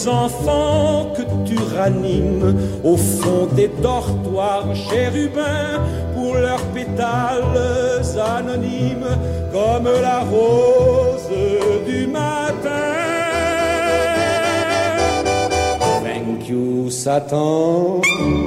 les enfants que tu ranimes au fond des dortoirs chérubins pour leurs pétales anonymes comme la rose du matin. Thank you, Satan.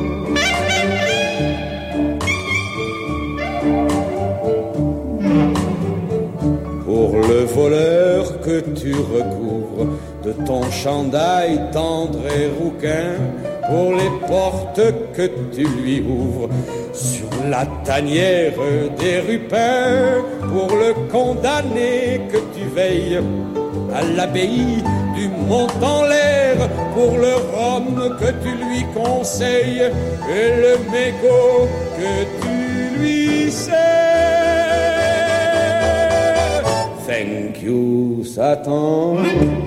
Pour le voleur que tu recouvres de ton chandail tendre et rouquin, pour les portes que tu lui ouvres sur la tanière des rupins, pour le condamné que tu veilles à l'abbaye du mont en l'air, pour le rhum que tu lui conseilles et le mégot que tu lui sers. Thank you, Satan.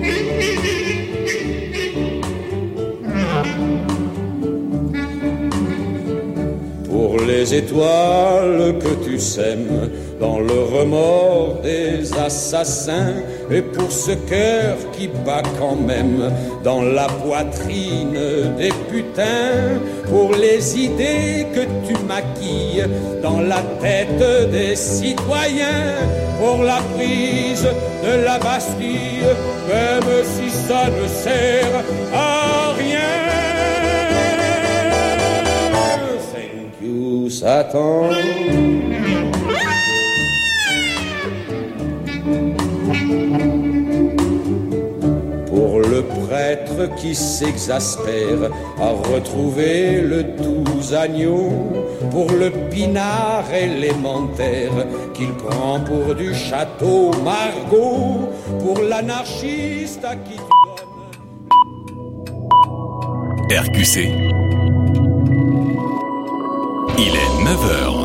Pour les étoiles que tu sèmes dans le remords des assassins, et pour ce cœur qui bat quand même dans la poitrine des putains, pour les idées que tu maquilles dans la tête des citoyens, pour la prise de la Bastille, même si ça ne sert à rien. Thank you, Satan. Pour le prêtre qui s'exaspère à retrouver le doux agneau, pour le pinard élémentaire qu'il prend pour du château Margaux, pour l'anarchiste à qui tu donnes RQC. Il est 9h.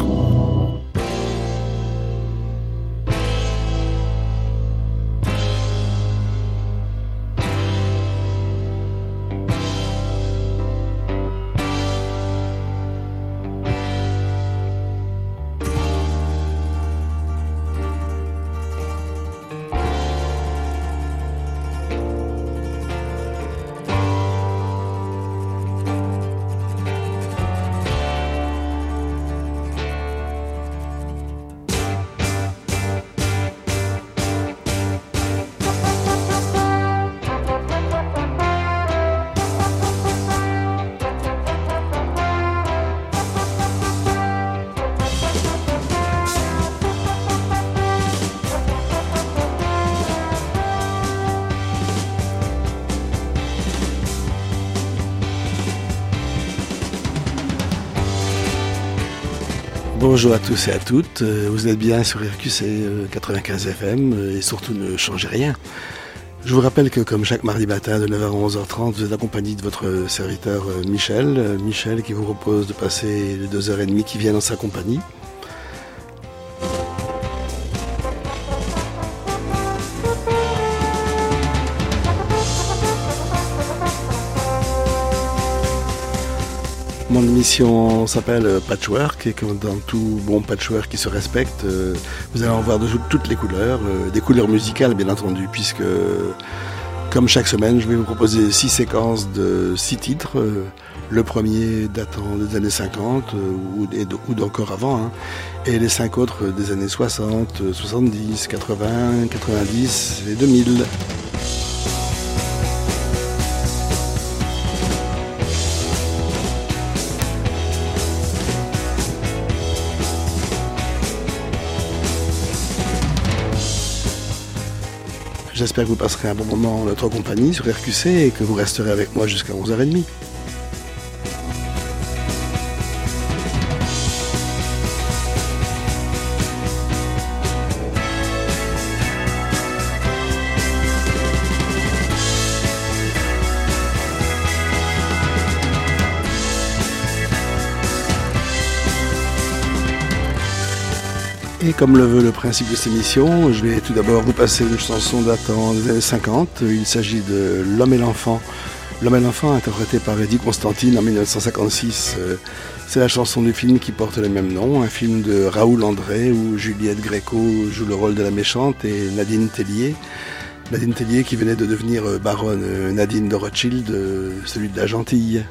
Bonjour à tous et à toutes, vous êtes bien sur RQC 95 FM et surtout ne changez rien. Je vous rappelle que comme chaque mardi matin de 9h à 11h30, vous êtes accompagné de votre serviteur Michel. Michel qui vous propose de passer les 2h30 qui viennent en sa compagnie. Mon émission s'appelle Patchwork et comme dans tout bon patchwork qui se respecte, vous allez en voir de toutes les couleurs, des couleurs musicales bien entendu, puisque comme chaque semaine, je vais vous proposer 6 séquences de 6 titres. Le premier datant des années 50 ou d'encore avant, hein, et les 5 autres des années 60, 70, 80, 90 et 2000. J'espère que vous passerez un bon moment en notre compagnie sur RQC et que vous resterez avec moi jusqu'à 11h30. Et comme le veut le principe de cette émission, je vais tout d'abord vous passer une chanson datant des années 50. Il s'agit de L'Homme et l'Enfant. L'Homme et l'Enfant, interprété par Eddie Constantine en 1956. C'est la chanson du film qui porte le même nom, un film de Raoul André où Juliette Gréco joue le rôle de la méchante et Nadine Tellier Nadine Tellier qui venait de devenir baronne Nadine de Rothschild, celui de la gentille.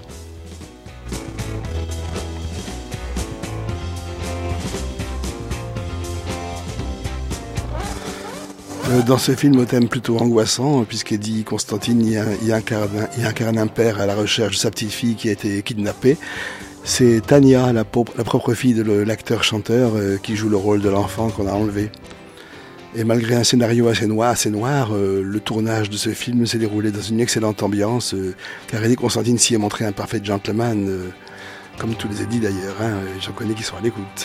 Dans ce film au thème plutôt angoissant, puisqu'Eddie Constantine y incarne un père à la recherche de sa petite fille qui a été kidnappée. C'est Tania, la propre fille de l'acteur-chanteur, qui joue le rôle de l'enfant qu'on a enlevé. Et malgré un scénario assez noir, le tournage de ce film s'est déroulé dans une excellente ambiance, car Eddie Constantine s'y est montré un parfait gentleman, comme tous les Eddie d'ailleurs, hein, j'en connais qui sont à l'écoute.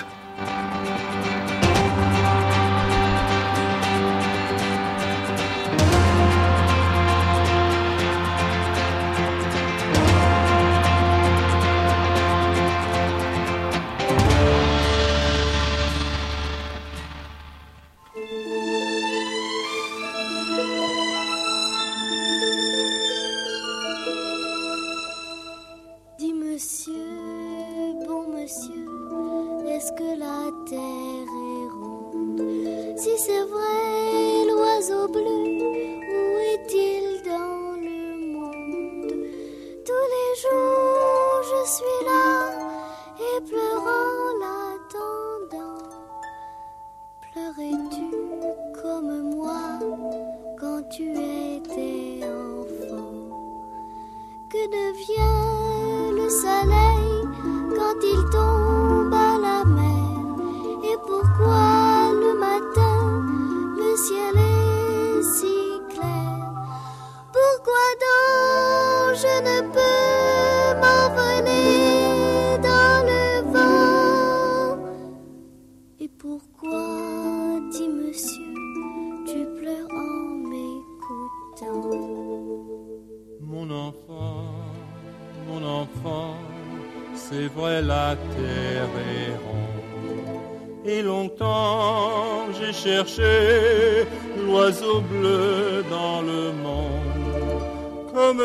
C'est vrai, la terre est ronde. Et longtemps j'ai cherché l'oiseau bleu dans le monde. Comme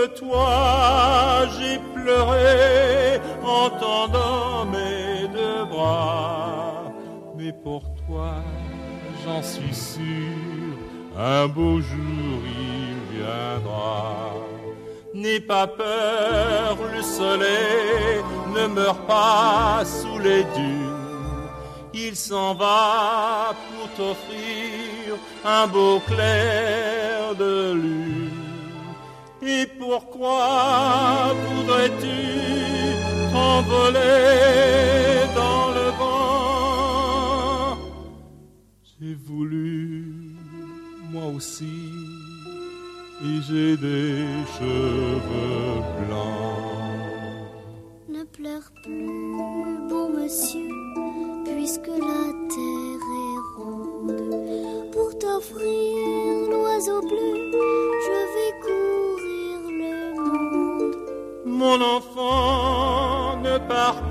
toi, j'ai pleuré en tendant mes deux bras. Mais pour toi, j'en suis sûr, un beau jour il viendra. N'aie pas peur, le soleil ne meurt pas sous les dunes. Il s'en va pour t'offrir un beau clair de lune. Et pourquoi voudrais-tu t'envoler dans le vent? J'ai voulu, moi aussi, et j'ai des cheveux blancs. Ne pleure plus, bon monsieur, puisque la terre est ronde. Pour t'offrir l'oiseau bleu, je vais courir le monde. Mon enfant, ne pars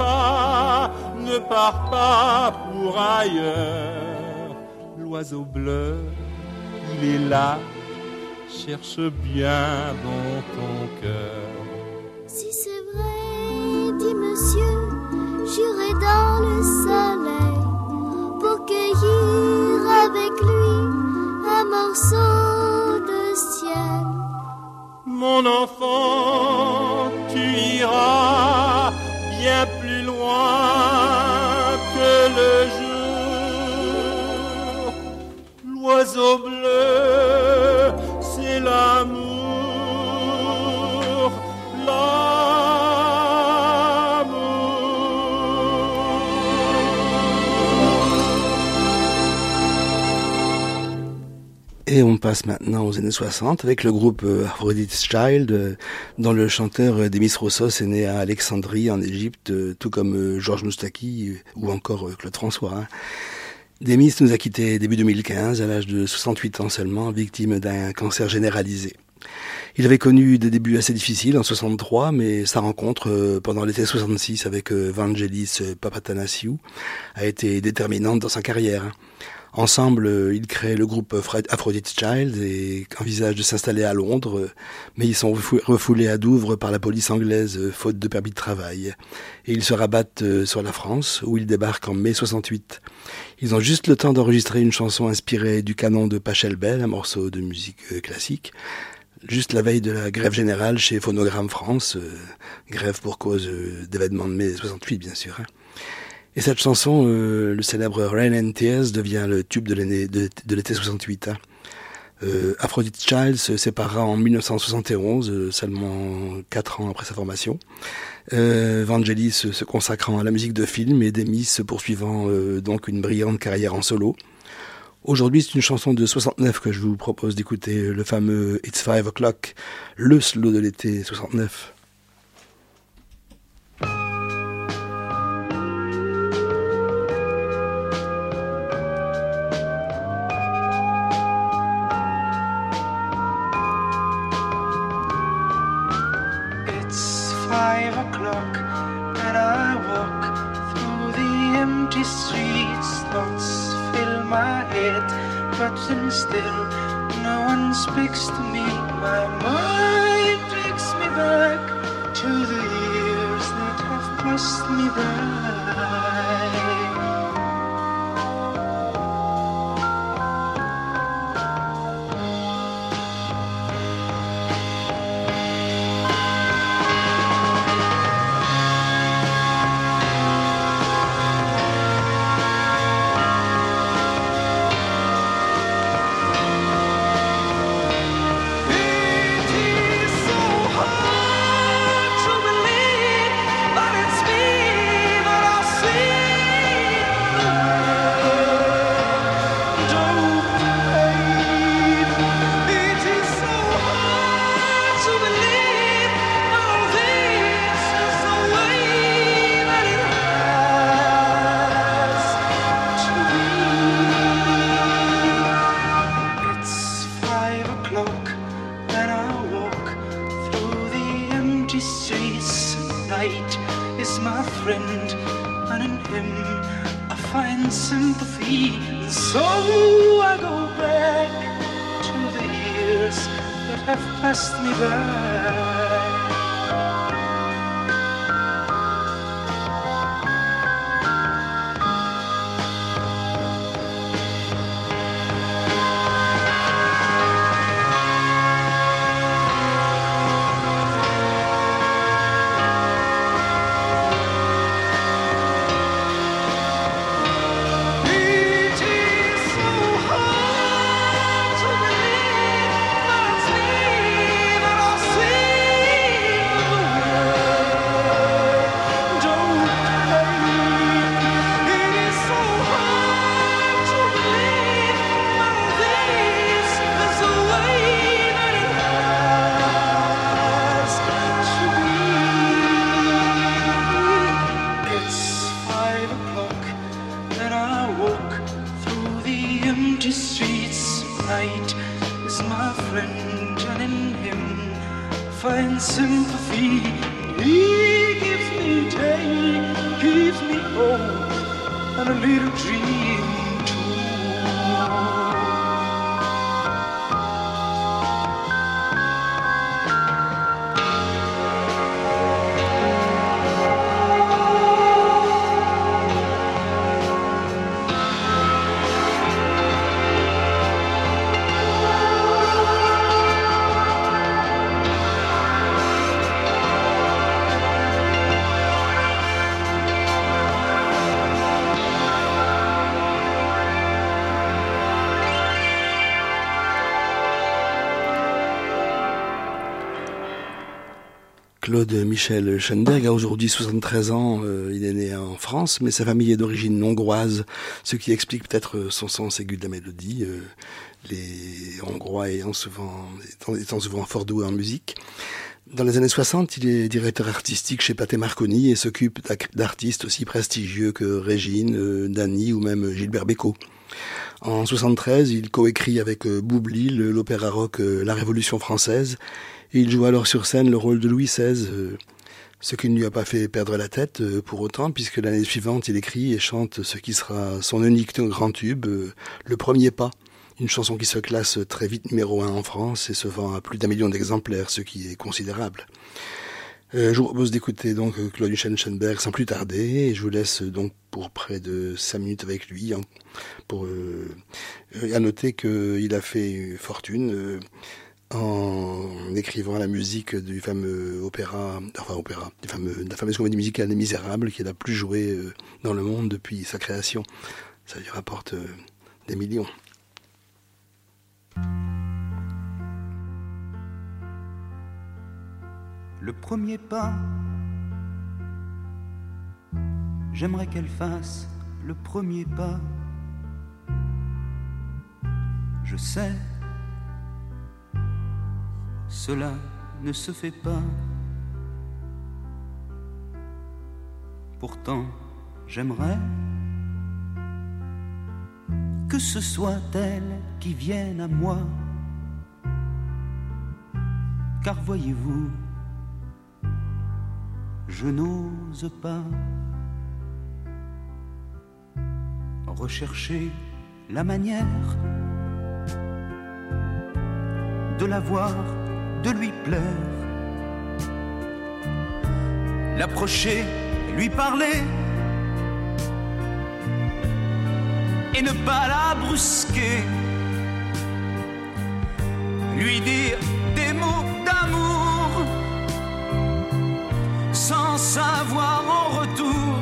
pas pour ailleurs. L'oiseau bleu, il est là. Cherche bien dans ton cœur. Si c'est vrai, dit monsieur, j'irai dans le soleil pour cueillir avec lui un morceau de ciel. Mon enfant, tu iras bien plus loin que le jour. L'oiseau bleu, c'est l'amour, Et on passe maintenant aux années 60 avec le groupe Aphrodite's Child, dont le chanteur Demis Roussos est né à Alexandrie en Égypte, tout comme Georges Moustaki ou encore Claude François. Hein. Demis nous a quittés début 2015 à l'âge de 68 ans seulement, victime d'un cancer généralisé. Il avait connu des débuts assez difficiles en 63, mais sa rencontre pendant l'été 66 avec Vangelis Papathanassiou a été déterminante dans sa carrière. Ensemble, ils créent le groupe Aphrodite Child et envisagent de s'installer à Londres, mais ils sont refoulés à Douvres par la police anglaise, faute de permis de travail. Et ils se rabattent sur la France, où ils débarquent en mai 68. Ils ont juste le temps d'enregistrer une chanson inspirée du canon de Pachelbel, un morceau de musique classique, juste la veille de la grève générale chez Phonogramme France, grève pour cause d'événements de mai 68, bien sûr. Et cette chanson, le célèbre Rain and Tears, devient le tube de l'été 68. Aphrodite Child se séparera en 1971, seulement 4 ans après sa formation. Vangelis se consacrant à la musique de film et Demis se poursuivant donc une brillante carrière en solo. Aujourd'hui, c'est une chanson de 69 que je vous propose d'écouter, le fameux It's 5 O'Clock, le slow de l'été 69. It's 5 o'clock and I walk through the empty streets. Thoughts fill my head, but then still no one speaks to me. My mind takes me back to the years that have passed me by. Claude Michel Schoenberg a aujourd'hui 73 ans, il est né en France, mais sa famille est d'origine hongroise, ce qui explique peut-être son sens aigu de la mélodie, les Hongrois étant souvent fort doués en musique. Dans les années 60, il est directeur artistique chez Pathé Marconi et s'occupe d'artistes aussi prestigieux que Régine, Dany ou même Gilbert Bécaud. En 73, il coécrit avec Boublil l'opéra rock La Révolution française, et il joue alors sur scène le rôle de Louis XVI. Ce qui ne lui a pas fait perdre la tête pour autant, puisque l'année suivante, il écrit et chante ce qui sera son unique grand tube, Le Premier Pas. Une chanson qui se classe très vite numéro 1 en France et se vend à plus d'1 million d'exemplaires, ce qui est considérable. Je vous propose d'écouter donc Claude Schenberg sans plus tarder, et je vous laisse donc pour près de 5 minutes avec lui, à noter qu'il a fait fortune en écrivant la musique du fameux de la fameuse comédie musicale Les Misérables, qui est la plus jouée dans le monde depuis sa création. Ça lui rapporte des millions. Le premier pas, j'aimerais qu'elle fasse le premier pas. Je sais, cela ne se fait pas. Pourtant, j'aimerais que ce soit elle qui vienne à moi. Car voyez-vous, je n'ose pas rechercher la manière de la voir, de lui plaire, l'approcher, lui parler et ne pas la brusquer, lui dire des mots d'amour sans savoir en retour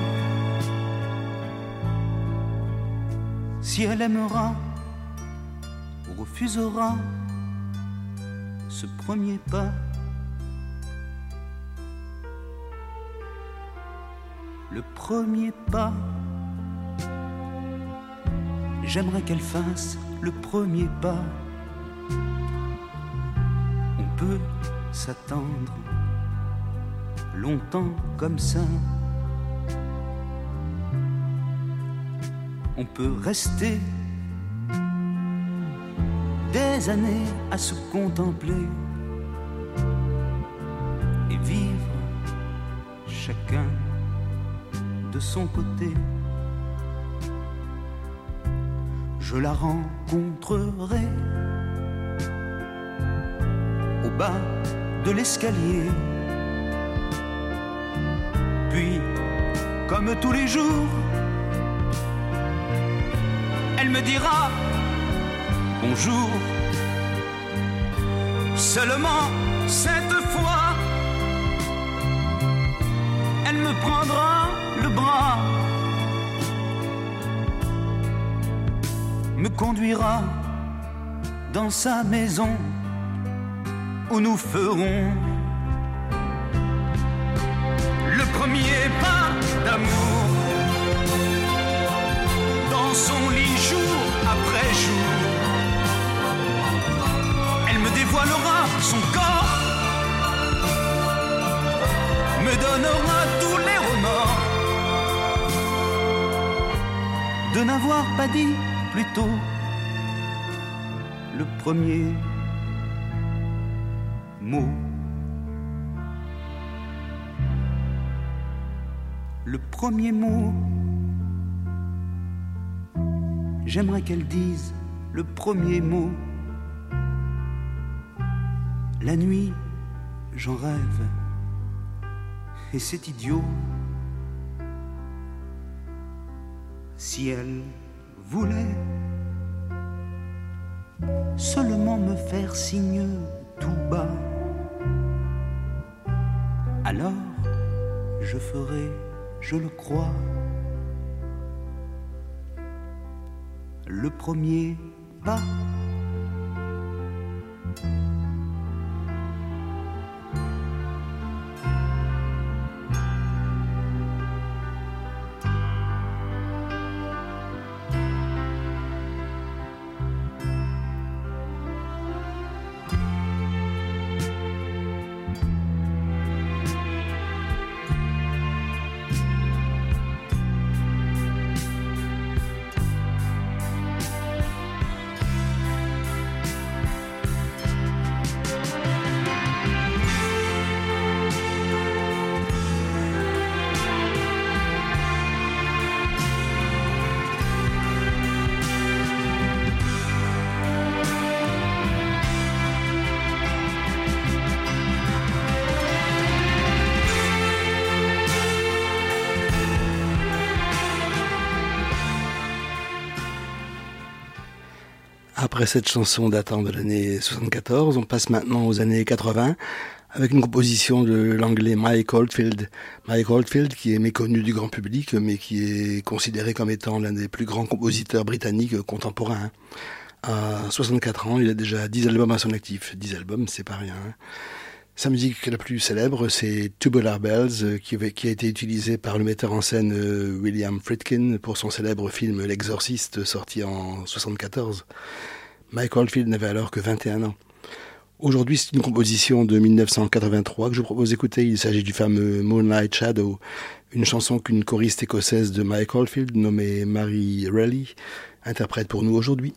si elle aimera ou refusera ce premier pas. Le premier pas, j'aimerais qu'elle fasse le premier pas. On peut s'attendre longtemps comme ça. On peut rester des années à se contempler et vivre chacun de son côté. Je la rencontrerai au bas de l'escalier. Puis, comme tous les jours, elle me dira bonjour. Seulement cette fois, elle me prendra le bras, me conduira dans sa maison où nous ferons le premier pas d'amour dans son lit jour après jour. Elle me dévoilera son corps, me donnera tous les remords de n'avoir pas dit plus tôt le premier mot. Le premier mot, j'aimerais qu'elle dise le premier mot. La nuit, j'en rêve, et c'est idiot. Si elle voulait seulement me faire signe tout bas, alors je ferai, je le crois, le premier pas. Après cette chanson datant de l'année 74, on passe maintenant aux années 80 avec une composition de l'anglais Mike Oldfield. Mike Oldfield qui est méconnu du grand public mais qui est considéré comme étant l'un des plus grands compositeurs britanniques contemporains. À 64 ans, il a déjà 10 albums à son actif. 10 albums, c'est pas rien. Sa musique la plus célèbre, c'est Tubular Bells, qui a été utilisée par le metteur en scène William Friedkin pour son célèbre film L'Exorciste, sorti en 74. Mike Oldfield n'avait alors que 21 ans. Aujourd'hui, c'est une composition de 1983 que je vous propose d'écouter. Il s'agit du fameux Moonlight Shadow, une chanson qu'une choriste écossaise de Mike Oldfield, nommée Mary Raleigh, interprète pour nous aujourd'hui.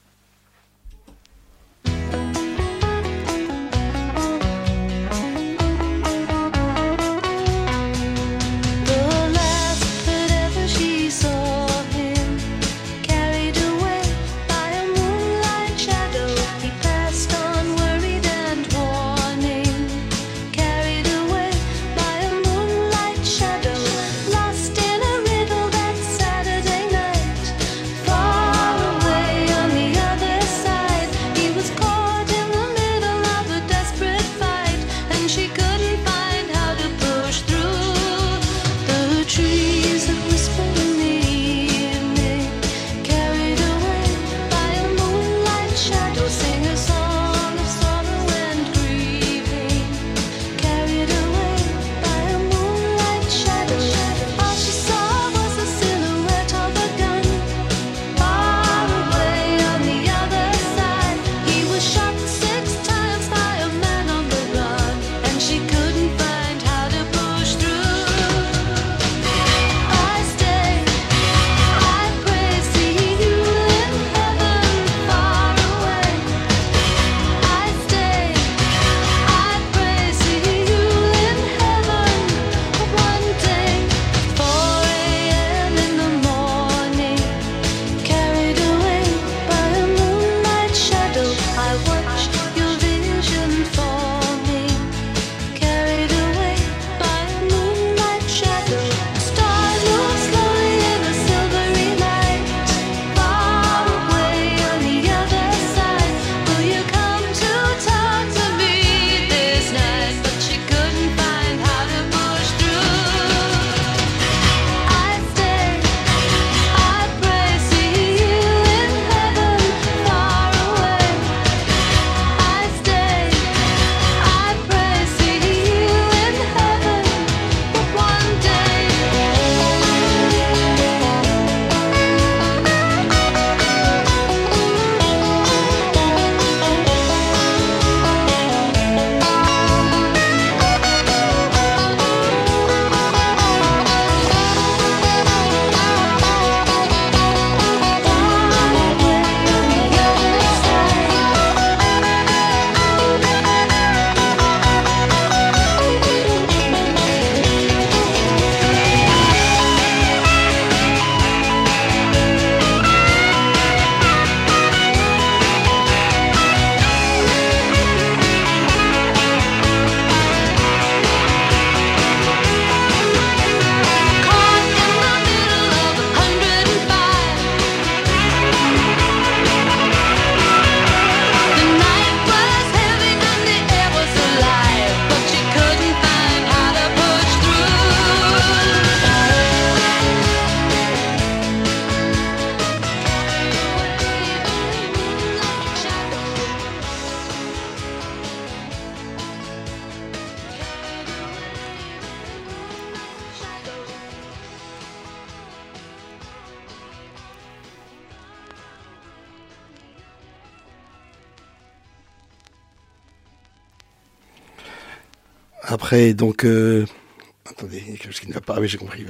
Après, donc... attendez, il y a quelque chose qui ne va pas, oui, j'ai compris.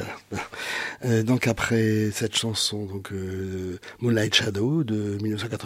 Voilà. Donc après cette chanson, donc Moonlight Shadow de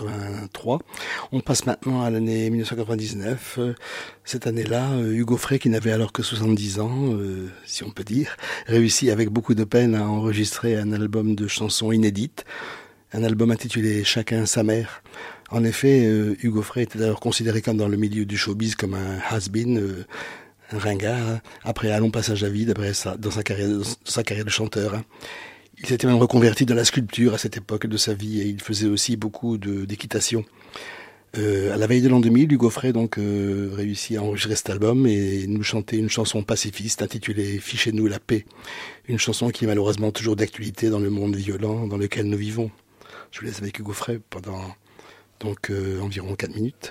1983, on passe maintenant à l'année 1999. Cette année-là, Hugo Frey, qui n'avait alors que 70 ans, si on peut dire, réussit avec beaucoup de peine à enregistrer un album de chansons inédites, un album intitulé Chacun sa mère. En effet, Hugo Frey était alors considéré comme dans le milieu du showbiz comme un has-been, un ringard, après un long passage à vide, dans sa carrière de chanteur. Il s'était même reconverti dans la sculpture à cette époque de sa vie et il faisait aussi beaucoup d'équitation. À la veille de l'an 2000, Hugo Frey réussit à enregistrer cet album et nous chanter une chanson pacifiste intitulée « Fichez-nous la paix », une chanson qui est malheureusement toujours d'actualité dans le monde violent dans lequel nous vivons. Je vous laisse avec Hugo Frey pendant environ 4 minutes.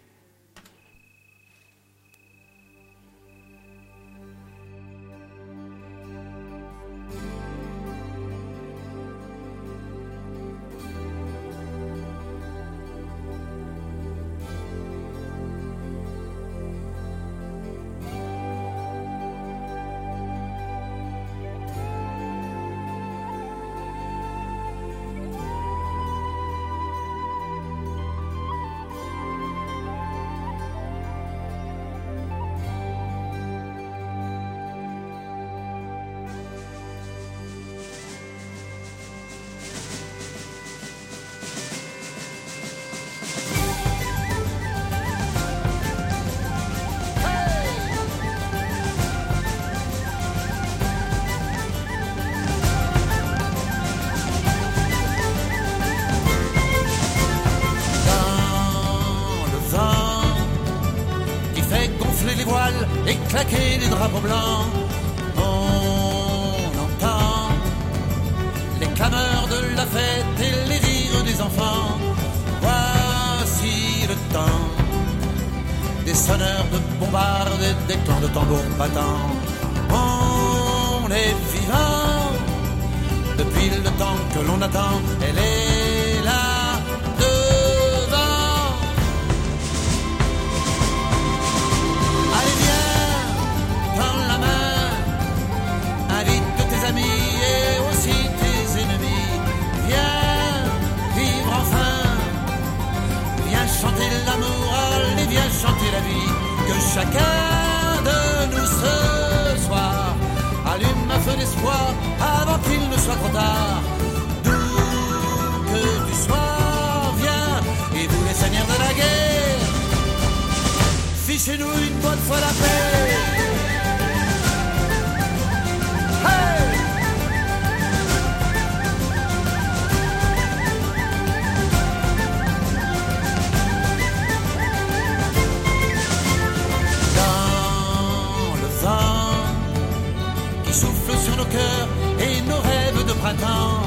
Et claquer les drapeaux blancs, on entend les clameurs de la fête et les rires des enfants. Voici le temps des sonneurs de bombardes et des clans de tambours battants. On est vivant depuis le temps que l'on attend. Elle est là devant. Allez, viens, prends la main, invite tes amis et aussi tes ennemis. Viens vivre enfin, viens chanter l'amour, allez, viens chanter la vie. Que chacun de nous ce soir allume un feu d'espoir avant qu'il ne soit trop tard. D'où que tu sois, viens, et vous les seigneurs de la guerre, fichez-nous une bonne fois la paix. Hey! Dans le vent qui souffle sur nos cœurs et nos rêves de printemps,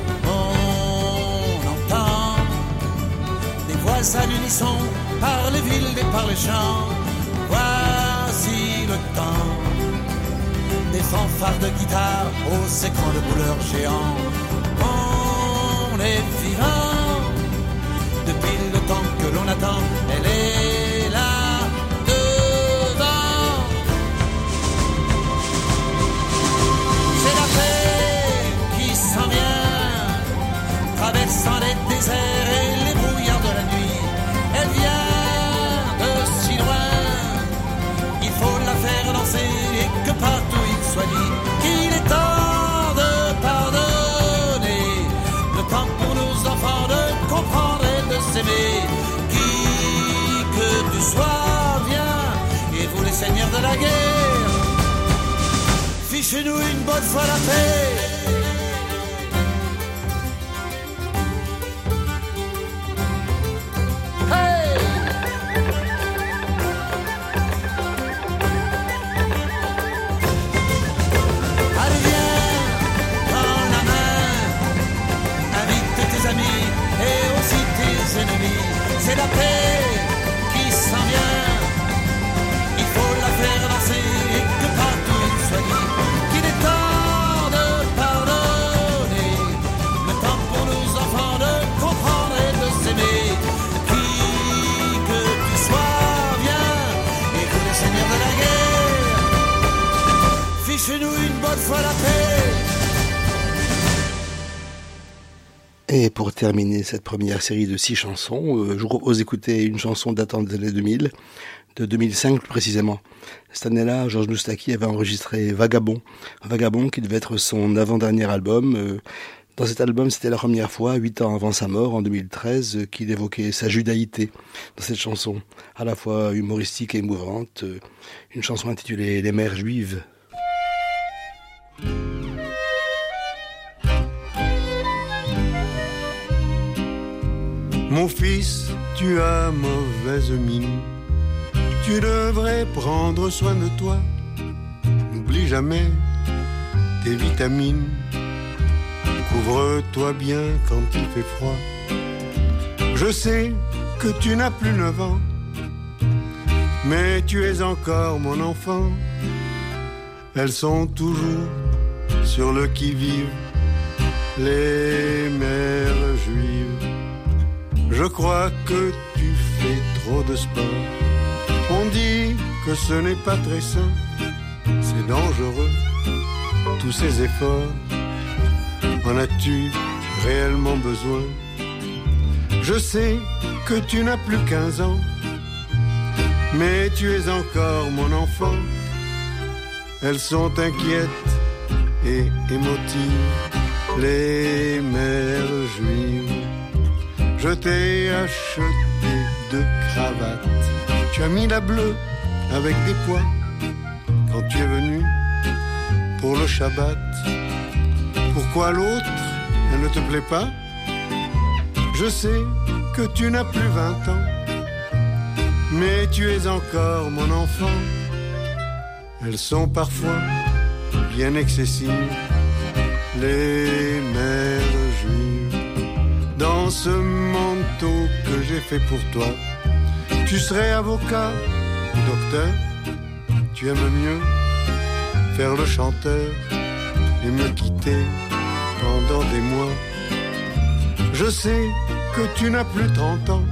on entend des voix à l'unisson par les villes et par les champs. Voici le temps des fanfares de guitare aux écrans de couleurs géants. On est vivant depuis le temps que l'on attend. Elle est là devant. C'est la paix qui s'en vient, traversant les déserts et les brouillards de la nuit. Elle vient de si loin, il faut la faire danser et que partout il soit dit qu'il est temps de pardonner. Le temps pour nos enfants de comprendre et de s'aimer. Qui que tu sois, viens, et vous les seigneurs de la guerre, fichez-nous une bonne fois la paix. C'est la paix qui s'en vient, il faut la faire danser et que partout il soit dit qu'il est temps de pardonner. Le temps pour nos enfants de comprendre et de s'aimer. Qui que tu sois, viens, et vous les seigneurs de la guerre, fichez-nous une bonne fois la paix. Et pour terminer cette première série de 6 chansons, je vous propose d'écouter une chanson datant des années 2000, de 2005 plus précisément. Cette année-là, Georges Moustaki avait enregistré Vagabond, Vagabond qui devait être son avant-dernier album. Dans cet album, c'était la première fois, 8 ans avant sa mort, en 2013, qu'il évoquait sa judaïté dans cette chanson, à la fois humoristique et émouvante, une chanson intitulée « Les mères juives ». Mon fils, tu as mauvaise mine. Tu devrais prendre soin de toi. N'oublie jamais tes vitamines. Couvre-toi bien quand il fait froid. Je sais que tu n'as plus 9 ans, mais tu es encore mon enfant. Elles sont toujours sur le qui-vive, les mères juives. Je crois que tu fais trop de sport. On dit que ce n'est pas très sain, c'est dangereux, tous ces efforts. En as-tu réellement besoin? Je sais que tu n'as plus 15 ans, mais tu es encore mon enfant. Elles sont inquiètes et émotives, les mères juives. Je t'ai acheté 2 cravates. Tu as mis la bleue avec des pois quand tu es venu pour le Shabbat. Pourquoi l'autre, elle ne te plaît pas? Je sais que tu n'as plus 20 ans, mais tu es encore mon enfant. Elles sont parfois bien excessives, les mères juives. Dans ce manteau que j'ai fait pour toi, tu serais avocat ou docteur. Tu aimes mieux faire le chanteur et me quitter pendant des mois. Je sais que tu n'as plus 30 ans,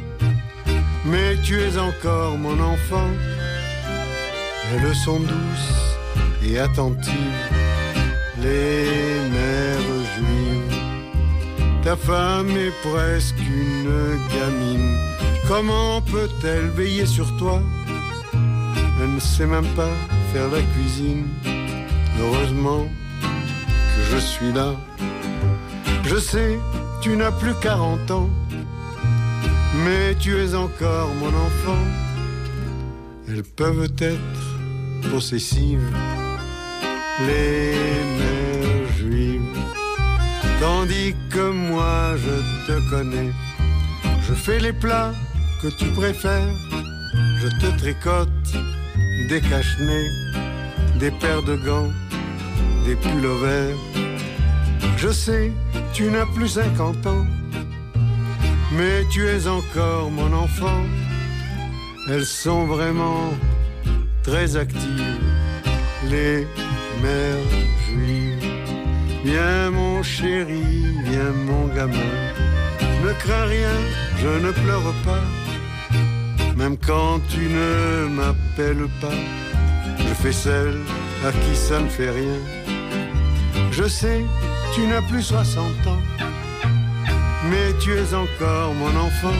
mais tu es encore mon enfant. Elles sont douces et attentives, les mères juives. Ta femme est presque une gamine. Comment peut-elle veiller sur toi? Elle ne sait même pas faire la cuisine. Heureusement que je suis là. Je sais, tu n'as plus 40 ans, mais tu es encore mon enfant. Elles peuvent être possessives, les mères juives. Tandis que moi je te connais, je fais les plats que tu préfères. Je te tricote des cache-nez, des paires de gants, des pullovers. Je sais, tu n'as plus 50 ans, mais tu es encore mon enfant. Elles sont vraiment très actives, les mères juives. Viens mon chéri, viens mon gamin. Ne crains rien, je ne pleure pas. Même quand tu ne m'appelles pas, je fais celle à qui ça ne fait rien. Je sais, tu n'as plus 60 ans, mais tu es encore mon enfant.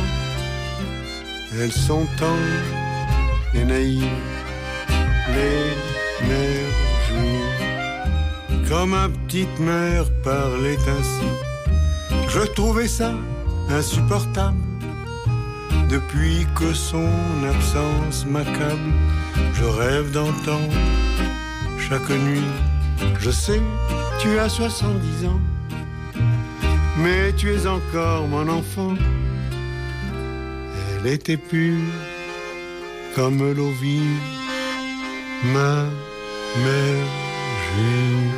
Elles sont tendres et naïves, les mères juives. Quand ma petite mère parlait ainsi, je trouvais ça insupportable. Depuis que son absence m'accable, je rêve d'entendre chaque nuit. Je sais, tu as 70 ans, mais tu es encore mon enfant. Elle était pure comme l'eau vive, ma mère juive.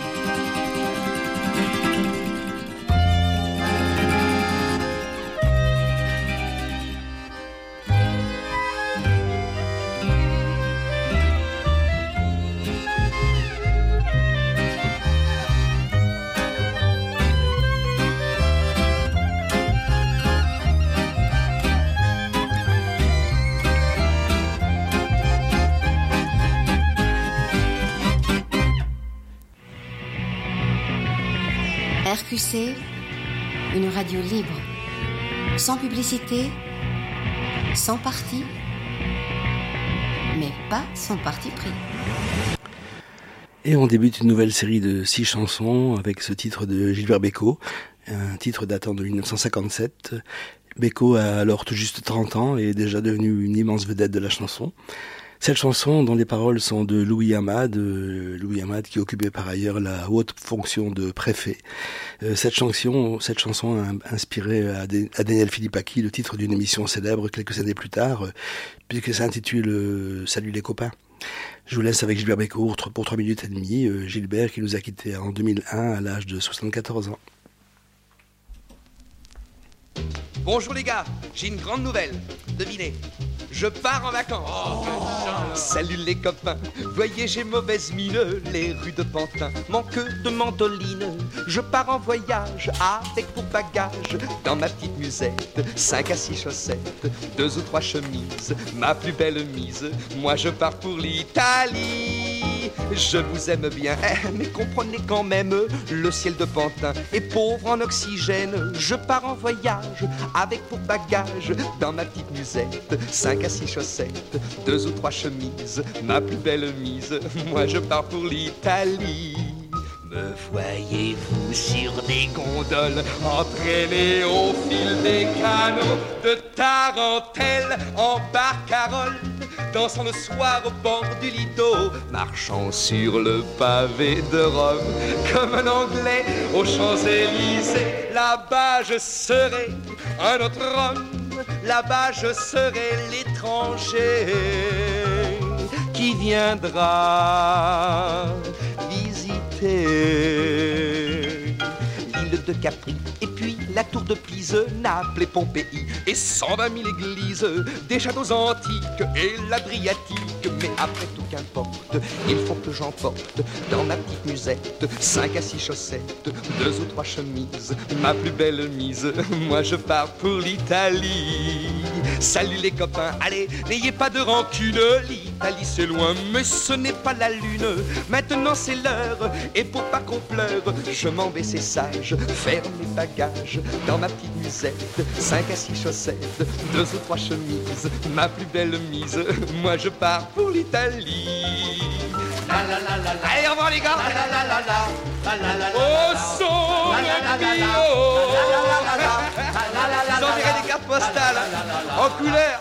RQC, une radio libre, sans publicité, sans parti, mais pas sans parti pris. Et on débute une nouvelle série de 6 chansons avec ce titre de Gilbert Bécaud, un titre datant de 1957. Bécaud a alors tout juste 30 ans et est déjà devenu une immense vedette de la chanson. Cette chanson, dont les paroles sont de Louis Hamad qui occupait par ailleurs la haute fonction de préfet. Cette chanson a inspiré à Daniel Philippaki le titre d'une émission célèbre quelques années plus tard, puisque ça s'intitule Salut les copains. Je vous laisse avec Gilbert Bécaud pour 3 minutes et demie. Gilbert qui nous a quittés en 2001 à l'âge de 74 ans. Bonjour les gars, j'ai une grande nouvelle. Devinez, je pars en vacances. Salut les copains, voyez j'ai mauvaise mine. Les rues de Pantin manquent de mandoline. Je pars en voyage avec pour bagage dans ma petite musette 5 à 6 chaussettes, 2 ou 3 chemises, ma plus belle mise. Moi je pars pour l'Italie. Je vous aime bien, mais comprenez quand même, le ciel de Pantin est pauvre en oxygène. Je pars en voyage avec pour bagage dans ma petite musette 5 à 6 chaussettes, 2 ou 3 chemises, ma plus belle mise. Moi je pars pour l'Italie. Me voyez-vous sur des gondoles, entraîné au fil des canaux de Tarentelle en barcarolle, dansant le soir au bord du Lido, marchant sur le pavé de Rome comme un Anglais aux Champs-Élysées. Là-bas je serai un autre homme, là-bas je serai l'étranger qui viendra visiter l'île de Capri, et puis la tour de Pise, Naples et Pompéi, et 120 000 églises, des châteaux antiques et l'Adriatique. Mais après tout qu'importe, il faut que j'emporte dans ma petite musette 5 à 6 chaussettes, 2 ou 3 chemises, ma plus belle mise. Moi je pars pour l'Italie. Salut les copains, allez, n'ayez pas de rancune. L'Italie c'est loin, mais ce n'est pas la lune. Maintenant c'est l'heure, et pour pas qu'on pleure, je m'en vais, c'est sage, faire mes bagages dans ma petite musette 5 à 6 chaussettes, 2 ou 3 chemises, ma plus belle mise. Moi je pars pour l'Italie. Allez, au revoir les gars. Au son de bio. Vous enverrez des cartes postales en couleur.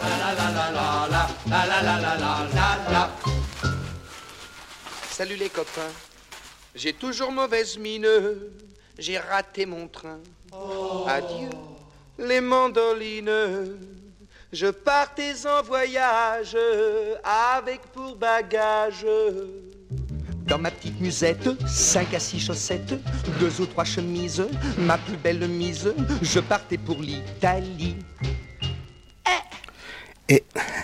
Salut les copains, j'ai toujours mauvaise mine, j'ai raté mon train. Adieu les mandolines. Je partais en voyage avec pour bagage dans ma petite musette 5 à 6 chaussettes, 2 ou 3 chemises, ma plus belle mise. Je partais pour l'Italie. Et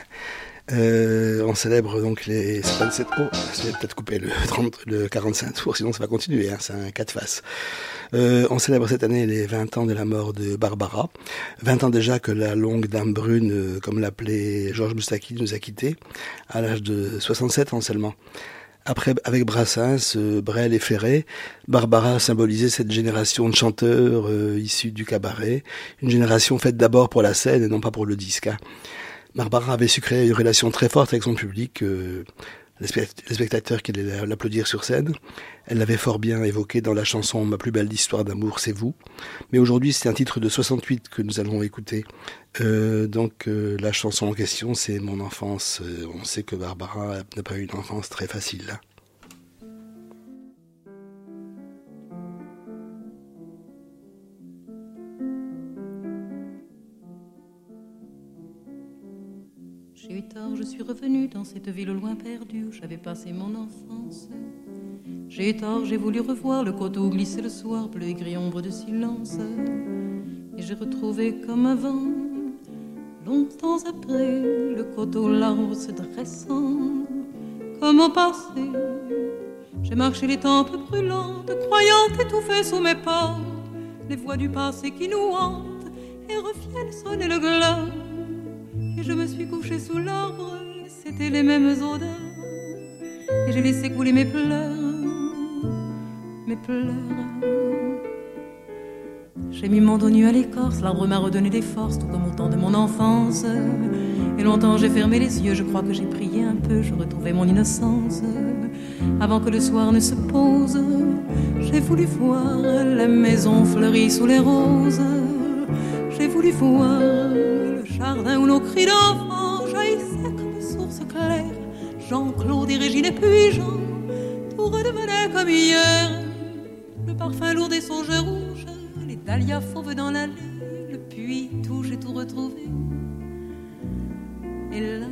on célèbre donc les 57 je vais peut-être couper le 45 tours, sinon ça va continuer, hein, c'est un 4 faces. On célèbre cette année les 20 ans de la mort de Barbara. 20 ans déjà que la longue dame brune, comme l'appelait Georges Moustaki, nous a quittés, à l'âge de 67 ans seulement. Après, avec Brassens, Brel et Ferré, Barbara symbolisait cette génération de chanteurs issus du cabaret, une génération faite d'abord pour la scène et non pas pour le disque. Hein. Barbara avait su créer une relation très forte avec son public, les spectateurs qui allaient l'applaudir sur scène. Elle l'avait fort bien évoqué dans la chanson « Ma plus belle histoire d'amour, c'est vous ». Mais aujourd'hui, c'est un titre de 68 que nous allons écouter. La chanson en question, c'est « Mon enfance ». On sait que Barbara n'a pas eu une enfance très facile. J'ai eu tort, je suis revenue dans cette ville au loin perdue où j'avais passé mon enfance. J'ai eu tort, j'ai voulu revoir le coteau glisser le soir, bleu et gris ombre de silence. Et j'ai retrouvé comme avant, longtemps après, le coteau l'arbre se dressant. Comme au passé, j'ai marché les tempes brûlantes, croyant étouffer sous mes pas les voix du passé qui nous hantent et reviennent sonner le glas. Et je me suis couchée sous l'arbre, c'était les mêmes odeurs. Et j'ai laissé couler mes pleurs. J'ai mis mon dos nu à l'écorce, l'arbre m'a redonné des forces, tout comme au temps de mon enfance. Et longtemps j'ai fermé les yeux, je crois que j'ai prié un peu, je retrouvais mon innocence. Avant que le soir ne se pose, j'ai voulu voir la maison fleurie sous les roses. J'ai voulu voir le jardin où nos cris d'enfants jaillissaient comme source claire, Jean-Claude et Régine et puis Jean, tout redevenait comme hier. Le parfum lourd des sauges rouges, les dahlias fauves dans l'allée, le puits, tout, j'ai tout retrouvé. Hélas,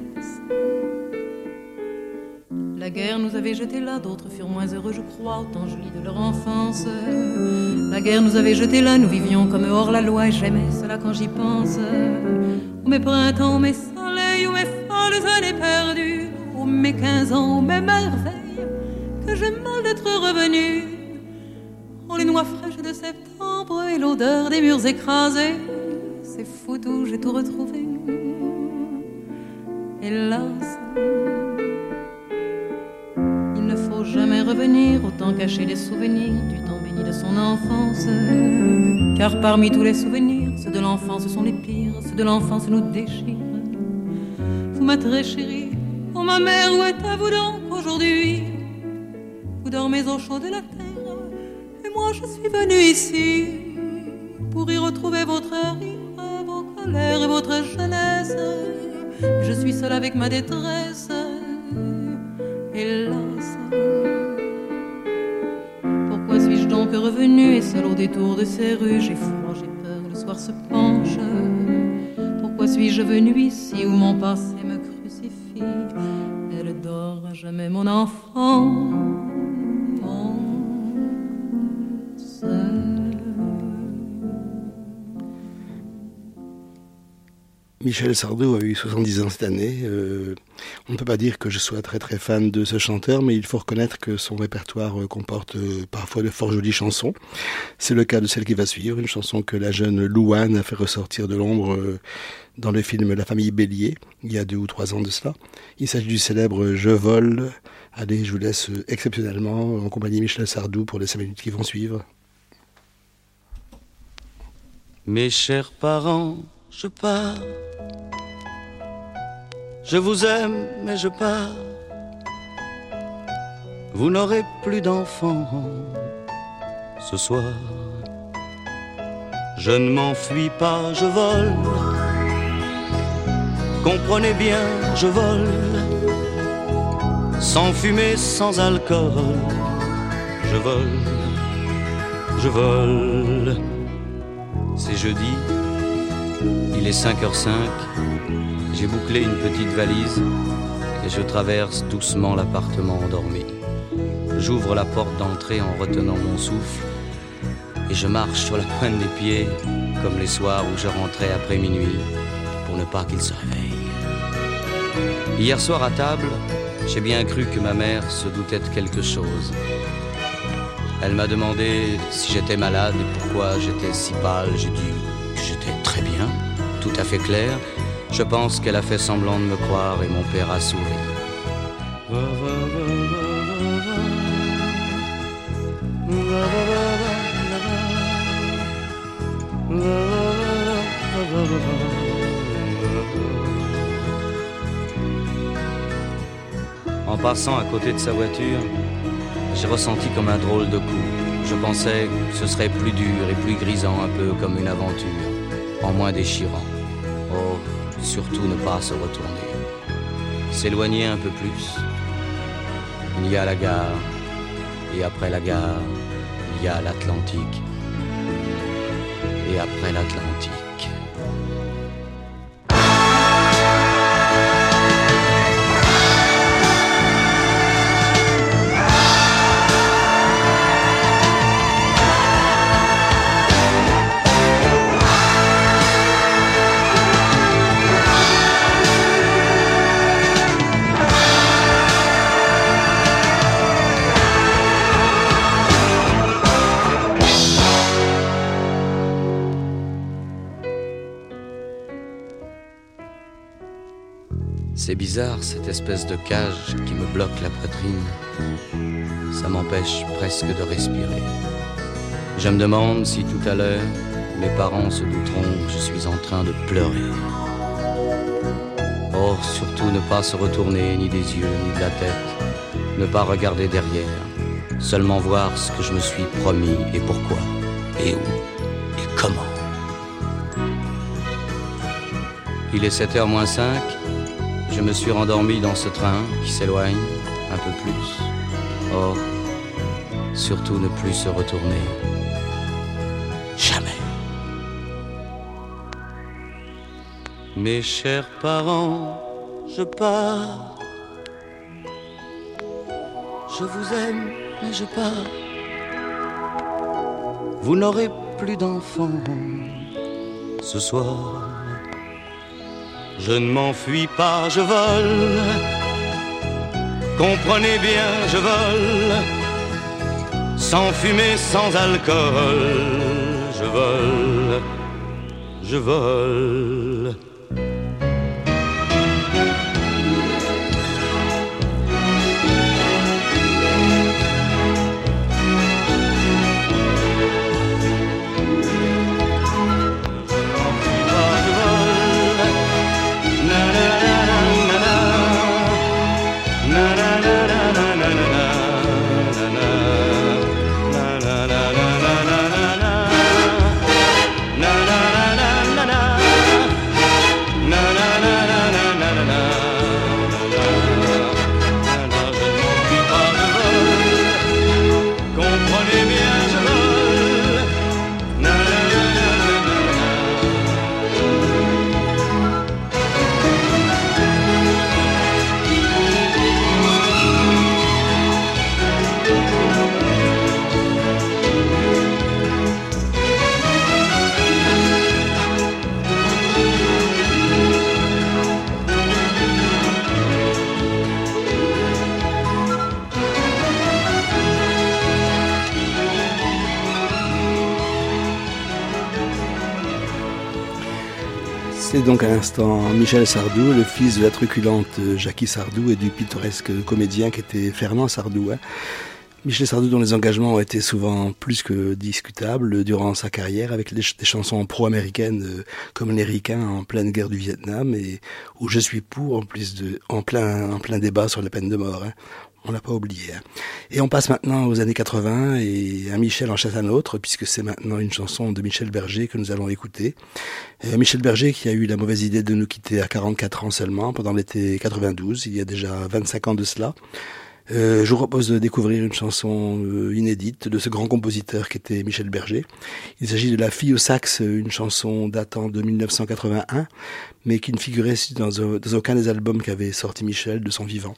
la guerre nous avait jetés là, d'autres furent moins heureux, je crois, autant je lis de leur enfance. La guerre nous avait jetés là, nous vivions comme hors la loi, et j'aimais cela quand j'y pense. Oh mes printemps, oh mes soleils, oh mes folles années perdues, oh mes 15 ans, oh mes merveilles, que j'ai mal d'être revenu. Oh les noix fraîches de septembre et l'odeur des murs écrasés, c'est fou tout, j'ai tout retrouvé. Hélas, il ne faut jamais revenir, autant cacher les souvenirs du temps béni de son enfance. Car parmi tous les souvenirs, ceux de l'enfance sont les pires, ceux de l'enfance nous déchirent. Vous ma très chérie, oh ma mère, où êtes-vous donc aujourd'hui? Vous dormez au chaud de la terre, et moi je suis venue ici pour y retrouver votre rire, vos colères et votre jeunesse. Je suis seule avec ma détresse, hélas. Pourquoi suis-je donc revenue et seule au détour de ces rues? J'ai froid, j'ai peur, le soir se penche. Pourquoi suis-je venue ici où mon passé me crucifie? Elle dort à jamais mon enfant, mon seul. Michel Sardou a eu 70 ans cette année. On ne peut pas dire que je sois très très fan de ce chanteur, mais il faut reconnaître que son répertoire comporte parfois de fort jolies chansons. C'est le cas de celle qui va suivre, une chanson que la jeune Louane a fait ressortir de l'ombre dans le film La famille Bélier, il y a 2 ou 3 ans de cela. Il s'agit du célèbre Je vole. Allez, je vous laisse exceptionnellement en compagnie de Michel Sardou pour les 5 minutes qui vont suivre. Mes chers parents, je pars. Je vous aime, mais je pars. Vous n'aurez plus d'enfants ce soir. Je ne m'enfuis pas, je vole. Comprenez bien, je vole. Sans fumée, sans alcool. Je vole, je vole. C'est jeudi. Il est 5h05, j'ai bouclé une petite valise et je traverse doucement l'appartement endormi. J'ouvre la porte d'entrée en retenant mon souffle et je marche sur la pointe des pieds comme les soirs où je rentrais après minuit pour ne pas qu'il se réveille. Hier soir à table, j'ai bien cru que ma mère se doutait de quelque chose. Elle m'a demandé si j'étais malade et pourquoi j'étais si pâle. J'ai dit j'étais très bien, tout à fait clair. Je pense qu'elle a fait semblant de me croire et mon père a souri. En passant à côté de sa voiture, j'ai ressenti comme un drôle de coup. Je pensais que ce serait plus dur et plus grisant, un peu comme une aventure, en moins déchirant. Oh, surtout ne pas se retourner. S'éloigner un peu plus. Il y a la gare, et après la gare, il y a l'Atlantique. Et après l'Atlantique. C'est bizarre, cette espèce de cage qui me bloque la poitrine. Ça m'empêche presque de respirer. Je me demande si tout à l'heure, mes parents se douteront que je suis en train de pleurer. Oh, surtout ne pas se retourner ni des yeux, ni de la tête. Ne pas regarder derrière. Seulement voir ce que je me suis promis et pourquoi, et où, et comment. Il est 7h moins 5. je me suis rendormi dans ce train qui s'éloigne un peu plus. Oh, surtout ne plus se retourner. Jamais. Mes chers parents, je pars. Je vous aime, mais je pars. Vous n'aurez plus d'enfants ce soir. Je ne m'enfuis pas, je vole. Comprenez bien, je vole. Sans fumée, sans alcool. Je vole, je vole. C'est donc à l'instant Michel Sardou, le fils de la truculente Jackie Sardou et du pittoresque comédien qui était Fernand Sardou. Michel Sardou, dont les engagements ont été souvent plus que discutables durant sa carrière, avec des chansons pro-américaines comme Les Ricains en pleine guerre du Vietnam et où Je suis pour, en plein débat sur la peine de mort. On l'a pas oublié. Et on passe maintenant aux années 80 et un Michel en chasse un autre, puisque c'est maintenant une chanson de Michel Berger que nous allons écouter. Michel Berger qui a eu la mauvaise idée de nous quitter à 44 ans seulement, pendant l'été 92, il y a déjà 25 ans de cela. Je vous propose de découvrir une chanson inédite de ce grand compositeur qui était Michel Berger. Il s'agit de La fille au sax, une chanson datant de 1981, mais qui ne figurait dans aucun des albums qu'avait sorti Michel de son vivant.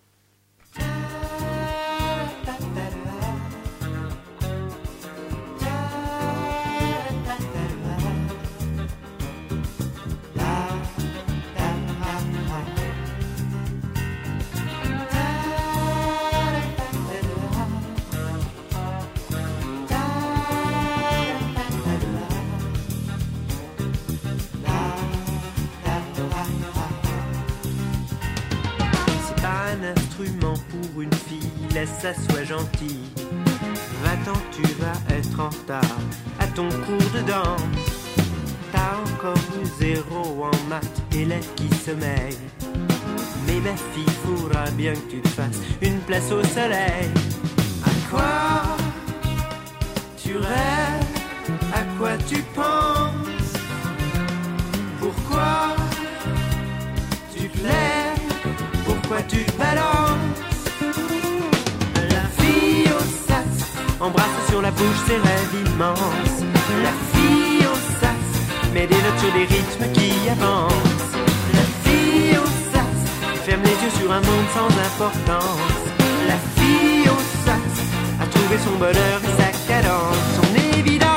Ça soit gentil, va-t'en, tu vas être en retard à ton cours de danse. T'as encore eu 0 en maths et l'air qui sommeille. Mais ma fille, faudra bien que tu te fasses une place au soleil. À quoi tu rêves, à quoi tu penses, pourquoi tu te lèves, pourquoi tu te balances. Embrasse sur la bouche ses rêves immenses. La fille au sas met des notes sur des rythmes qui avancent. La fille au sas ferme les yeux sur un monde sans importance. La fille au sas a trouvé son bonheur et sa cadence, son évidence.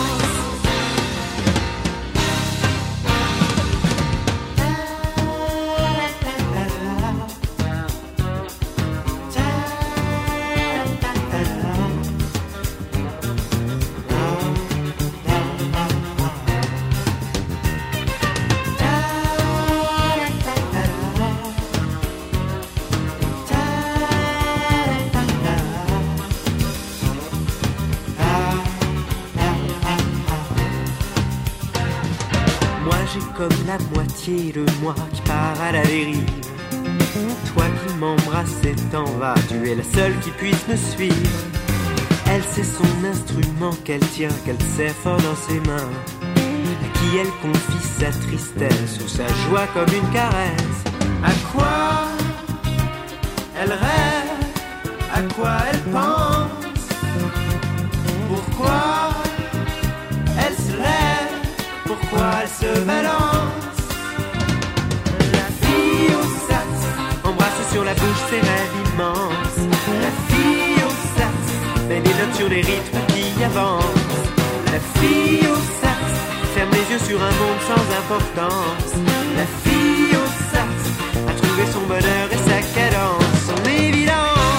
Comme la moitié de moi qui part à la dérive. Toi qui m'embrasses et t'en vas, tu es la seule qui puisse me suivre. Elle sait son instrument qu'elle tient, qu'elle serre fort dans ses mains, à qui elle confie sa tristesse ou sa joie comme une caresse. À quoi elle rêve, à quoi elle pense, pourquoi elle se lève, pourquoi elle se balance. La fille au sax embrasse sur la bouche ses rêves immenses. La fille au sax met les notes sur les rythmes qui avancent. La fille au sax ferme les yeux sur un monde sans importance. La fille au sax a trouvé son bonheur et sa cadence, son évidence.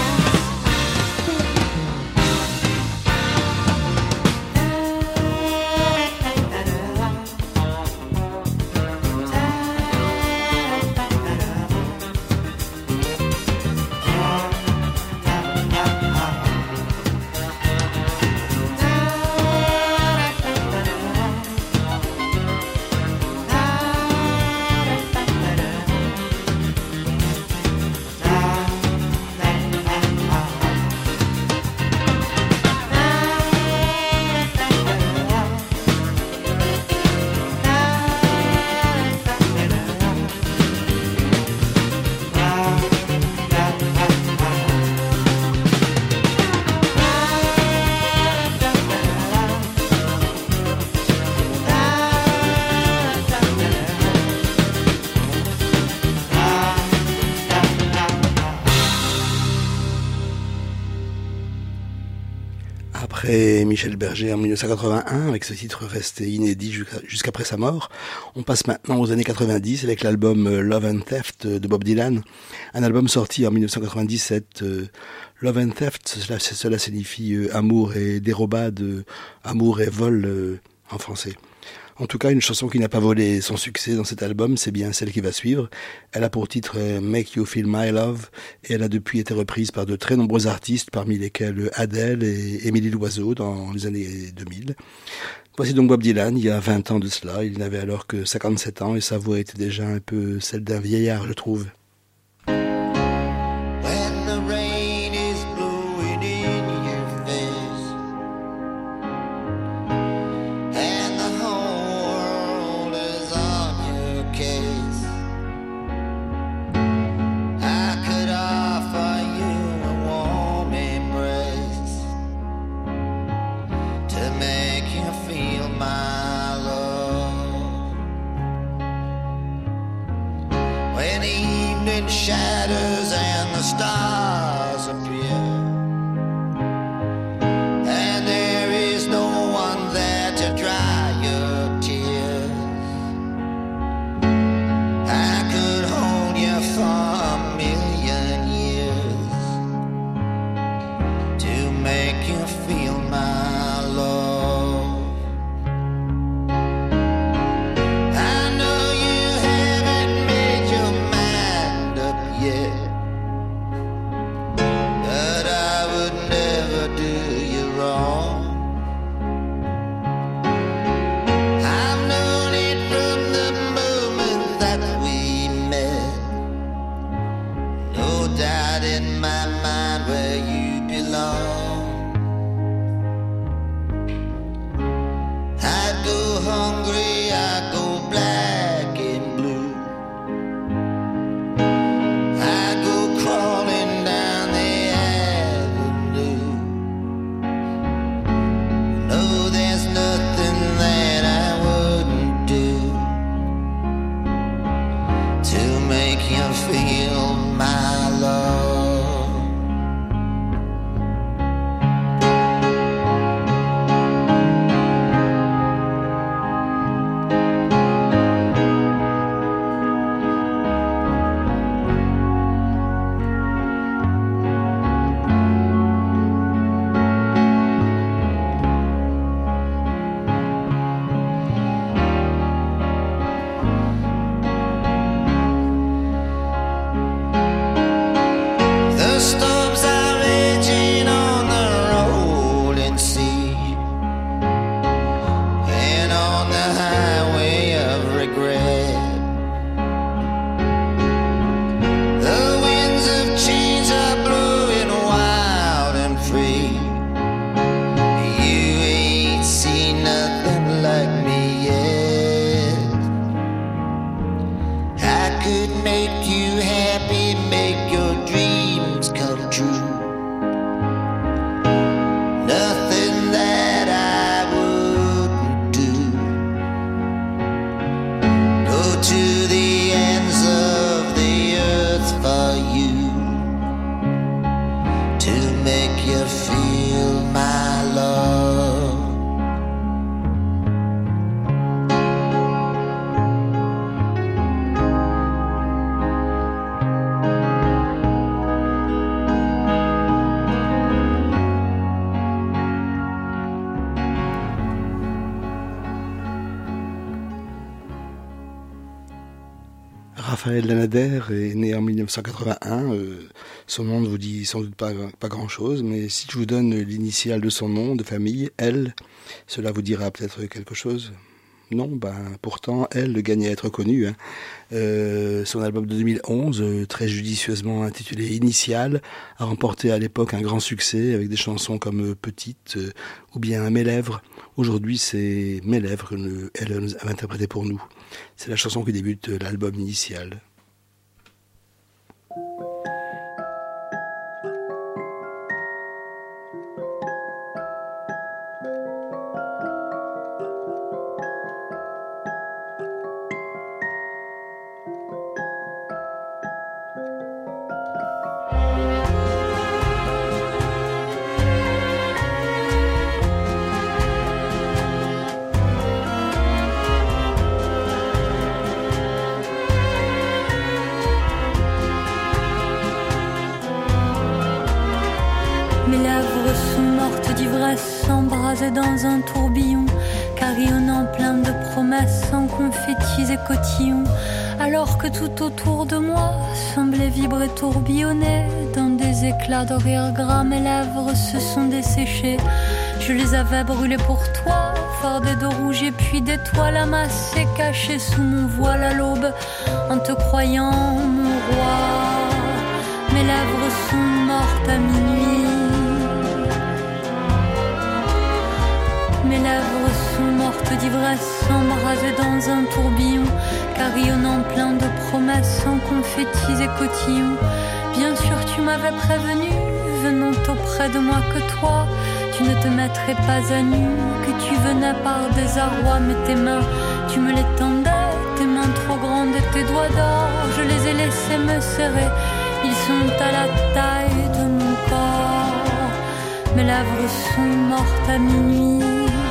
Après Michel Berger en 1981, avec ce titre resté inédit jusqu'après sa mort, on passe maintenant aux années 90 avec l'album Love and Theft de Bob Dylan, un album sorti en 1997. Love and Theft, cela signifie amour et dérobade, amour et vol en français. En tout cas, une chanson qui n'a pas volé son succès dans cet album, c'est bien celle qui va suivre. Elle a pour titre Make You Feel My Love et elle a depuis été reprise par de très nombreux artistes, parmi lesquels Adele et Émilie Loiseau dans les années 2000. Voici donc Bob Dylan, il y a 20 ans de cela. Il n'avait alors que 57 ans et sa voix était déjà un peu celle d'un vieillard, je trouve. Shadows and the stars appear, and there is no one there to dry your tears. I could hold you for a million years to make you feel my love. I know you haven't made your mind up yet, but I would never do you wrong. I've known it from the moment that we met. No doubt in my mind where you belong. I go hungry, I go black and blue. I go crawling down the avenue. No, there's nothing that I wouldn't do to make you feel my love. make you feel my love. Raphaël Lanader est né en 1981. Son nom ne vous dit sans doute pas grand-chose, mais si je vous donne l'initiale de son nom de famille, L, cela vous dira peut-être quelque chose. Non, pourtant, elle gagne à être connue. Son album de 2011, très judicieusement intitulé Initial, a remporté à l'époque un grand succès avec des chansons comme Petite ou bien Mes lèvres. Aujourd'hui, c'est Mes lèvres qu'elle a interprété pour nous. C'est la chanson qui débute l'album Initial. S'embraser dans un tourbillon, carillonnant plein de promesses en confettis et cotillons, alors que tout autour de moi semblait vibrer, tourbillonner dans des éclats de rire gras. Mes lèvres se sont desséchées, je les avais brûlées pour toi, fardées de rouge et puis d'étoiles amassées, cachées sous mon voile à l'aube, en te croyant mon roi. Mes lèvres sont mortes à minuit. Mes lèvres sont mortes d'ivresse, embrasées dans un tourbillon, carillonnant plein de promesses en confettis et cotillons. Bien sûr tu m'avais prévenu, venant auprès de moi que toi, tu ne te mettrais pas à nu, que tu venais par désarroi, mais tes mains, tu me les tendais, tes mains trop grandes et tes doigts d'or, je les ai laissés me serrer, ils sont à la taille de mon corps. Mes lèvres sont mortes à minuit.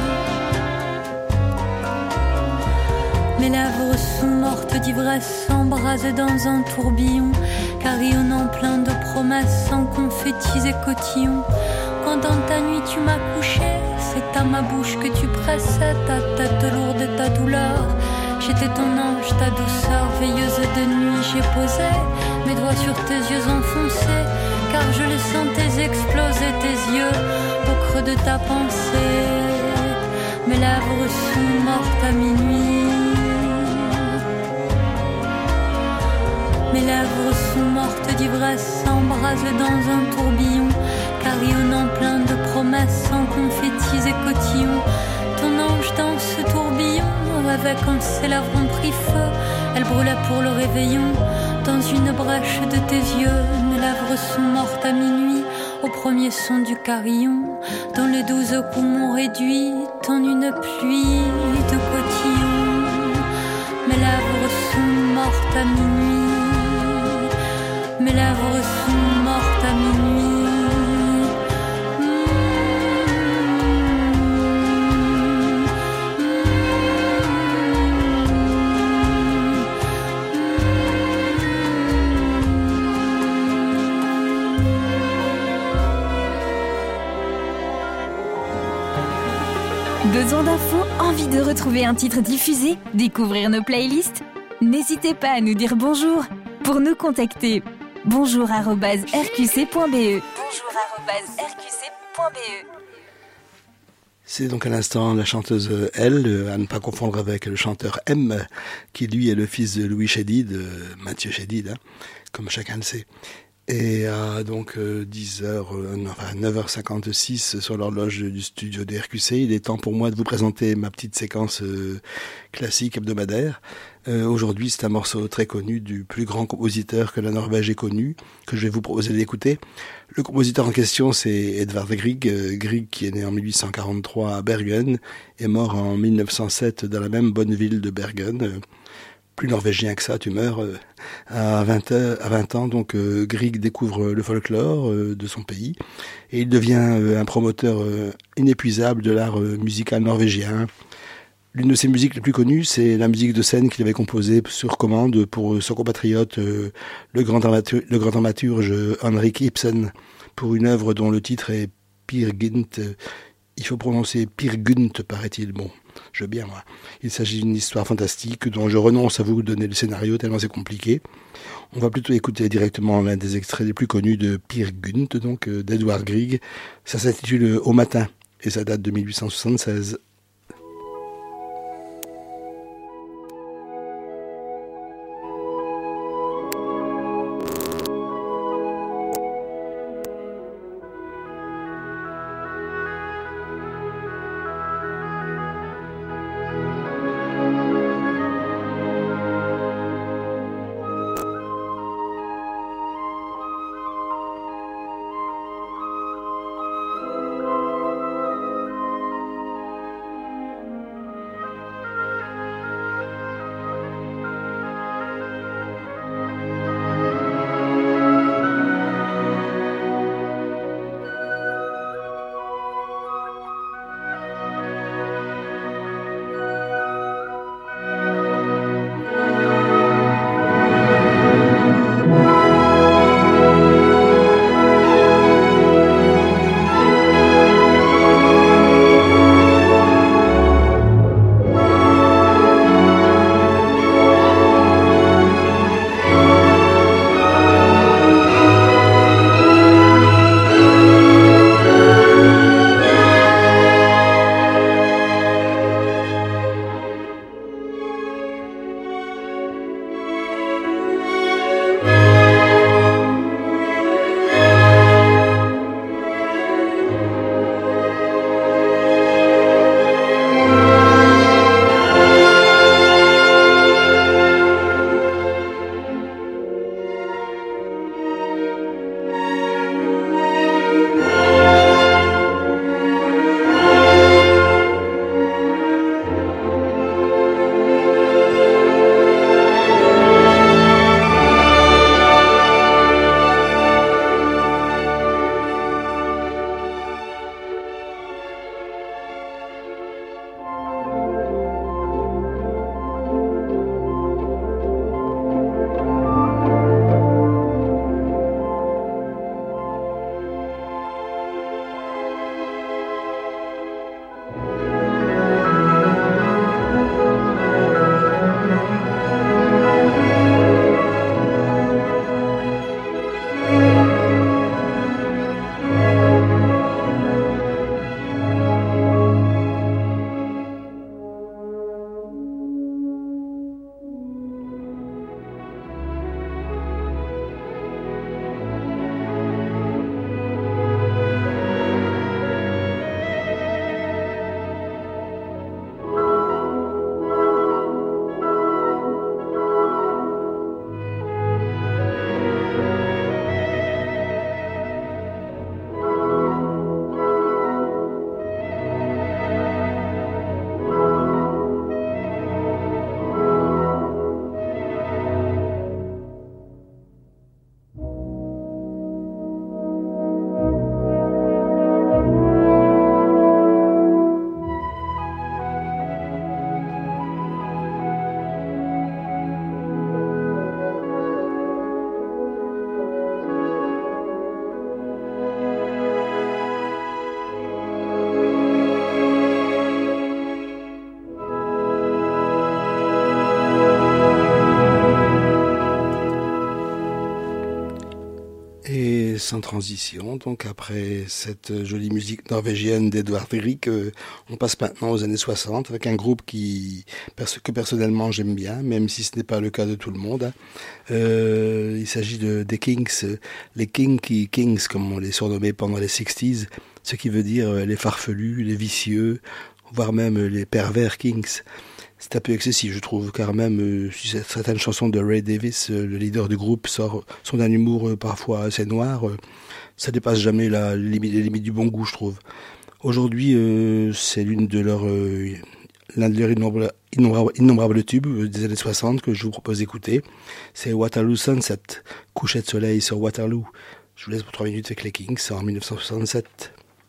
Mes lèvres sont mortes d'ivresse, embrasées dans un tourbillon, carillonnant plein de promesses en confettis et cotillons. Quand dans ta nuit tu m'as couché, c'est à ma bouche que tu pressais ta tête lourde et ta douleur. J'étais ton ange, ta douceur, veilleuse de nuit, j'ai posé mes doigts sur tes yeux enfoncés, car je les sentais exploser, tes yeux au creux de ta pensée. Mes lèvres sont mortes à minuit. Mes lèvres sont mortes d'ivresse, embrasées dans un tourbillon, carillonnant plein de promesses en confettis et cotillons. Ton ange dans ce tourbillon rêvait quand ses lèvres ont pris feu. Elle brûlait pour le réveillon dans une brèche de tes yeux. Mes lèvres sont mortes à minuit, au premier son du carillon, dont les 12 coups m'ont réduit en une pluie de cotillons. Mes lèvres sont mortes à minuit. Mes lèvres sont mortes à minuit. Besoin d'infos, envie de retrouver un titre diffusé, découvrir nos playlists? N'hésitez pas à nous dire bonjour. Pour nous contacter, bonjour@rqc.be. bonjour@rqc.be. C'est donc à l'instant la chanteuse L, à ne pas confondre avec le chanteur M, qui lui est le fils de Louis Chédid, Mathieu Chédid, comme chacun le sait. Et à donc 9h56 sur l'horloge du studio de RQC, il est temps pour moi de vous présenter ma petite séquence classique hebdomadaire. Aujourd'hui, c'est un morceau très connu du plus grand compositeur que la Norvège ait connu, que je vais vous proposer d'écouter. Le compositeur en question, c'est Edvard Grieg. Grieg, qui est né en 1843 à Bergen, est mort en 1907 dans la même bonne ville de Bergen. plus norvégien que ça, tu meurs. À 20 ans, donc Grieg découvre le folklore de son pays et il devient un promoteur inépuisable de l'art musical norvégien. L'une de ses musiques les plus connues, c'est la musique de scène qu'il avait composée sur commande pour son compatriote, le grand dramaturge Henrik Ibsen, pour une œuvre dont le titre est Peer Gynt. Il faut prononcer Peer Gynt, paraît-il. Bon, je veux bien, moi. Il s'agit d'une histoire fantastique dont je renonce à vous donner le scénario tellement c'est compliqué. On va plutôt écouter directement l'un des extraits les plus connus de Peer Gynt, donc d'Edvard Grieg. Ça s'intitule Au matin et ça date de 1876. Sans transition, donc après cette jolie musique norvégienne d'Edvard Grieg, on passe maintenant aux années 60 avec un groupe que personnellement j'aime bien, même si ce n'est pas le cas de tout le monde. Il s'agit des Kings, les Kinky Kings comme on les surnommait pendant les 60s, ce qui veut dire les farfelus, les vicieux, voire même les pervers Kings. C'est un peu excessif, je trouve, car même si certaines chansons de Ray Davies, le leader du groupe, sont d'un humour parfois assez noir, ça dépasse jamais les limites du bon goût, je trouve. Aujourd'hui, c'est l'une de leurs l'un de leurs innombrables tubes des années 60 que je vous propose d'écouter. C'est Waterloo Sunset, coucher de soleil sur Waterloo. Je vous laisse pour 3 minutes avec les Kings, c'est en 1967.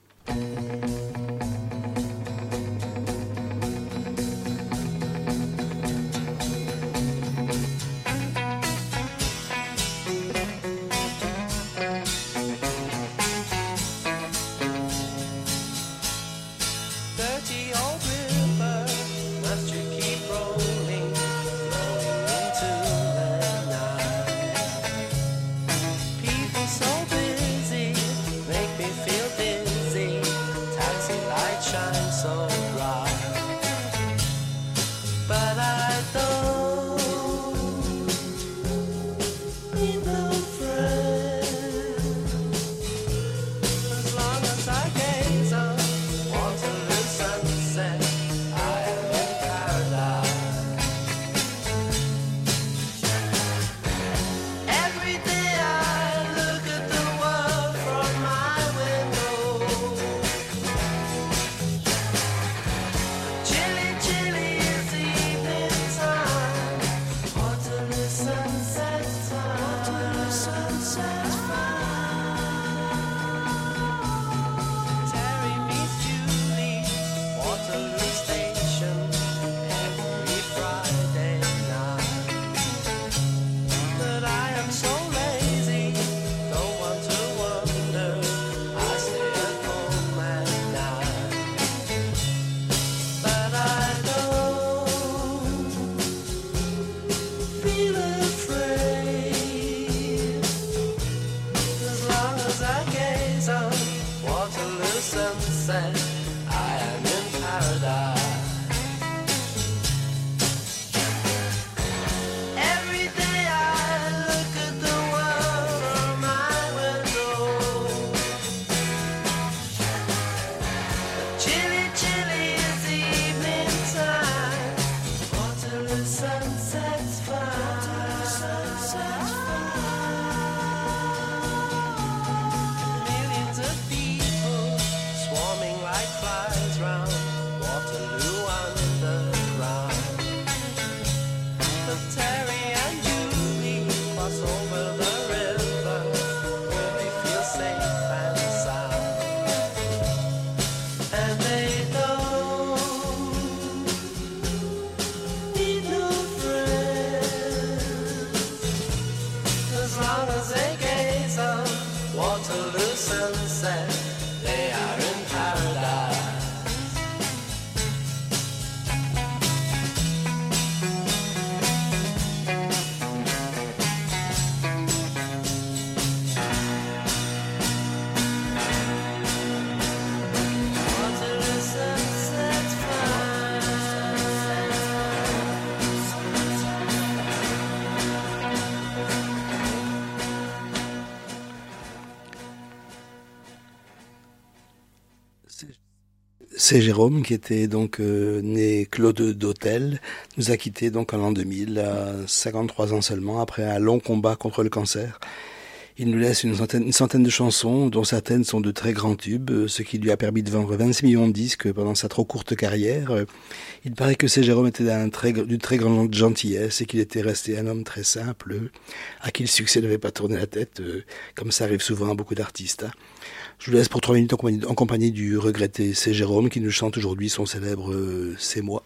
C'est Jérôme qui était donc né Claude d'Hôtel, nous a quittés donc en l'an 2000, à 53 ans seulement, après un long combat contre le cancer. Il nous laisse une centaine de chansons, dont certaines sont de très grands tubes, ce qui lui a permis de vendre 26 millions de disques pendant sa trop courte carrière. Il paraît que c'est Jérôme était d'une très grande gentillesse et qu'il était resté un homme très simple, à qui le succès n'avait pas tourné la tête, comme ça arrive souvent à beaucoup d'artistes. Je vous laisse pour 3 minutes en compagnie du regretté C'est Jérôme qui nous chante aujourd'hui son célèbre C'est moi.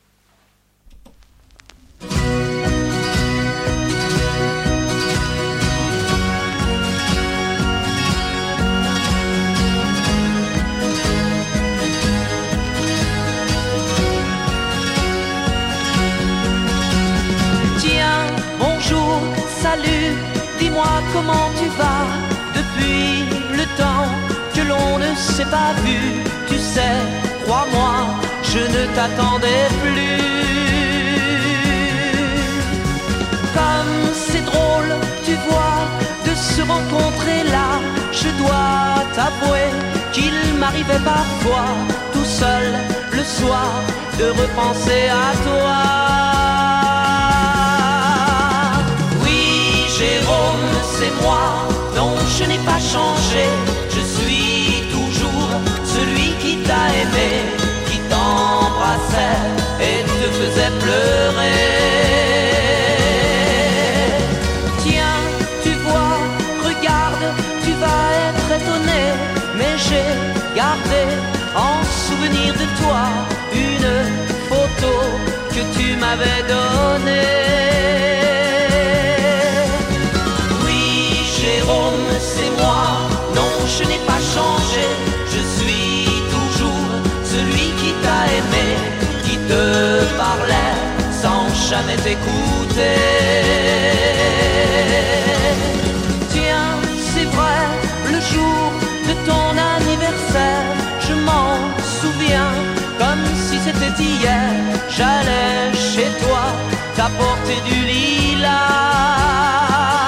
Tiens, bonjour, salut, dis-moi comment tu vas depuis le temps que l'on ne s'est pas vu. Tu sais, crois-moi, je ne t'attendais plus. Comme c'est drôle, tu vois, de se rencontrer là. Je dois t'avouer qu'il m'arrivait parfois, tout seul le soir, de repenser à toi. Oui, Jérôme, c'est moi, non, je n'ai pas changé. Je suis toujours celui qui t'a aimé, qui t'embrassait garder en souvenir de toi une photo que tu m'avais donnée. Oui, Jérôme, c'est moi, non, je n'ai pas changé, je suis toujours celui qui t'a aimé, qui te parlait sans jamais t'écouter. Tiens, c'est vrai, le jour de ton anniversaire, je m'en souviens comme si c'était hier. J'allais chez toi t'apporter du lilas.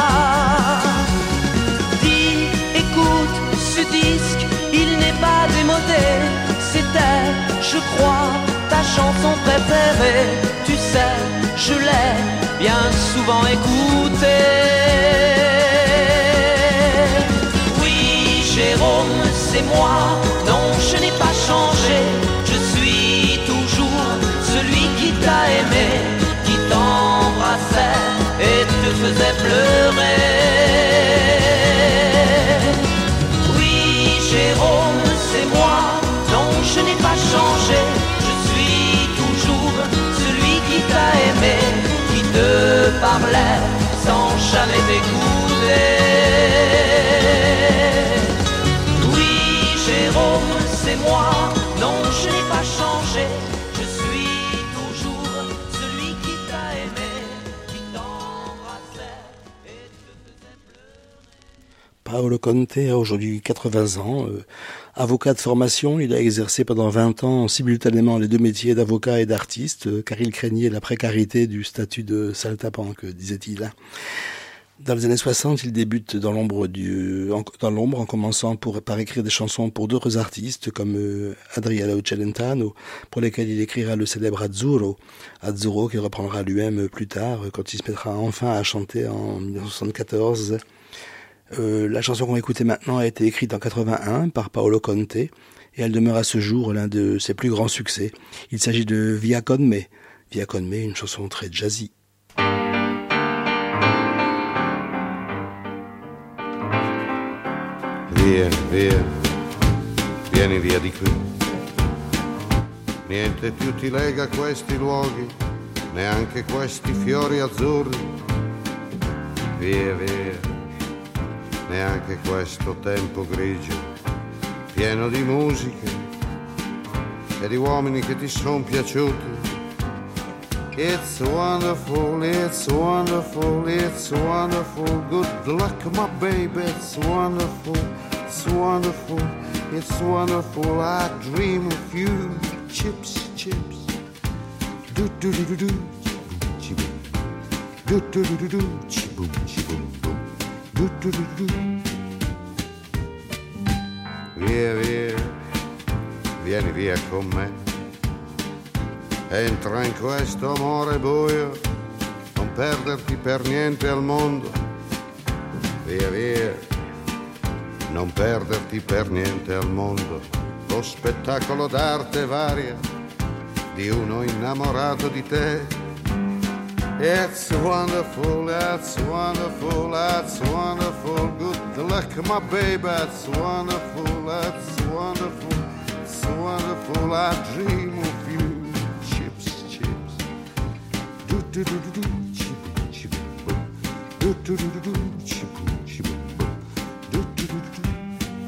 Dis, écoute, ce disque, il n'est pas démodé. C'était, je crois, ta chanson préférée. Tu sais, je l'ai bien souvent écoutée. Oui, Jérôme, c'est moi, non, je n'ai pas changé. Je suis toujours celui qui t'a aimé, qui t'embrassait et te faisait pleurer. Oui, Jérôme, c'est moi, non, je n'ai pas changé. Je suis toujours celui qui t'a aimé, qui te parlait sans jamais t'écouter. Oui, Jérôme, c'est moi, non, je n'ai pas changé. Je suis toujours celui qui t'a aimé, qui t'embrassait et te faisait pleurer. Paolo Conte a aujourd'hui 80 ans. Avocat de formation, il a exercé pendant 20 ans simultanément les deux métiers d'avocat et d'artiste, car il craignait la précarité du statut de saltapanque, disait-il. Dans les années 60, il débute dans l'ombre en commençant par écrire des chansons pour d'autres artistes comme Adriano Celentano, pour lesquels il écrira le célèbre Azzurro qu'il reprendra lui-même plus tard quand il se mettra enfin à chanter en 1974. La chanson qu'on va écouter maintenant a été écrite en 81 par Paolo Conte et elle demeure à ce jour l'un de ses plus grands succès. Il s'agit de Via con me. Via con me, une chanson très jazzy. Via, via, vieni via di qui. Niente più ti lega a questi luoghi, neanche questi fiori azzurri. Via, via, neanche questo tempo grigio, pieno di musiche e di uomini che ti son piaciuti. It's wonderful, it's wonderful, it's wonderful. Good luck, my baby, it's wonderful, it's wonderful, it's wonderful. I dream of you. Chips, chips. Do do do do do. Chi-boom. Do do do do do. Chi-boom, chi-boom, boom. Do do do do. Via, via, vieni via con me. Entra in questo amore buio, non perderti per niente al mondo. Via, via, non perderti per niente al mondo. Lo spettacolo d'arte varia di uno innamorato di te. It's wonderful, it's wonderful, it's wonderful. Good luck, my baby, it's wonderful, it's wonderful, it's wonderful. I dream of you. Do do do do, chi-boom, chi-boom, boom. Do do do do do, chi-boom, chi-boom, boom. Do do do do do.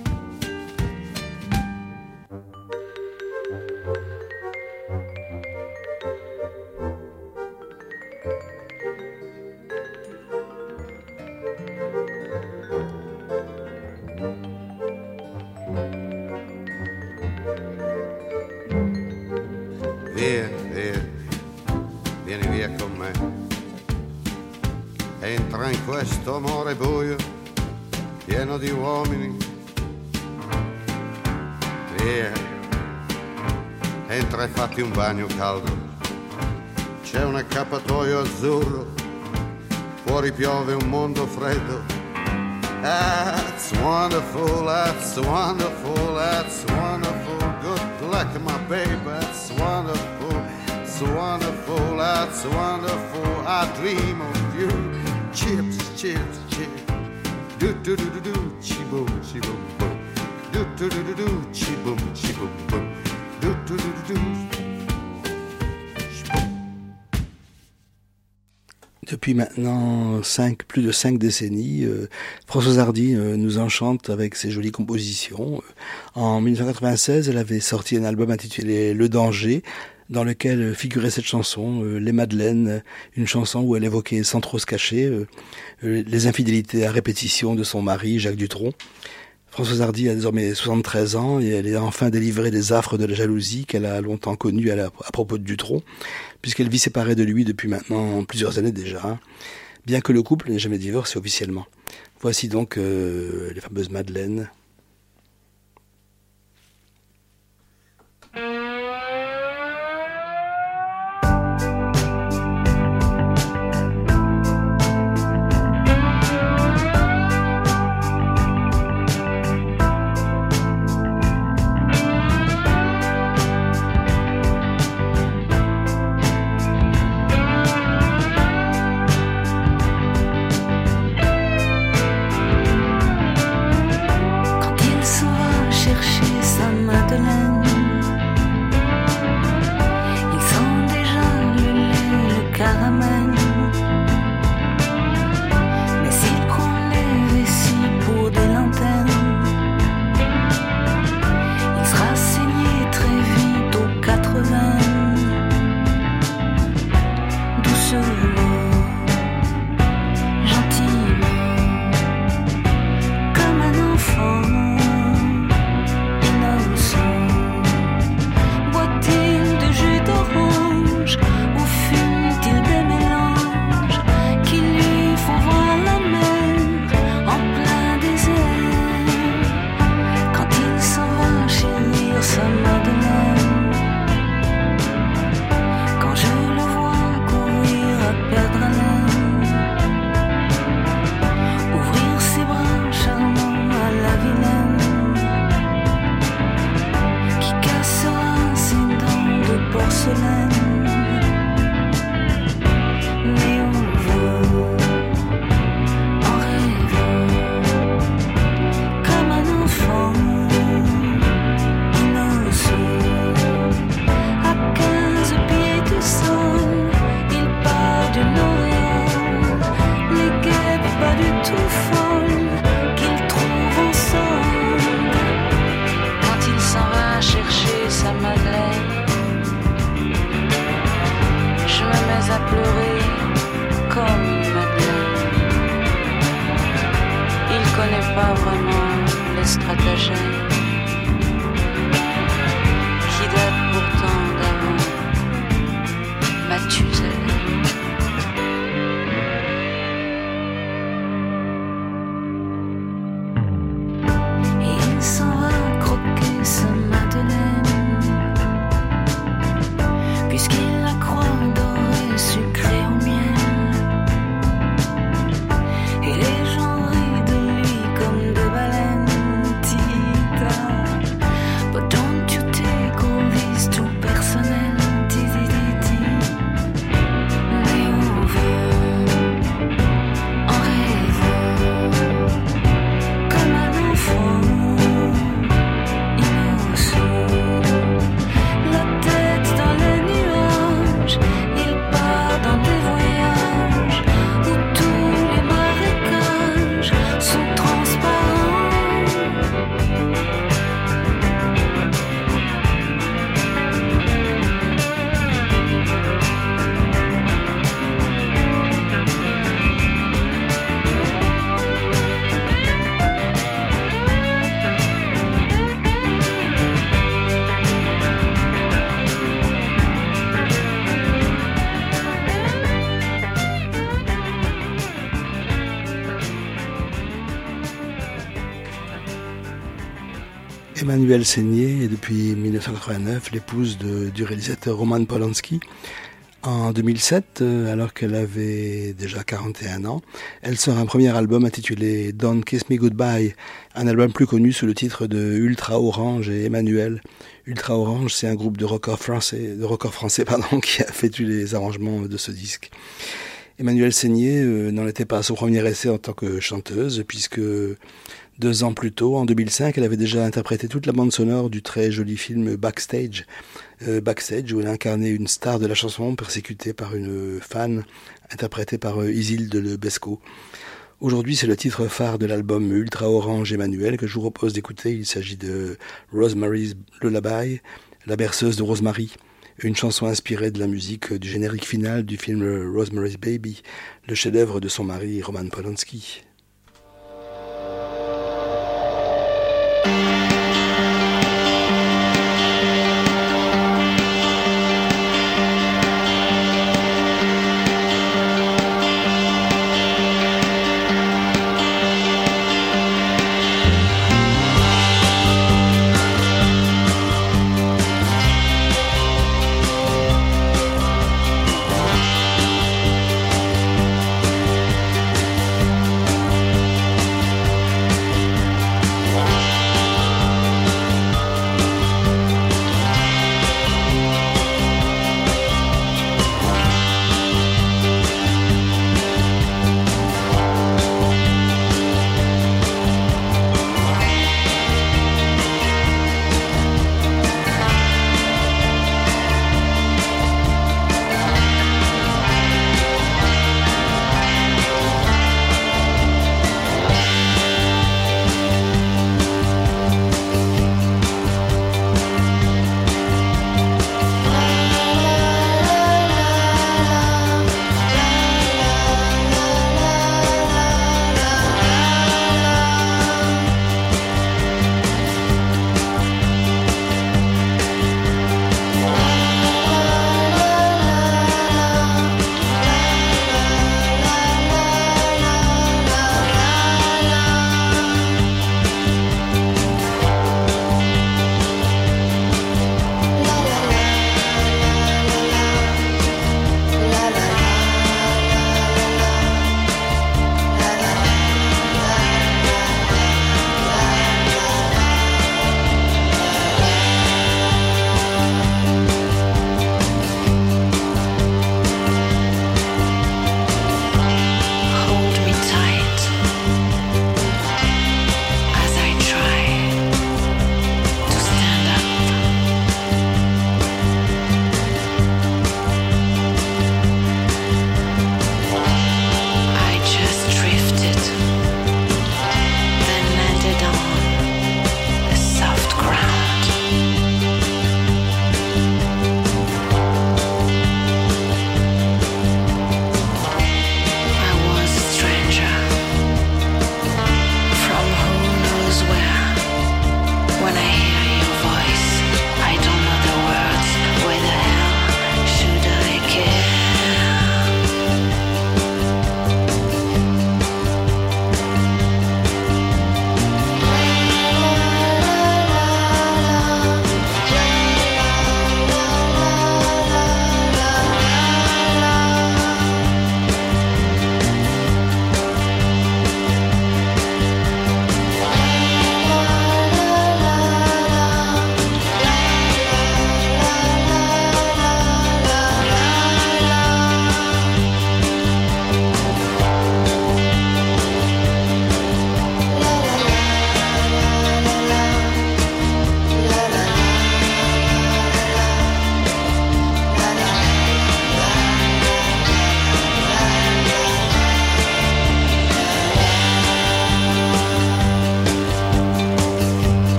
Via, via, vieni via con me. Entra in questo amore buio, pieno di uomini. Via, entra e fatti un bagno caldo. C'è un accappatoio azzurro, fuori piove un mondo freddo. That's wonderful, that's wonderful, that's wonderful. Good luck, my baby, that's wonderful, it's wonderful, that's wonderful. I dream of you. Chips, chips, chips. Do do do do do, chi boom, boom. do do do do do, chi boom boom, do do do do do. Depuis maintenant plus de 5 décennies, Françoise Hardy nous enchante avec ses jolies compositions. En 1996, elle avait sorti un album intitulé Le Danger, dans lequel figurait cette chanson, Les Madeleines, une chanson où elle évoquait sans trop se cacher les infidélités à répétition de son mari, Jacques Dutronc. Françoise Hardy a désormais 73 ans et elle est enfin délivrée des affres de la jalousie qu'elle a longtemps connue à propos de Dutronc, puisqu'elle vit séparée de lui depuis maintenant plusieurs années déjà, bien que le couple n'ait jamais divorcé officiellement. Voici donc les fameuses Madeleines. Emmanuelle Seigner est depuis 1989 l'épouse du réalisateur Roman Polanski. En 2007, alors qu'elle avait déjà 41 ans, elle sort un premier album intitulé Don't Kiss Me Goodbye, un album plus connu sous le titre de Ultra Orange et Emmanuelle. Ultra Orange, c'est un groupe de rockers français qui a fait tous les arrangements de ce disque. Emmanuelle Seigné n'en était pas à son premier essai en tant que chanteuse, puisque 2 ans plus tôt, en 2005, elle avait déjà interprété toute la bande sonore du très joli film Backstage, où elle incarnait une star de la chanson persécutée par une fan, interprétée par Isilde Lebesco. Aujourd'hui, c'est le titre phare de l'album Ultra Orange Emmanuelle que je vous propose d'écouter. Il s'agit de Rosemary's Lullaby, la berceuse de Rosemary, une chanson inspirée de la musique du générique final du film Rosemary's Baby, le chef-d'œuvre de son mari Roman Polanski.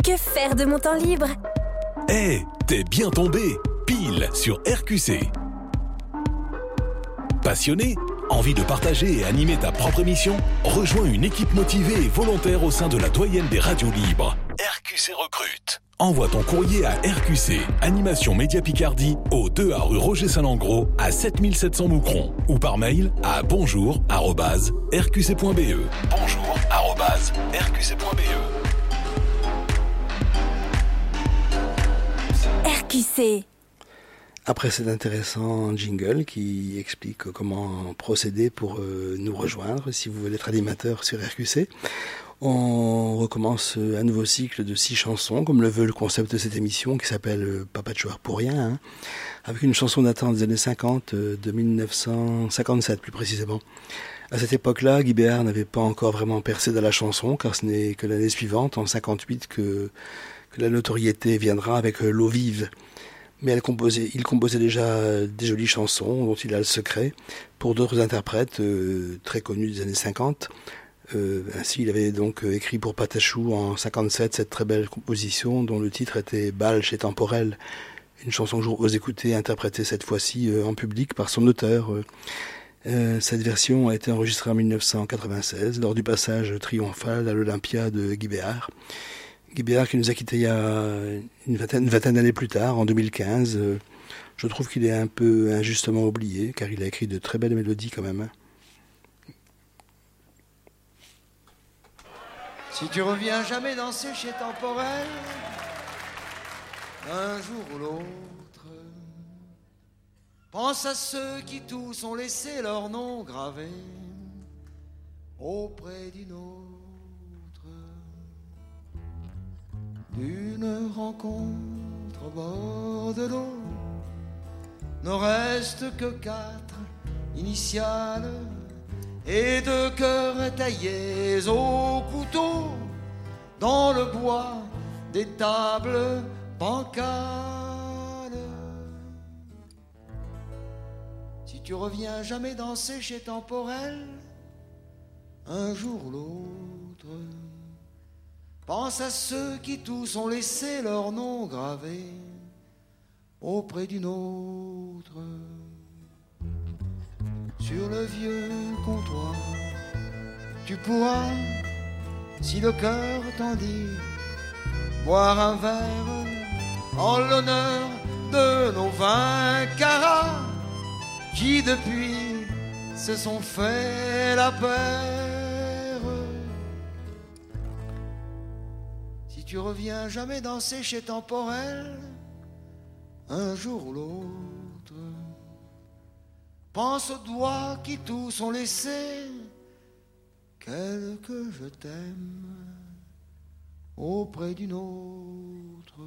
Que faire de mon temps libre? Eh, t'es bien tombé, pile sur RQC. Passionné? Envie de partager et animer ta propre émission? Rejoins une équipe motivée et volontaire au sein de la doyenne des radios libres. RQC recrute. Envoie ton courrier à RQC, Animation Média Picardie, au 2A rue Roger Saint-Langros, à 7700 Moucron, ou par mail à bonjour@rqc.be. bonjour@rqc.be. RQC. Après cet intéressant jingle qui explique comment procéder pour nous rejoindre si vous voulez être animateur sur RQC, on recommence un nouveau cycle de 6 chansons, comme le veut le concept de cette émission, qui s'appelle Pas Patchwork pour rien, avec une chanson datant des années 50, de 1957 plus précisément. À cette époque-là, Guy Béard n'avait pas encore vraiment percé dans la chanson, car ce n'est que l'année suivante, en 58, que la notoriété viendra avec L'eau vive. Mais il composait déjà des jolies chansons dont il a le secret pour d'autres interprètes très connus des années 50. Ainsi, il avait donc écrit pour Patachou en 57 cette très belle composition dont le titre était Bal chez Temporel, une chanson que je vous propose d'écouter, interprétée cette fois-ci en public par son auteur. Cette version a été enregistrée en 1996 lors du passage triomphal à l'Olympia de Guy Béard. Guy Béard qui nous a quittés il y a une vingtaine d'années plus tard, en 2015. Je trouve qu'il est un peu injustement oublié, car il a écrit de très belles mélodies quand même. Si tu reviens jamais danser chez Temporel, un jour ou l'autre, pense à ceux qui tous ont laissé leur nom gravé auprès d'une autre. D'une rencontre au bord de l'eau, ne reste que 4 initiales et 2 cœurs taillés au couteau dans le bois des tables bancales. Si tu reviens jamais danser chez Temporel, un jour ou l'autre, pense à ceux qui tous ont laissé leur nom gravé auprès d'une autre. Sur le vieux comptoir, tu pourras, si le cœur t'en dit, boire un verre en l'honneur de nos 20 carats qui depuis se sont fait la paire. Si tu reviens jamais danser chez Temporel, un jour ou l'autre, pense aux doigts qui tous ont laissé quelque je t'aime auprès d'une autre.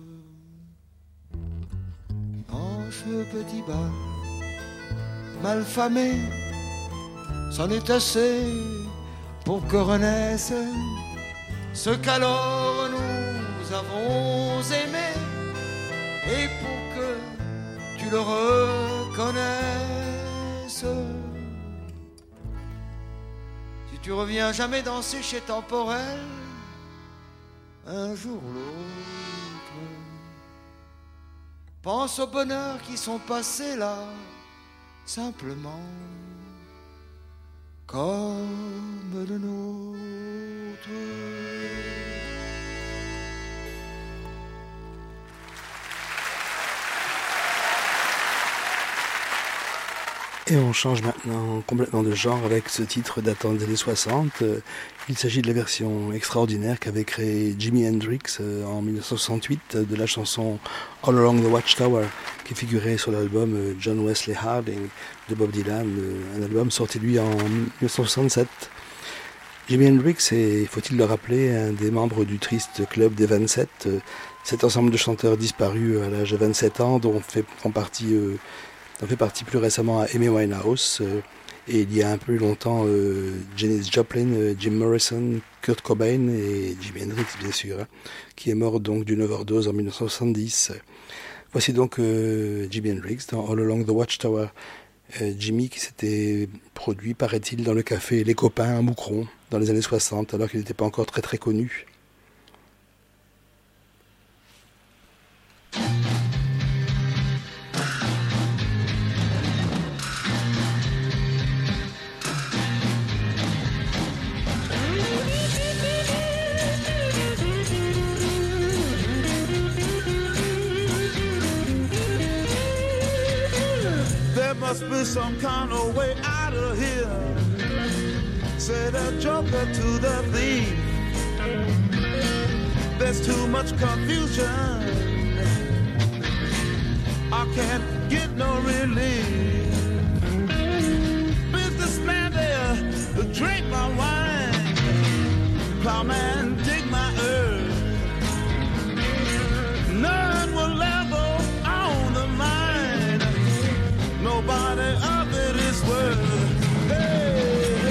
Dans ce petit bal malfamé, c'en est assez pour que renaisse ce qu'alors nous avons aimé, et pour que tu le reconnaisses. Si tu reviens jamais danser chez Temporel, un jour ou l'autre, pense aux bonheurs qui sont passés là, simplement comme le nôtre. Et on change maintenant complètement de genre avec ce titre datant des années 60. Il s'agit de la version extraordinaire qu'avait créée Jimi Hendrix en 1968 de la chanson All Along the Watchtower, qui figurait sur l'album John Wesley Harding de Bob Dylan, un album sorti lui en 1967. Jimi Hendrix est, faut-il le rappeler, un des membres du triste club des 27, cet ensemble de chanteurs disparus à l'âge de 27 ans dont fait partie plus récemment Amy Winehouse, et il y a un peu longtemps Janis Joplin, Jim Morrison, Kurt Cobain et Jimi Hendrix bien sûr, qui est mort donc d'une overdose en 1970. Voici donc Jimi Hendrix dans All Along the Watchtower. Jimmy qui s'était produit, paraît-il, dans le café Les Copains à Moucron dans les années 60, alors qu'il n'était pas encore très très connu. me some kind of way out of here, said the joker to the thief. There's too much confusion, I can't get no relief. Businessman there, drink my wine. Plowman, dig my earth. None will level on the mine. Nobody of it is worth. Hey.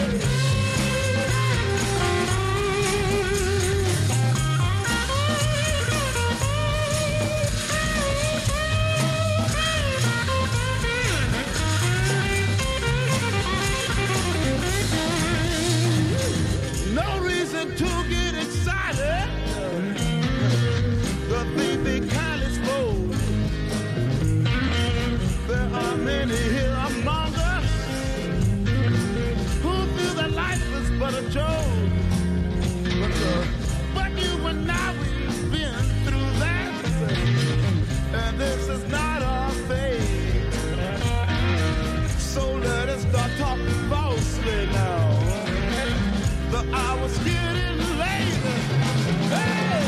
But a joke, but you and I, we've been through that, and this is not our fate. So let us start talking falsely now. The hour's getting late. Hey!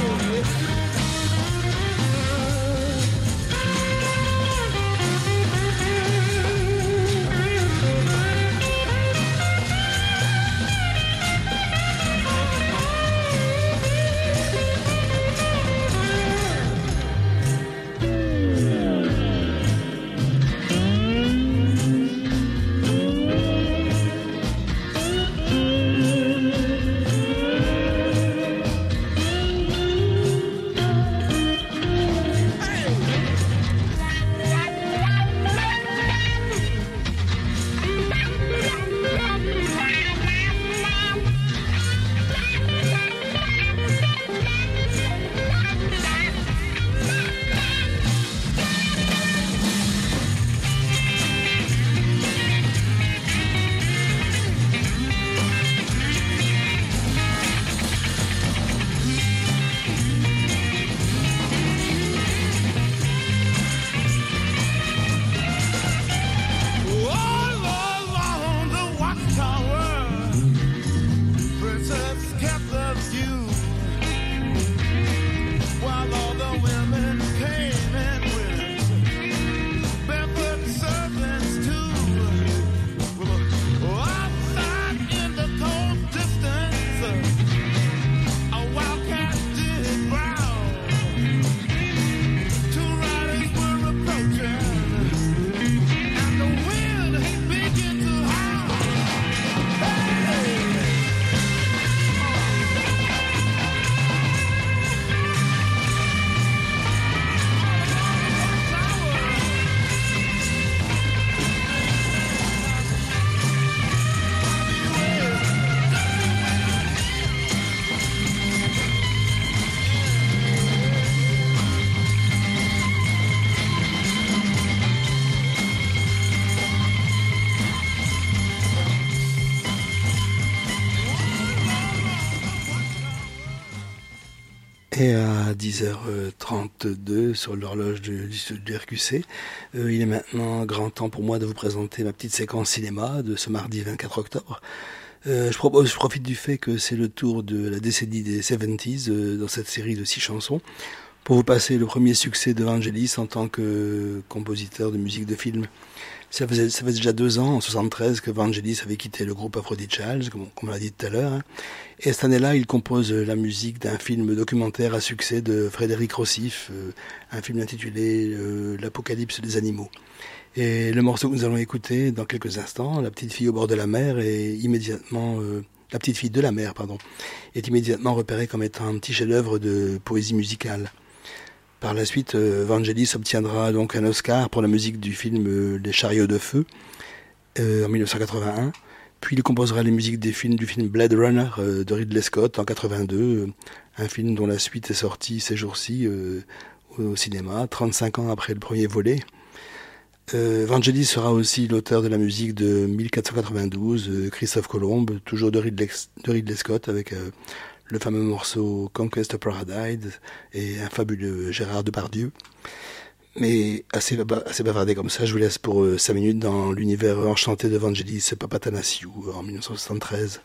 Et à 10h32 sur l'horloge du RQC, il est maintenant grand temps pour moi de vous présenter ma petite séquence cinéma de ce mardi 24 octobre. Je profite du fait que c'est le tour de la décennie des 70s dans cette série de 6 chansons pour vous passer le premier succès de Vangelis en tant que compositeur de musique de film. Ça faisait déjà 2 ans, en 73, que Vangelis avait quitté le groupe Aphrodite Child, comme on l'a dit tout à l'heure. Hein. Et cette année-là, il compose la musique d'un film documentaire à succès de Frédéric Rossif, un film intitulé L'Apocalypse des animaux. Et le morceau que nous allons écouter dans quelques instants, La petite fille au bord de la mer, est immédiatement... La petite fille de la mer, pardon, est immédiatement repérée comme étant un petit chef-d'œuvre de poésie musicale. Par la suite, Vangelis obtiendra donc un Oscar pour la musique du film Les chariots de feu en 1981. Puis il composera les musiques du film Blade Runner de Ridley Scott en 82, un film dont la suite est sortie ces jours-ci au cinéma, 35 ans après le premier volet. Vangelis sera aussi l'auteur de la musique de 1492, Christophe Colomb, toujours de Ridley Scott, avec le fameux morceau Conquest of Paradise et un fabuleux Gérard Depardieu. Mais assez bavardé comme ça, je vous laisse pour 5 minutes dans l'univers enchanté de Vangelis Papathanassiou en 1973.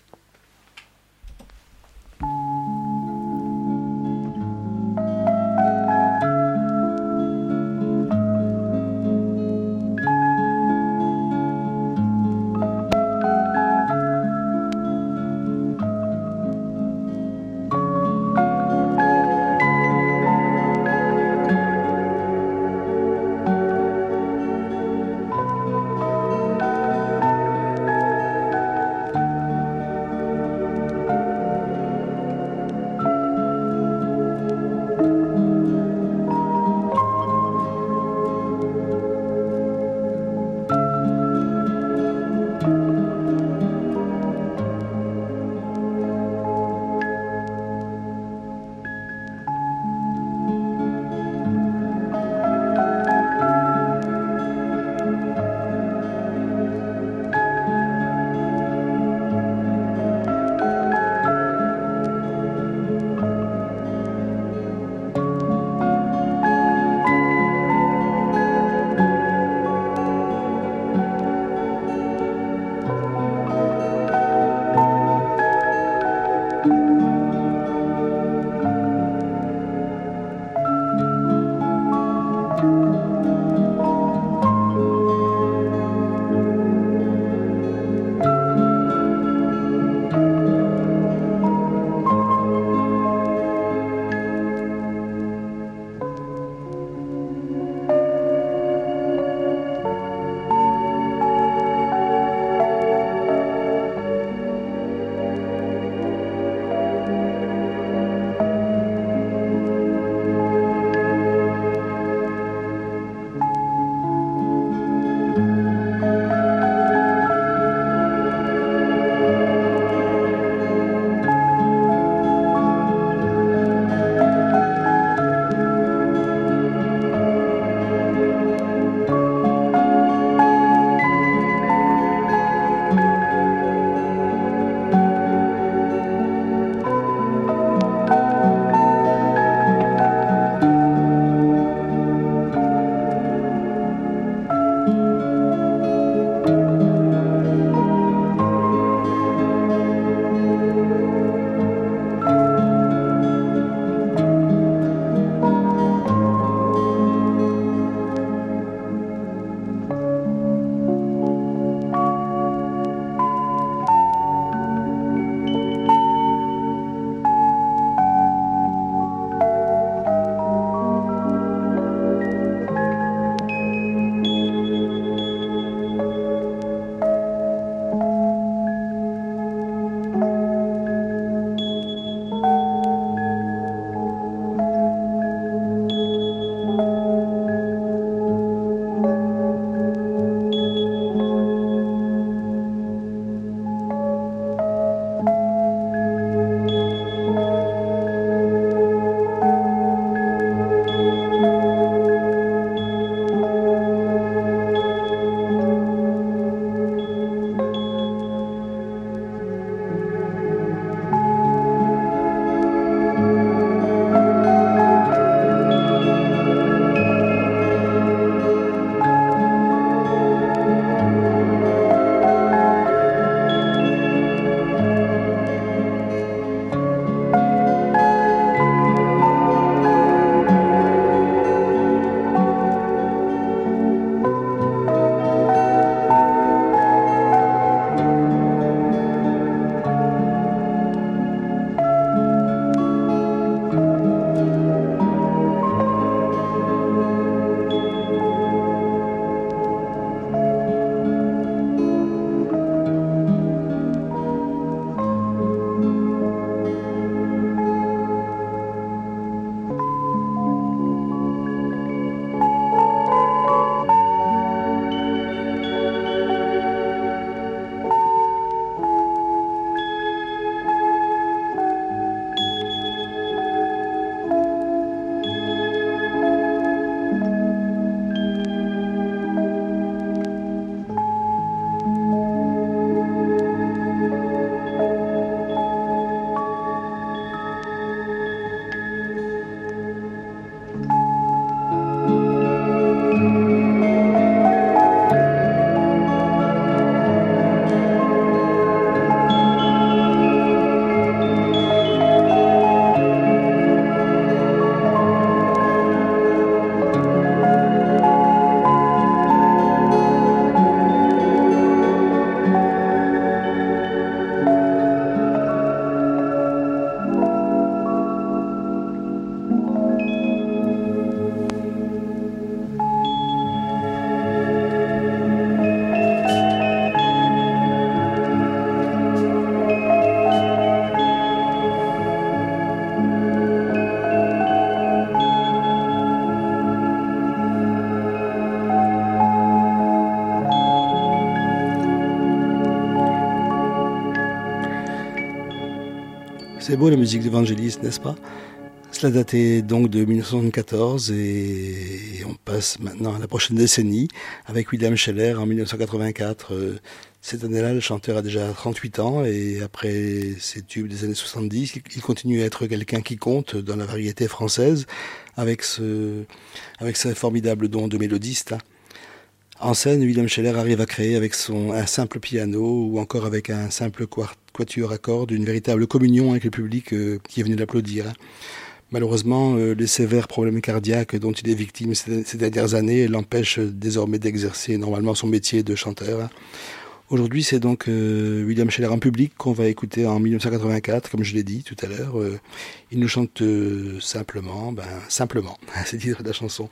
C'est beau la musique d'Evangelis, n'est-ce pas? Cela datait donc de 1974 et on passe maintenant à la prochaine décennie avec William Scheller en 1984. Cette année-là, le chanteur a déjà 38 ans et après ses tubes des années 70, il continue à être quelqu'un qui compte dans la variété française avec ce formidable don de mélodiste. En scène, William Scheller arrive à créer avec un simple piano ou encore avec un simple quatuor à cordes une véritable communion avec le public qui est venu l'applaudir. Malheureusement, les sévères problèmes cardiaques dont il est victime ces dernières années l'empêchent désormais d'exercer normalement son métier de chanteur. Aujourd'hui, c'est donc William Scheller en public qu'on va écouter en 1984, comme je l'ai dit tout à l'heure. Il nous chante simplement, c'est le titre de la chanson.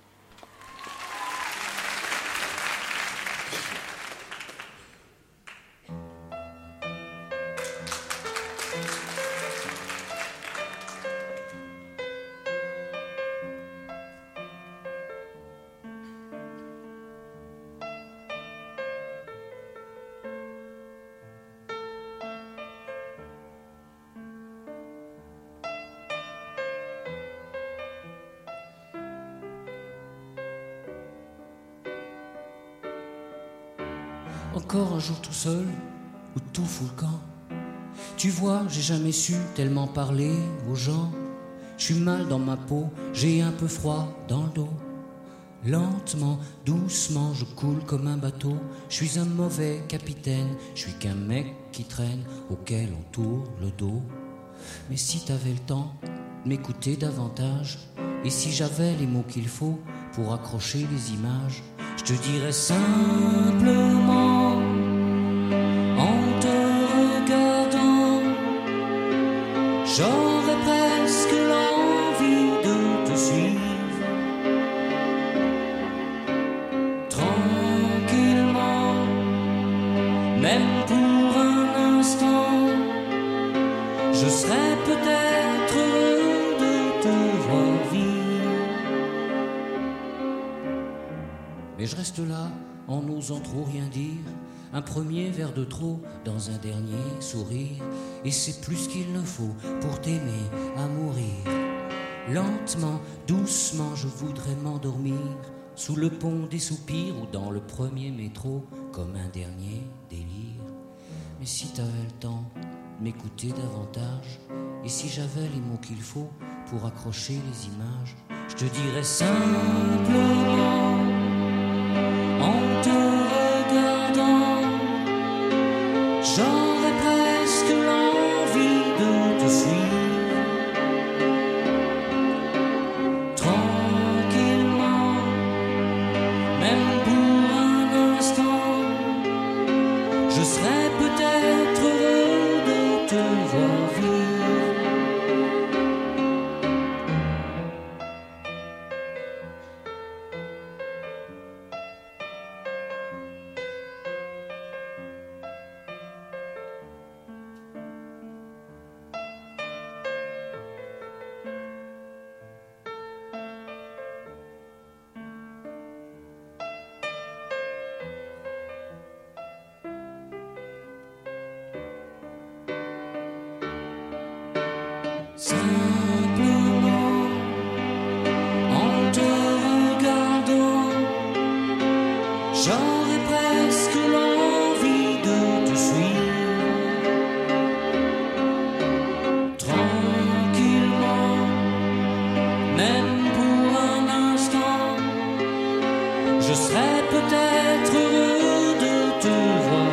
Encore un jour tout seul, où tout fout le camp. Tu vois, j'ai jamais su tellement parler aux gens. Je suis mal dans ma peau, j'ai un peu froid dans le dos. Lentement, doucement, je coule comme un bateau. Je suis un mauvais capitaine, je suis qu'un mec qui traîne, auquel on tourne le dos. Mais si t'avais le temps de m'écouter davantage, et si j'avais les mots qu'il faut pour accrocher les images, je te dirais simplement, en te regardant, j'aurais presque l'envie de te suivre, tranquillement, même pour un instant, je serais peut-être heureux de te voir vivre. Mais je reste là, en n'osant trop rien dire. Un premier verre de trop dans un dernier sourire. Et c'est plus qu'il ne faut pour t'aimer à mourir. Lentement, doucement, je voudrais m'endormir sous le pont des soupirs ou dans le premier métro, comme un dernier délire. Mais si t'avais le temps de m'écouter davantage, et si j'avais les mots qu'il faut pour accrocher les images, je te dirais simplement, en te regardant, j'aurais presque l'envie de te suivre, tranquillement, même pour un instant, je serais peut-être heureux de te voir vivre. Simplement, en te regardant, j'aurais presque l'envie de te suivre, tranquillement, même pour un instant, je serais peut-être heureux de te voir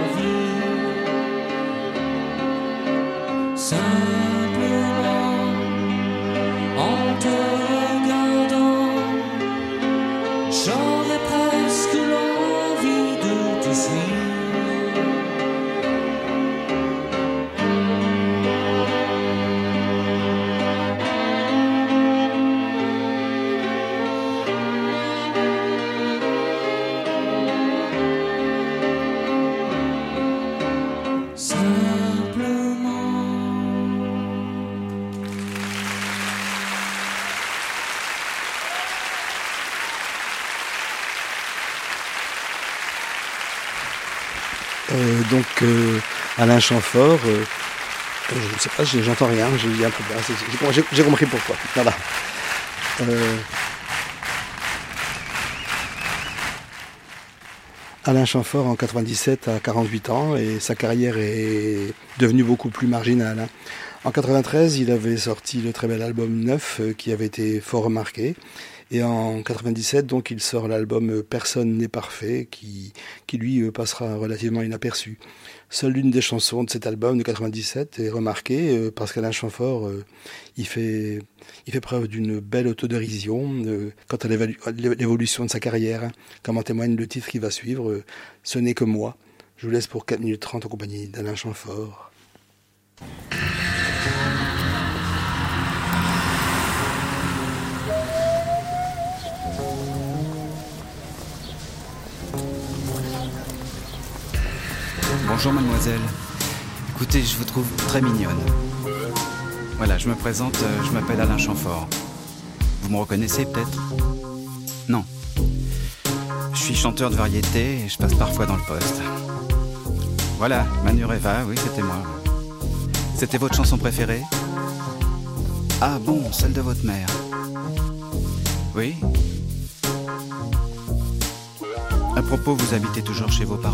vivre. Simplement, en te regardant, j'aurais presque l'envie de te suivre. Alain Chamfort, Je ne sais pas, j'entends rien, j'ai un peu bas. J'ai compris pourquoi. Voilà. Alain Chamfort en 97 a 48 ans et sa carrière est devenue beaucoup plus marginale. En 93, il avait sorti le très bel album Neuf qui avait été fort remarqué. Et en 97, donc, il sort l'album Personne n'est parfait qui lui passera relativement inaperçu. Seule l'une des chansons de cet album de 97 est remarquée parce qu'Alain Chamfort, il fait preuve d'une belle autodérision quant à l'évolution de sa carrière, comme en témoigne le titre qui va suivre, Ce n'est que moi. Je vous laisse pour 4 minutes 30 en compagnie d'Alain Chamfort. Bonjour mademoiselle. Écoutez, je vous trouve très mignonne. Voilà, je me présente, je m'appelle Alain Chamfort. Vous me reconnaissez peut-être ? Non. Je suis chanteur de variété et je passe parfois dans le poste. Voilà, Manureva, oui, c'était moi. C'était votre chanson préférée ? Ah bon, celle de votre mère. Oui ? À propos, vous habitez toujours chez vos parents ?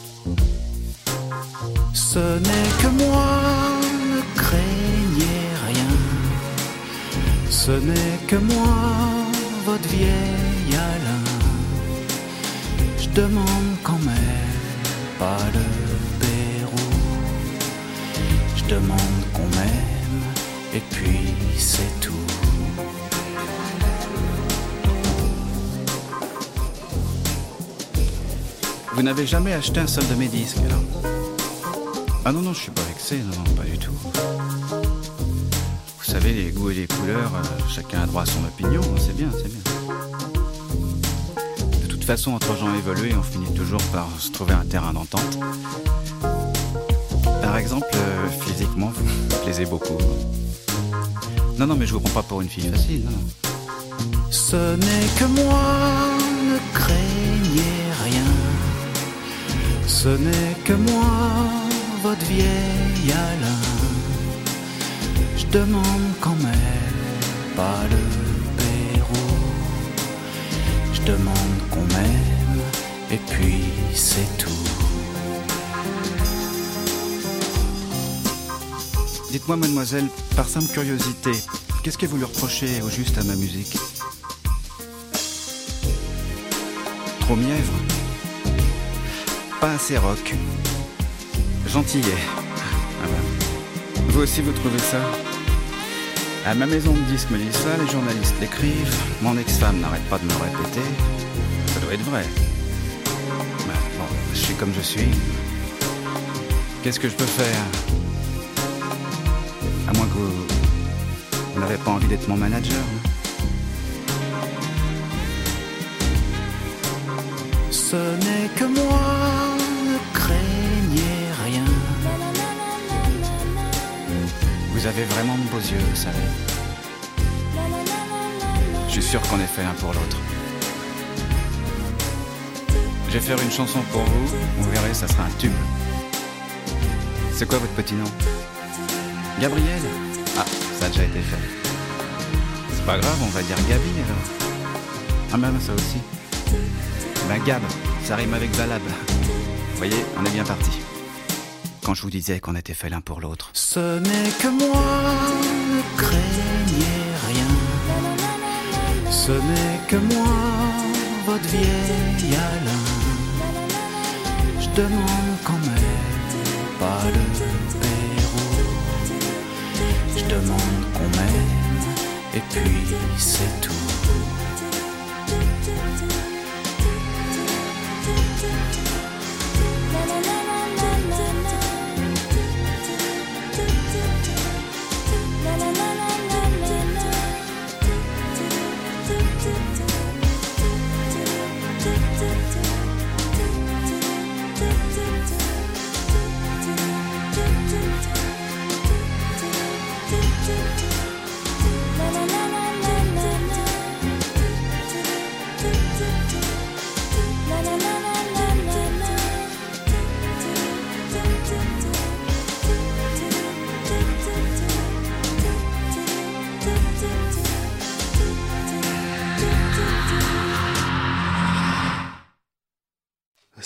Ce n'est que moi, ne craignez rien. Ce n'est que moi, votre vieil Alain. Je demande quand même pas le Pérou. Je demande qu'on m'aime et puis c'est tout. Vous n'avez jamais acheté un seul de mes disques alors ? Ah non, je suis pas vexé, non, pas du tout. Vous savez, les goûts et les couleurs, chacun a droit à son opinion, c'est bien. De toute façon, entre gens évolués, on finit toujours par se trouver un terrain d'entente. Par exemple, physiquement, vous me plaisez beaucoup. Non, mais je vous prends pas pour une fille facile, non. Ce n'est que moi, ne craignez rien. Ce n'est que moi, votre vieil Alain. Je demande quand même pas le Pérou. Je demande qu'on m'aime et puis c'est tout. Dites-moi mademoiselle, par simple curiosité, qu'est-ce que vous lui reprochez au juste à ma musique ? Trop mièvre ? Pas assez rock ? Gentillet. Ah ben. Vous aussi vous trouvez ça ? À ma maison de disques me disent ça, les journalistes l'écrivent, mon ex-femme n'arrête pas de me répéter. Ça doit être vrai. Ben, bon, je suis comme je suis. Qu'est-ce que je peux faire ? À moins que vous n'avez pas envie d'être mon manager. Ce n'est que moi, ne craignez rien. Vous avez vraiment de beaux yeux, vous savez. Je suis sûr qu'on est fait l'un pour l'autre. Je vais faire une chanson pour vous, vous verrez, ça sera un tube. C'est quoi votre petit nom ? Gabriel ? Ah, ça a déjà été fait. C'est pas grave, on va dire Gabi alors. Ah même ça aussi. Ben Gab, ça rime avec Valab. Vous voyez, on est bien parti. Quand je vous disais qu'on était fait l'un pour l'autre. Ce n'est que moi, ne craignez rien. Ce n'est que moi, votre vieil Alain. Je demande quand même pas le Pérou. Je demande qu'on m'aime et puis c'est tout.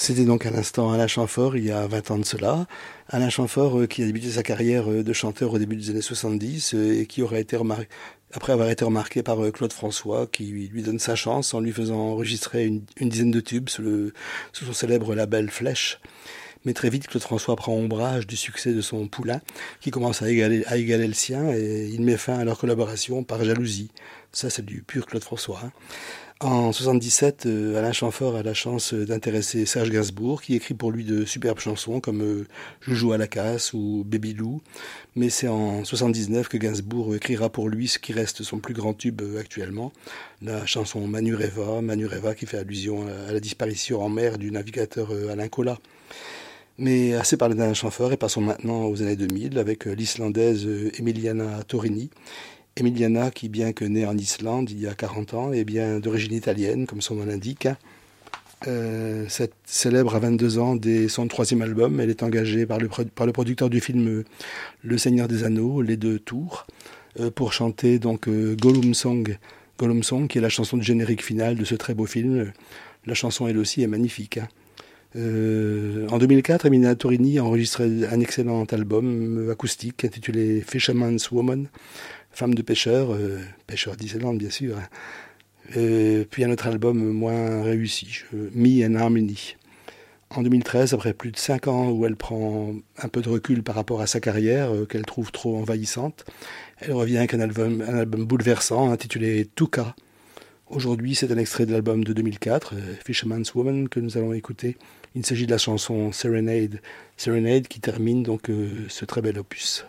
C'était donc à l'instant Alain Chamfort, il y a 20 ans de cela. Alain Chamfort qui a débuté sa carrière de chanteur au début des années 70 et qui aurait été remarqué, après avoir été remarqué par Claude François, qui lui donne sa chance en lui faisant enregistrer une dizaine de tubes sous son célèbre label Flèche. Mais très vite, Claude François prend ombrage du succès de son poulain, qui commence à égaler le sien, et il met fin à leur collaboration par jalousie. Ça, c'est du pur Claude François. En 77, Alain Chamfort a la chance d'intéresser Serge Gainsbourg, qui écrit pour lui de superbes chansons comme Je joue à la casse ou Baby Lou. Mais c'est en 79 que Gainsbourg écrira pour lui ce qui reste son plus grand tube actuellement, la chanson Manureva qui fait allusion à la disparition en mer du navigateur Alain Colas. Mais assez parlé d'Alain Chamfort et passons maintenant aux années 2000 avec l'Islandaise Emiliana Torini. Emiliana qui, bien que née en Islande il y a 40 ans, est bien d'origine italienne, comme son nom l'indique. Cette célèbre à 22 ans dès son 3e album. Elle est engagée par le producteur du film Le Seigneur des Anneaux, Les Deux Tours, pour chanter donc Gollum Song, qui est la chanson du générique final de ce très beau film. La chanson, elle aussi, est magnifique. En 2004, Emiliana Torini a enregistré un excellent album acoustique intitulé Fisherman's Woman, femme de pêcheur, pêcheur d'Islande bien sûr, puis un autre album moins réussi, Me and Harmony. En 2013, après plus de 5 ans où elle prend un peu de recul par rapport à sa carrière, qu'elle trouve trop envahissante, elle revient avec un album bouleversant intitulé Tuka. Aujourd'hui, c'est un extrait de l'album de 2004, Fisherman's Woman, que nous allons écouter. Il s'agit de la chanson Serenade qui termine donc ce très bel opus.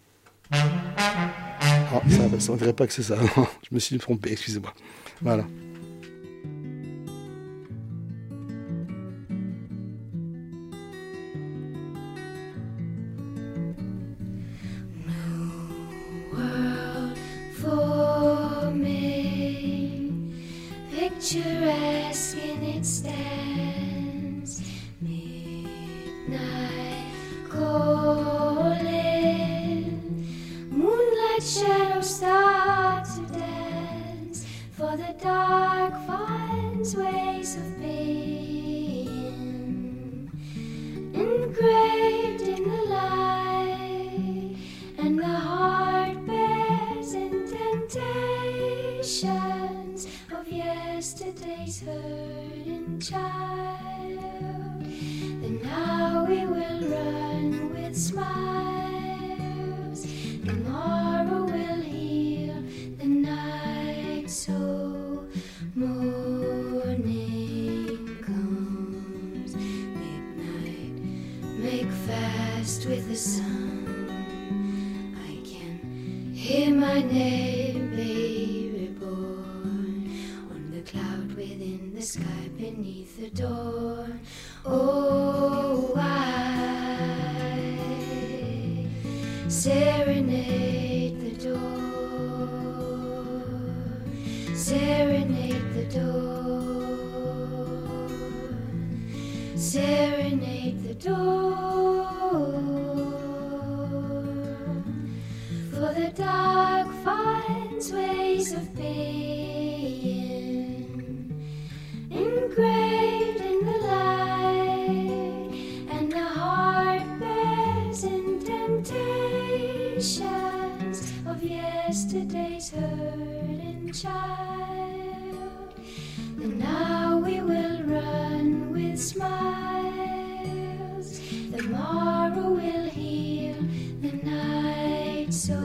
Oh, ça ne dirait pas que c'est ça. Je me suis trompé, excusez-moi. Voilà. Picturesque in its stands, midnight calling, moonlight shadows start to dance, for the dark finds ways of being, engraved in the light, and the heart bears indentations of yesterday's hurting child. And now we will run with smiles. Tomorrow will heal the night, so morning comes. Midnight, make fast with the sun. I can hear my name, baby born, on the cloud within the sky beneath the door. Oh, I serenade the door, serenade the door, serenade the door. For the dark finds ways of being, engraved in the light, and the heart bears indentations of yesterday's hurting child. And now we will run with smiles. The morrow will heal the night, so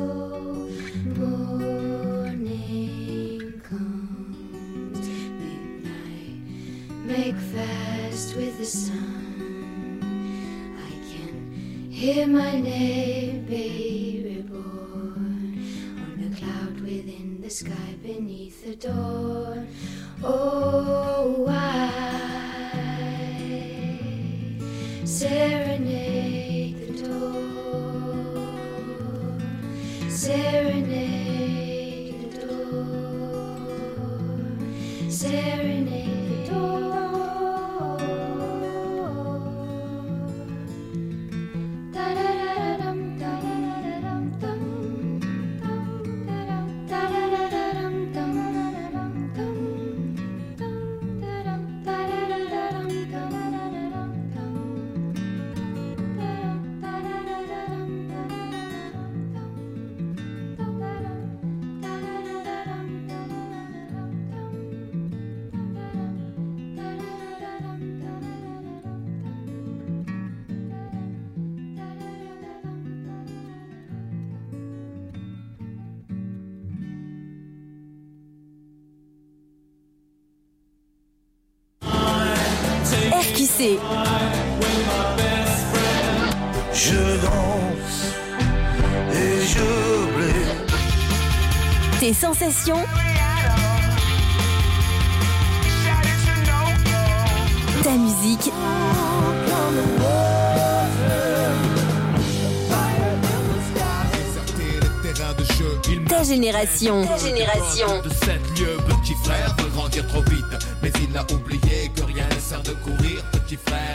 morning comes. Midnight, make fast with the sun. I can hear my name, baby born, on the cloud within the sky beneath the door. Oh, I serenade the door, serenade the door, serenade the door. Da-da-da-dum, da-da-da-dum, dum, dum, da-dum, da-da-da-dum, dum, dum, dum, dum, da-dum, da-da-da-dum, dum, RQC. Je danse et j'oublie Tes sensations, ta musique, ta génération. De cette lieu, petit frère veut grandir trop vite, mais il a oublié que rien ne sert de courir, petit frère.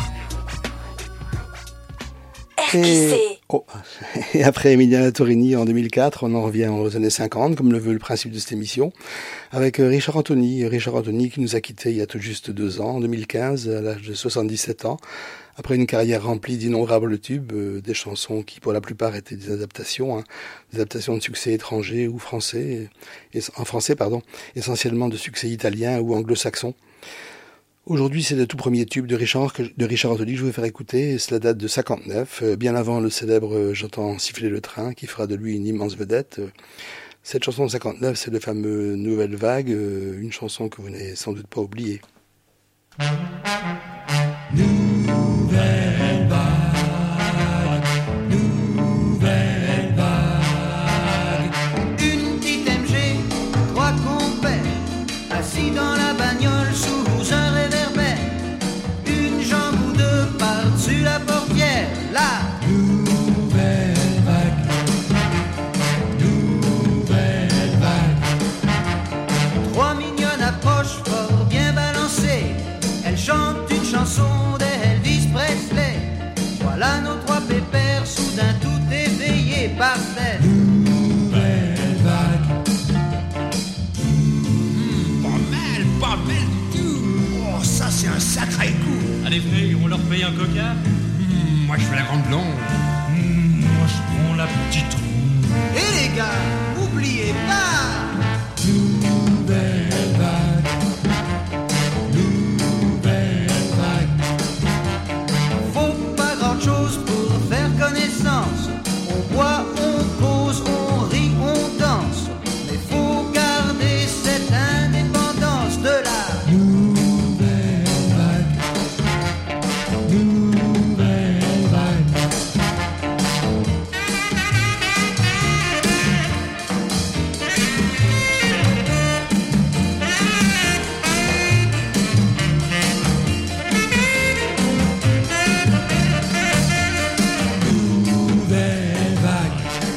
Et après Emiliana Torini en 2004, on en revient aux années 50, comme le veut le principe de cette émission, avec Richard Anthony. Richard Anthony qui nous a quittés il y a tout juste 2 ans, en 2015, à l'âge de 77 ans, après une carrière remplie d'innombrables tubes, des chansons qui pour la plupart étaient des adaptations de succès étrangers ou français, essentiellement de succès italiens ou anglo-saxons. Aujourd'hui, c'est le tout premier tube de Richard Anthony que je vais faire écouter. Cela date de 59, bien avant le célèbre J'entends siffler le train, qui fera de lui une immense vedette. Cette chanson de 59, c'est le fameux Nouvelle Vague, une chanson que vous n'avez sans doute pas oubliée. Nouvelle vague, nouvelle vague. Une petite MG, 3 compères, assis dans la bagnole sous un réverbère. Une jambe ou deux par-dessus la portière, la nouvelle vague, nouvelle vague. 3 mignonnes approchent fort bien balancées. Elles chantent une chanson d'Elvis Presley. Voilà nos 3 pépères, soudain tout éveillés par terre. Nouvelle vague. Pas mal du tout. Oh, ça c'est un sacré coup. Allez frère, on leur paye un coca. Moi je fais la grande blonde. Moi je prends la petite ronde. Et les gars, n'oubliez pas. Nouvelle vague, nouvelle vague. Faut pas grand chose pour faire connaissance. On boit, on cause, on rit, on danse. Mais faut garder cette indépendance de la nouvelle vague, nouvelle vague. Nouvelle vague,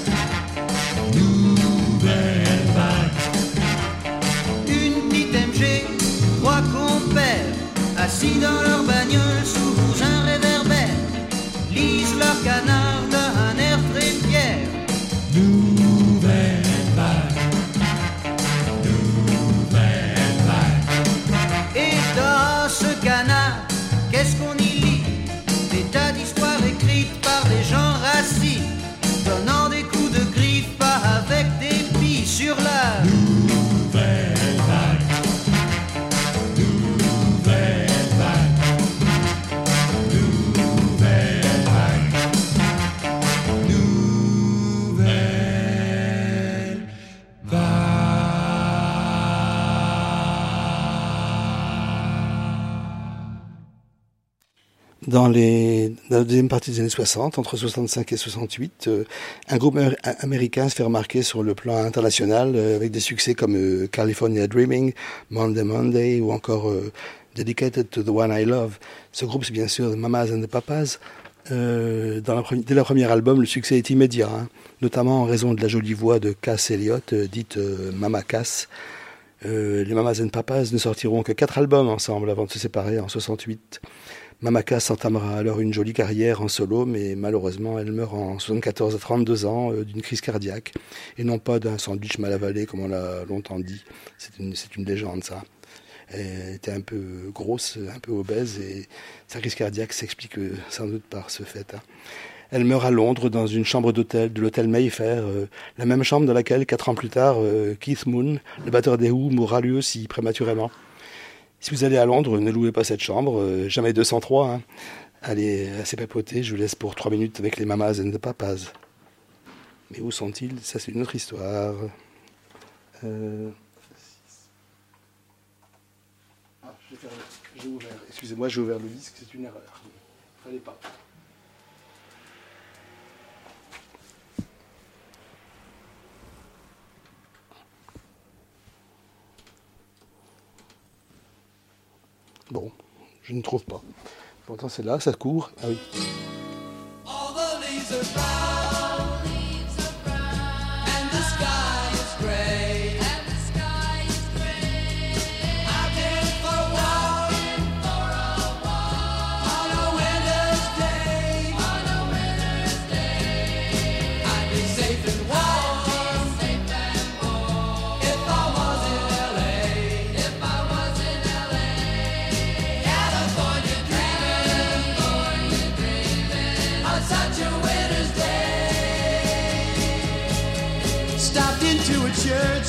nouvelle vague. une petite MG, 3 compères, assis dans leur bagnole sous un réverbère, lisent leur canard d'un air très fier. Nouvelle vague, nouvelle vague. Et dans ce canard, qu'est-ce qu'on y lit? Des tas d'histoires écrites par des gens rassis, donnant des coups de griffe avec des billes sur la nouvelle vague, nouvelle vague, nouvelle vague, nouvelle vague. Dans la deuxième partie des années 60, entre 65 et 68, un groupe américain se fait remarquer sur le plan international avec des succès comme California Dreaming, Monday Monday ou encore Dedicated to the One I Love. Ce groupe, c'est bien sûr Mamas and the Papas. Dès leur premier album, le succès est immédiat, notamment en raison de la jolie voix de Cass Elliot, dite Mama Cass. Les Mamas and Papas ne sortiront que 4 albums ensemble avant de se séparer en 68. Mama Cass entamera alors une jolie carrière en solo, mais malheureusement elle meurt en 74 à 32 ans d'une crise cardiaque, et non pas d'un sandwich mal avalé comme on l'a longtemps dit. C'est une légende ça. Elle était un peu grosse, un peu obèse, et sa crise cardiaque s'explique sans doute par ce fait. Elle meurt à Londres dans une chambre d'hôtel de l'hôtel Mayfair, la même chambre dans laquelle 4 ans plus tard Keith Moon, le batteur des Who, mourra lui aussi prématurément. Si vous allez à Londres, ne louez pas cette chambre, jamais 203. Allez, assez papoté, je vous laisse pour 3 minutes avec les Mamas and the Papas. Mais où sont-ils? Ça, c'est une autre histoire. Je vais faire Excusez-moi, j'ai ouvert le disque, c'est une erreur. Fallait pas. Bon, je ne trouve pas. Pourtant c'est là, ça court. Ah oui. All the leaves are brown, and the sky is gray, I've been for a walk, on a winter's day, I'd be safe and warm, if I was in LA, California dreaming, on such a winter's day. Stopped into a church,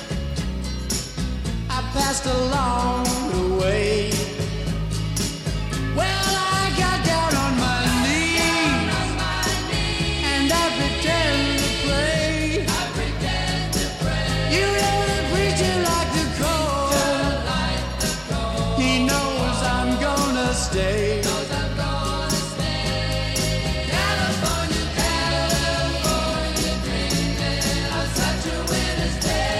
I passed along the way. Well, I got down on my knees, and I pretend to pray. You know the preacher like the cold, he knows I'm gonna stay. California dreaming on such a winter's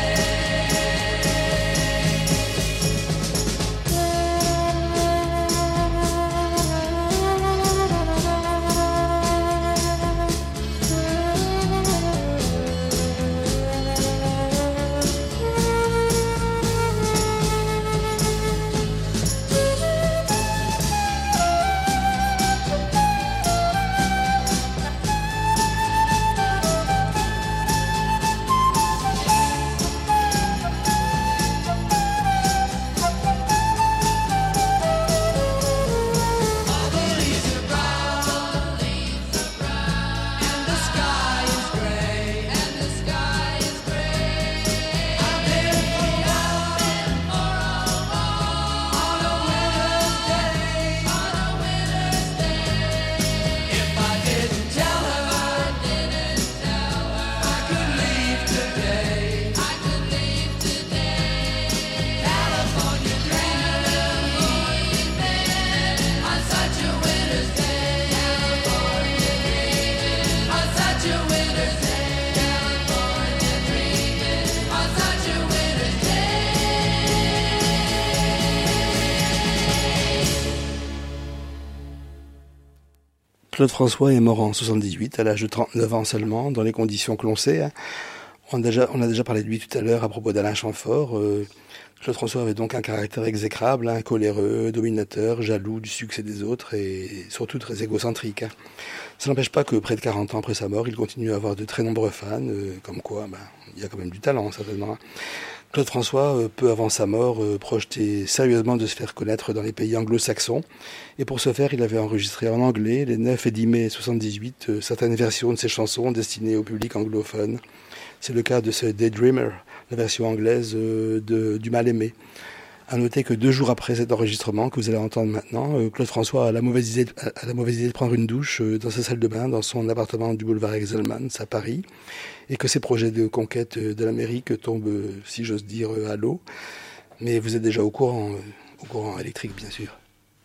Claude François est mort en 78, à l'âge de 39 ans seulement, dans les conditions que l'on sait. Hein. On a déjà parlé de lui tout à l'heure à propos d'Alain Chamfort. Claude François avait donc un caractère exécrable, hein, coléreux, dominateur, jaloux du succès des autres et surtout très égocentrique. Hein. Ça n'empêche pas que près de 40 ans après sa mort, il continue à avoir de très nombreux fans, comme quoi il y a quand même du talent certainement. Hein. Claude François, peu avant sa mort, projetait sérieusement de se faire connaître dans les pays anglo-saxons. Et pour ce faire, il avait enregistré en anglais, les 9 et 10 mai 78, certaines versions de ses chansons destinées au public anglophone. C'est le cas de ce Daydreamer, la version anglaise du Mal-Aimé. À noter que 2 jours après cet enregistrement que vous allez entendre maintenant, Claude François a la mauvaise idée de prendre une douche dans sa salle de bain, dans son appartement du boulevard Exelmans à Paris, et que ses projets de conquête de l'Amérique tombent, si j'ose dire, à l'eau. Mais vous êtes déjà au courant électrique, bien sûr.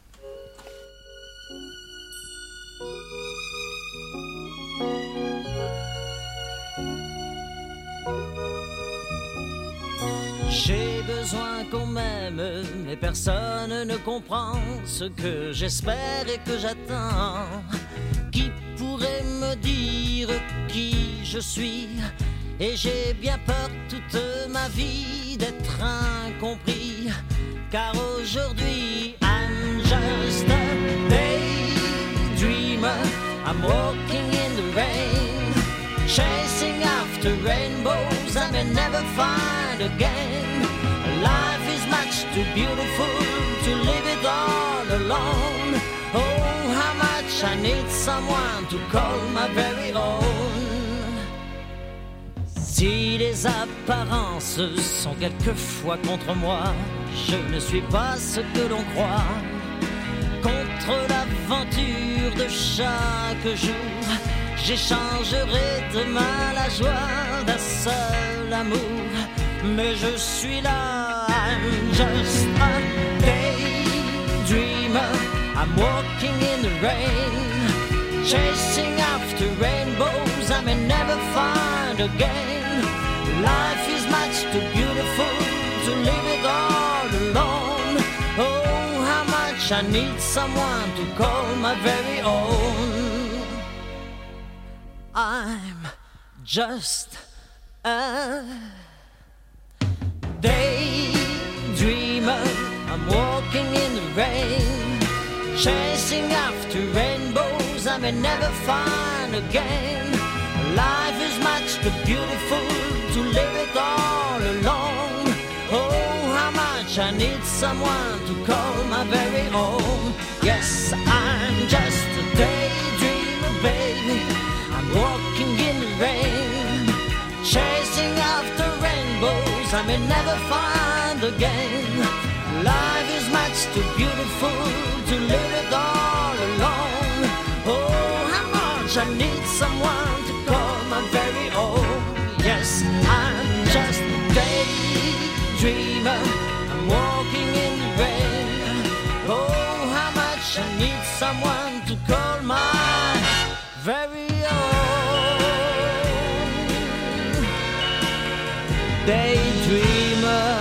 J'ai besoin qu'on m'aime, mais personne ne comprend ce que j'espère et que j'attends. Qui pourrait me dire qui je suis? Et j'ai bien peur toute ma vie d'être incompris, car aujourd'hui I'm just a daydreamer. I'm walking in the rain, chasing after rainbows I may never find again. Life is much too beautiful to live it all alone. Oh, how much I need someone to call my very own. Si les apparences sont quelquefois contre moi, je ne suis pas ce que l'on croit. Contre l'aventure de chaque jour, j'échangerai demain la joie d'un seul amour. Mais je suis là, I'm just a I'm walking in the rain, chasing after rainbows I may never find again. Life is much too beautiful to live it all alone. Oh, how much I need someone to call my very own. I'm just a daydreamer. I'm walking in the rain, chasing after rainbows I may never find again. Life is much too beautiful to live it all alone. Oh, how much I need someone to call my very own. Yes, I'm just a daydreamer, baby. I'm walking in the rain, chasing after rainbows I may never find again. Life is much too beautiful to live it all alone. Oh, how much I need someone to call my very own. Yes, I'm just a daydreamer. I'm walking in the rain. Oh, how much I need someone to call my very own. Daydreamer.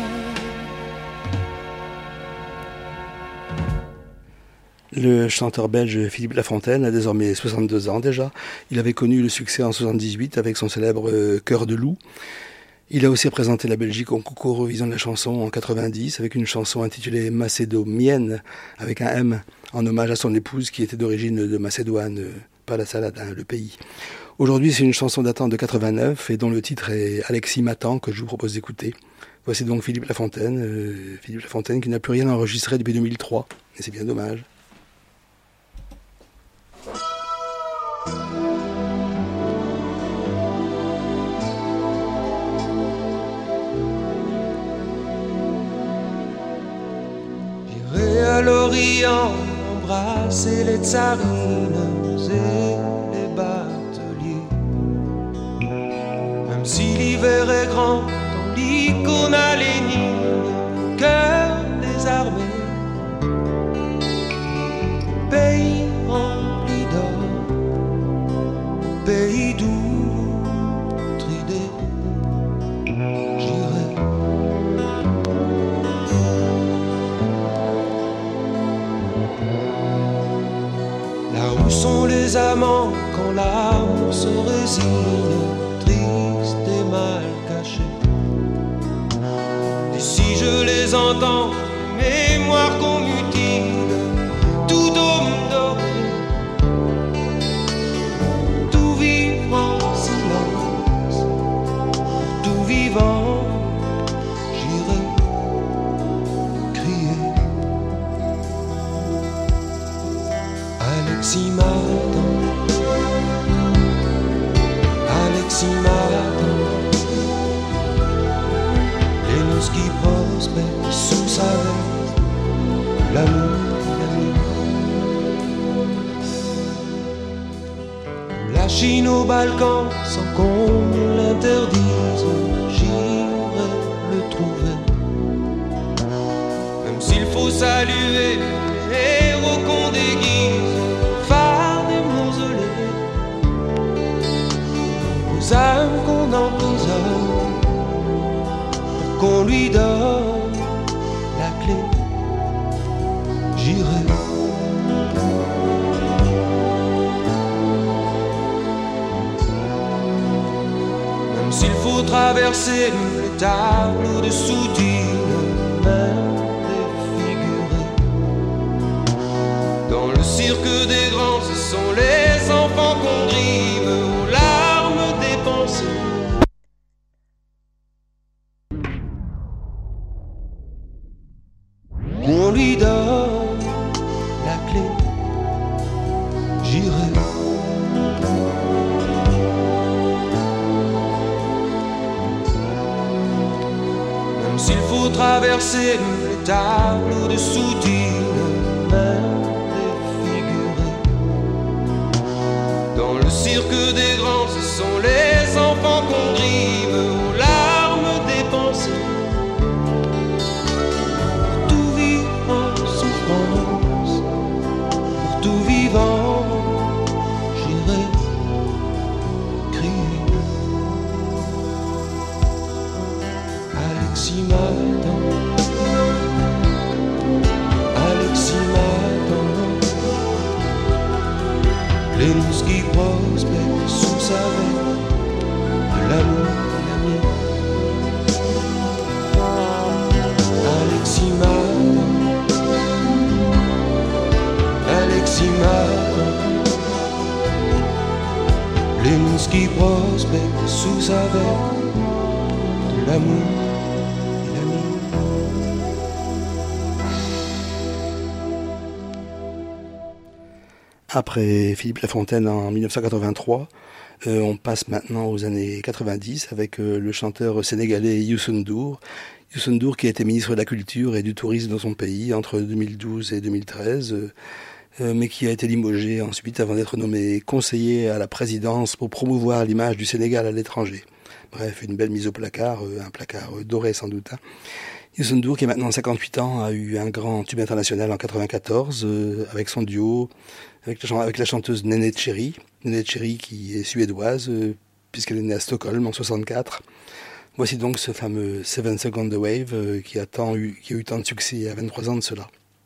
Le chanteur belge Philippe Lafontaine a désormais 62 ans déjà. Il avait connu le succès en 78 avec son célèbre Cœur de loup. Il a aussi représenté la Belgique au concours Eurovision de la chanson en 90 avec une chanson intitulée Macédomienne avec un M en hommage à son épouse qui était d'origine de Macédoine, pas la salade, hein, le pays. Aujourd'hui, c'est une chanson datant de 89 et dont le titre est Alexis m'attend que je vous propose d'écouter. Voici donc Philippe Lafontaine qui n'a plus rien enregistré depuis 2003 et c'est bien dommage. J'irai à l'Orient embrasser les tsarines et les bateliers. Même si l'hiver est grand dans l'icône à Lénine, cœur des armées, pays rempli d'or, pays d'Outridé, j'irai. Là où sont les amants quand l'âme se résigne, triste et mal cachée. Et si je les entends, mémoire qu'on mutile, tout dôme doré, tout vivre en silence, tout vivant, j'irai crier. Alexis m'attend, Alexis m'attend. Les noces qui prospèrent sous sa veste, l'amour, la Chine au Balkan, sans qu'on me l'interdise, j'irai le trouver. Même s'il faut saluer les héros qu'on déguise, phare des mausolées, aux âmes qu'on emprisonne, pour qu'on lui donne la clé, j'irai. Même s'il faut traverser les tableaux de soudure, même défigurés, dans le cirque des grands, ce sont les enfants qu'on grime aux larmes dépensées. On lui donne la clé, j'irai. Même s'il faut traverser les tableaux de soudure, même défigurés, dans le cirque des grands, ce sont les enfants qu'on grime aux larmes dépensées. Tout vivre en souffrance, Alexis m'attend, Alexis m'attend. Les mousses qui prospèrent sous sa veine, de l'amour, l'ami. Alexis m'attend, Alexis m'attend. Les mousses qui prospèrent sous sa veine, de l'amour. Après Philippe Lafontaine en 1983, on passe maintenant aux années 90 avec le chanteur sénégalais Youssou N'Dour. Youssou N'Dour qui a été ministre de la Culture et du Tourisme dans son pays entre 2012 et 2013, mais qui a été limogé ensuite avant d'être nommé conseiller à la présidence pour promouvoir l'image du Sénégal à l'étranger. Bref, une belle mise au placard, un placard doré sans doute. Youssou N'Dour, qui est maintenant 58 ans, a eu un grand tube international en 94 avec son duo avec la chanteuse Néné Cherry. Néné Cherry qui est suédoise puisqu'elle est née à Stockholm en 64. Voici donc ce fameux 7 Seconds the Wave qui a eu tant de succès il y a 23 ans de cela.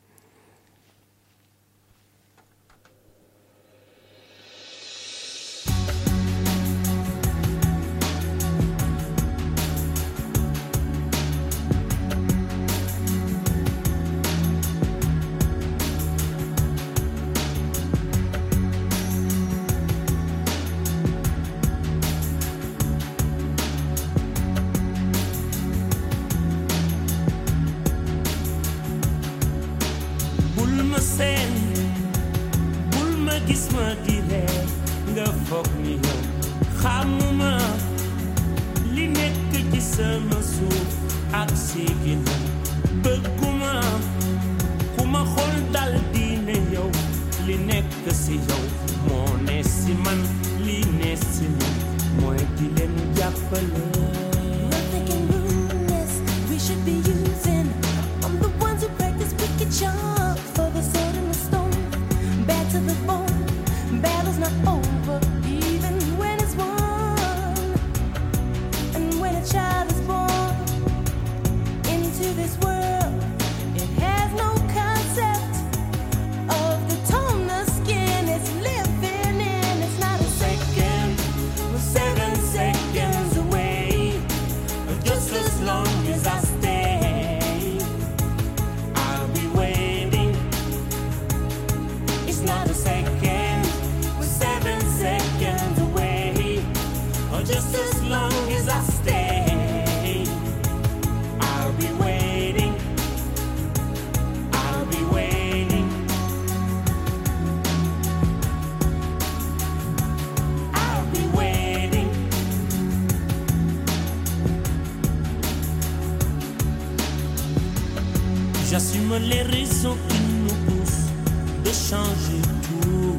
J'assume les raisons qui nous poussent de changer tout.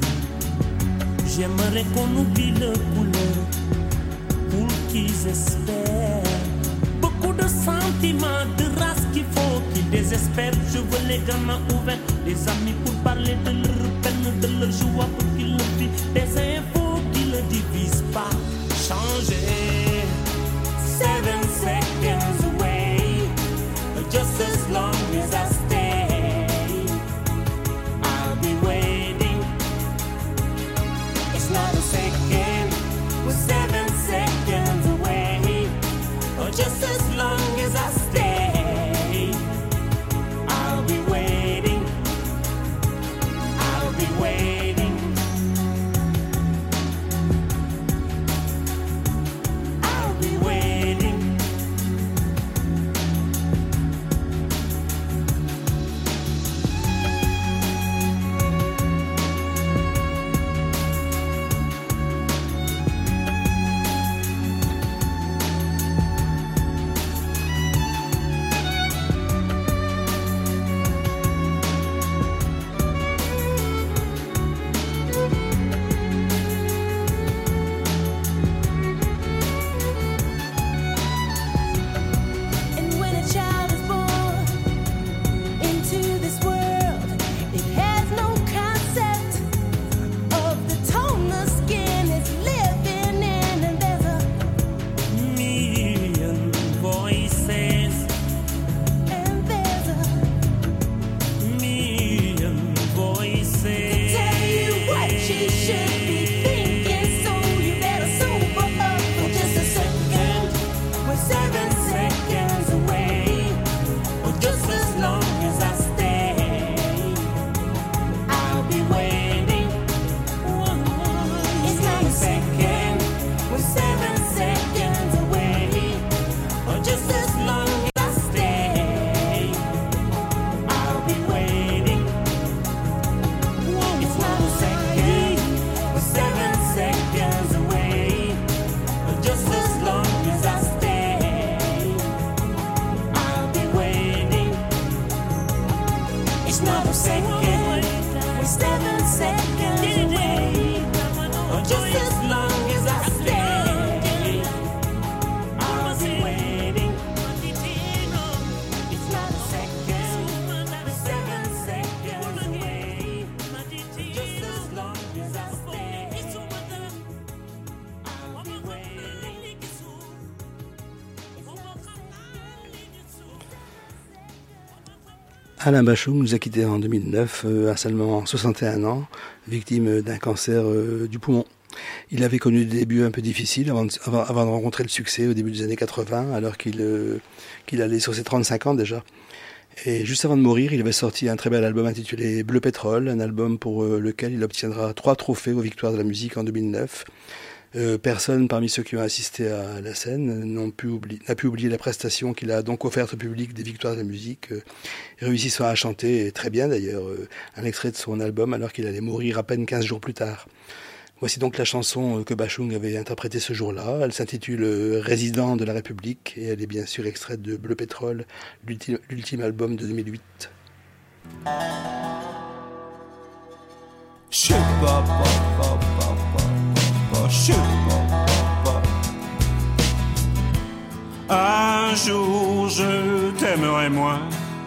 J'aimerais qu'on oublie le couleur pour qu'ils espèrent. Beaucoup de sentiments, de race qu'il faut qu'ils désespèrent. Je veux les gamins ouverts, les amis pour parler de leur peine, de leur joie pour qu'ils le vivent. Des infos qui ne divisent pas. Changer. 7 seconds away, just as long as I stay, I'll be waiting. It's not a second, we're 7 seconds away. Or just as long as I stay, I'll be waiting. I'll be waiting. Alain Bashung nous a quittés en 2009, à seulement 61 ans, victime d'un cancer du poumon. Il avait connu des débuts un peu difficiles avant de rencontrer le succès au début des années 80, alors qu'il allait sur ses 35 ans déjà. Et juste avant de mourir, il avait sorti un très bel album intitulé Bleu Pétrole, un album pour lequel il obtiendra 3 trophées aux Victoires de la musique en 2009. Personne parmi ceux qui ont assisté à la scène n'a pu oublier la prestation qu'il a donc offerte au public des Victoires de la musique, réussissant à chanter, très bien d'ailleurs, un extrait de son album alors qu'il allait mourir à peine 15 jours plus tard. Voici donc la chanson que Bashung avait interprétée ce jour-là. Elle s'intitule « Résident de la République » et elle est bien sûr extraite de Bleu Pétrole, l'ultime album de 2008. Un jour je t'aimerai moins,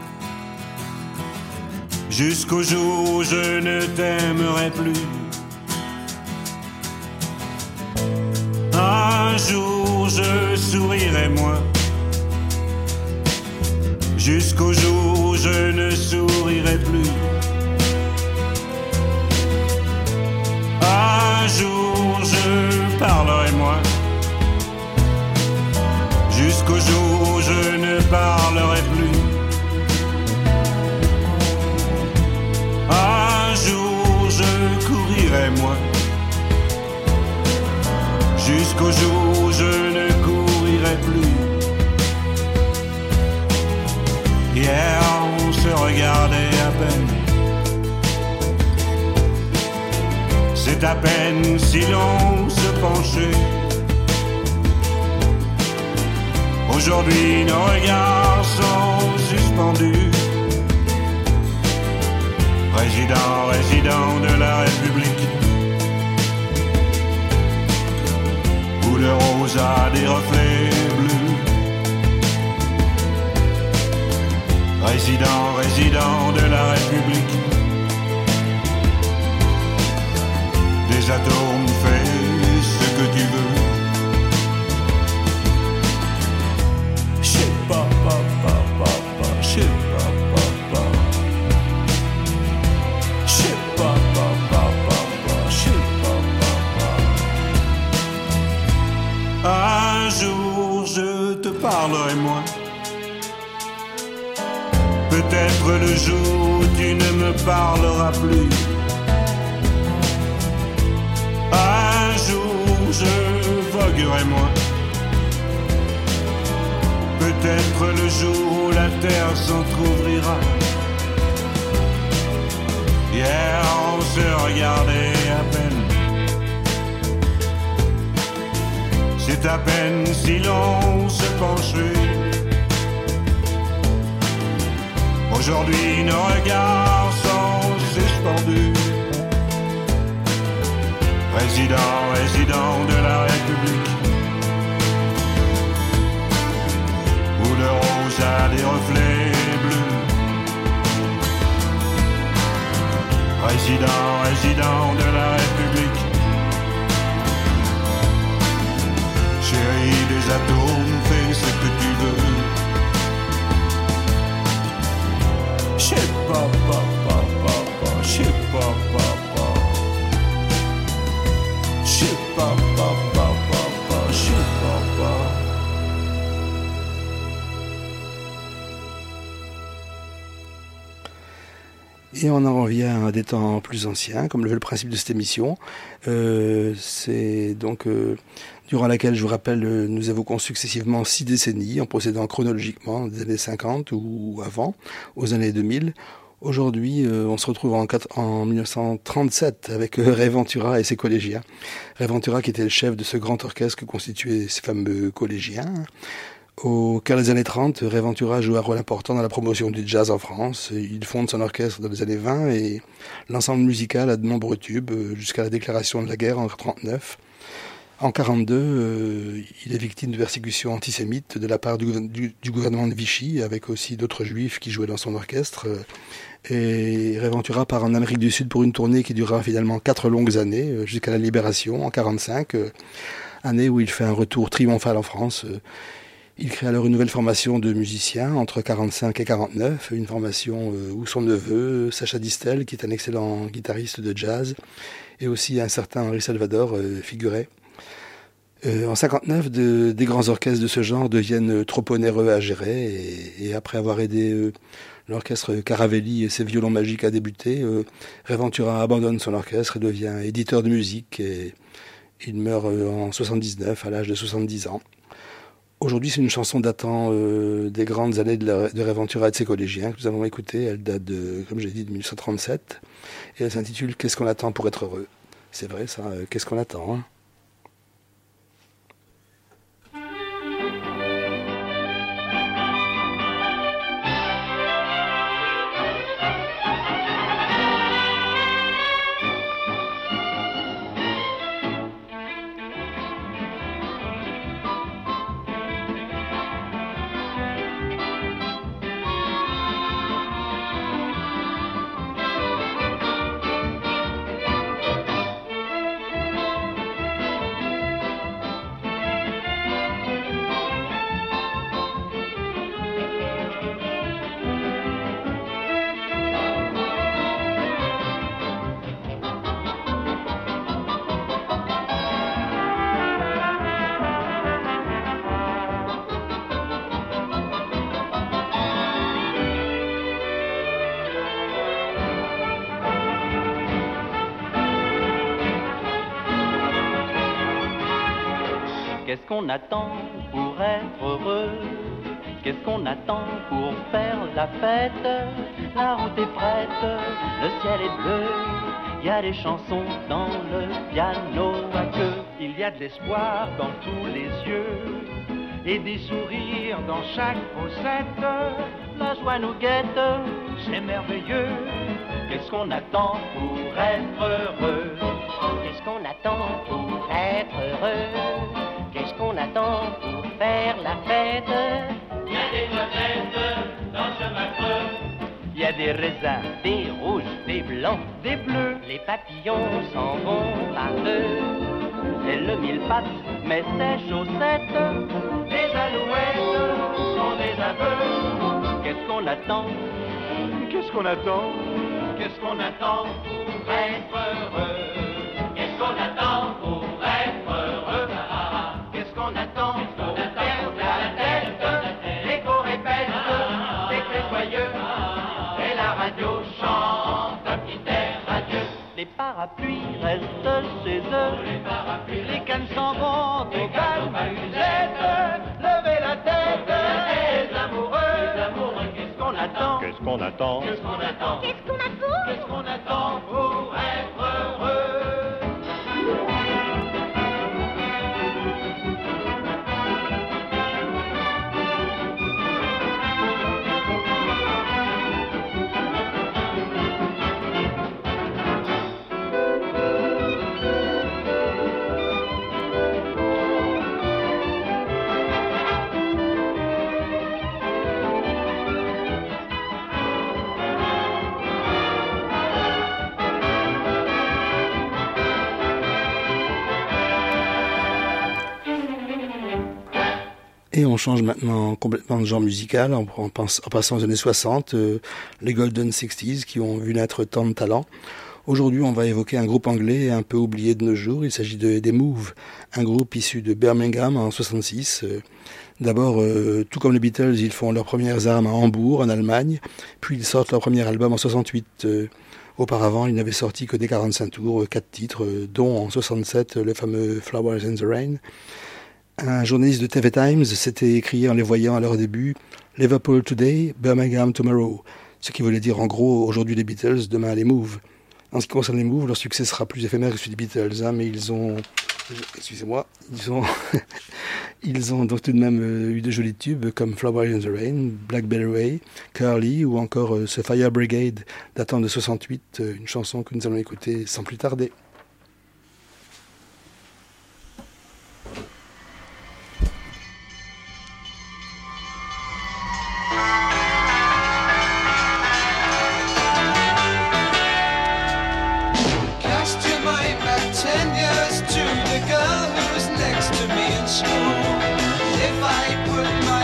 jusqu'au jour où je ne t'aimerai plus. Un jour je sourirai moins, jusqu'au jour où je ne sourirai plus. Un jour je parlerai moins, jusqu'au jour où je ne parlerai plus. Un jour je courirai moins, jusqu'au jour où je ne courirai plus. Hier on se regardait à peine, c'est à peine si l'on se penchait. Aujourd'hui nos regards sont suspendus. Résident de la République, où le rose a des reflets bleus. Résident de la République, des atomes fais ce que tu veux. Un jour je te parlerai moins, peut-être le jour où tu ne me parleras plus. Un jour je voguerai moins, peut-être le jour où la terre s'entr'ouvrira. Hier on se regardait à peine, c'est à peine si l'on se penchait. Aujourd'hui nos regards sont suspendus. Résident de la République, où le rose a des reflets bleus. Résident de la République, chérie des atomes, fais ce que tu veux. Je sais pas, je sais pas, je sais pas, je sais pas. Et on en revient à des temps plus anciens, comme le veut le principe de cette émission. C'est donc durant laquelle, je vous rappelle, nous évoquons successivement 6 décennies, en procédant chronologiquement des années 50 ou avant, aux années 2000. Aujourd'hui, on se retrouve en 1937 avec Ray Ventura et ses collégiens. Ray Ventura qui était le chef de ce grand orchestre que constituaient ces fameux collégiens. Au cœur des années 30, Ray Ventura joue un rôle important dans la promotion du jazz en France. Il fonde son orchestre dans les années 20 et l'ensemble musical a de nombreux tubes jusqu'à la déclaration de la guerre en 1939. En 1942, il est victime de persécutions antisémites de la part du gouvernement de Vichy, avec aussi d'autres juifs qui jouaient dans son orchestre. Et Ray Ventura part en Amérique du Sud pour une tournée qui durera finalement 4 longues années, jusqu'à la libération en 1945, année où il fait un retour triomphal en France. Il crée alors une nouvelle formation de musiciens entre 45 et 49, une formation où son neveu, Sacha Distel, qui est un excellent guitariste de jazz, et aussi un certain Henri Salvador figurait. En 59, des grands orchestres de ce genre deviennent trop onéreux à gérer, et après avoir aidé l'orchestre Caravelli et ses violons magiques à débuter, Ray Ventura abandonne son orchestre et devient éditeur de musique, et il meurt en 79 à l'âge de 70 ans. Aujourd'hui, c'est une chanson datant des grandes années de Ray Ventura et de ses collégiens que nous allons écouter. Elle date de, comme j'ai dit, de 1937 et elle s'intitule « Qu'est-ce qu'on attend pour être heureux ?» C'est vrai ça, qu'est-ce qu'on attend hein? Qu'est-ce qu'on attend pour être heureux? Qu'est-ce qu'on attend pour faire la fête? La route est prête, le ciel est bleu, il y a des chansons dans le piano à queue. Il y a de l'espoir dans tous les yeux et des sourires dans chaque fossette. La joie nous guette, c'est merveilleux. Qu'est-ce qu'on attend pour être heureux? Qu'est-ce qu'on attend pour être heureux? Qu'est-ce qu'on attend pour faire la fête? Il y a des noisettes dans ce creux. Il y a des raisins, des rouges, des blancs, des bleus. Les papillons s'en vont par deux. C'est le mille-pattes, mais ses chaussettes. Les alouettes sont des aveux. Qu'est-ce qu'on attend? Qu'est-ce qu'on attend? Qu'est-ce qu'on attend pour être heureux? Qu'est-ce qu'on attend pour être heureux? Qu'est-ce qu'on attend pour faire la tête? L'écho répète des cris joyeux et la radio chante un petit air radieux. Les parapluies restent chez eux, les cannes s'en vont aux calmusettes. Levez la tête, les amoureux, qu'est-ce qu'on attend? Qu'est-ce qu'on attend? Qu'est-ce qu'on attend? Qu'est-ce qu'on attend? Qu'est-ce qu'on attend pour être heureux? Et on change maintenant complètement de genre musical en passant aux années 60, les Golden 60s qui ont vu naître tant de talents. Aujourd'hui, on va évoquer un groupe anglais un peu oublié de nos jours. Il s'agit des Move, un groupe issu de Birmingham en 66. D'abord, tout comme les Beatles, ils font leurs premières armes à Hambourg, en Allemagne, puis ils sortent leur premier album en 68. Auparavant, ils n'avaient sorti que des 45 tours, 4 titres, dont en 67 le fameux Flowers in the Rain. Un journaliste de TV Times s'était écrié en les voyant à leur début « Liverpool today, Birmingham tomorrow », ce qui voulait dire en gros « aujourd'hui les Beatles, demain les Move ». En ce qui concerne les Move, leur succès sera plus éphémère que celui des Beatles, mais ils ont... Excusez-moi, ils ont donc tout de même eu de jolis tubes comme Flowers in the Rain, Blackberry Way, Curly ou encore ce Fire Brigade datant de 68, une chanson que nous allons écouter sans plus tarder. If I put my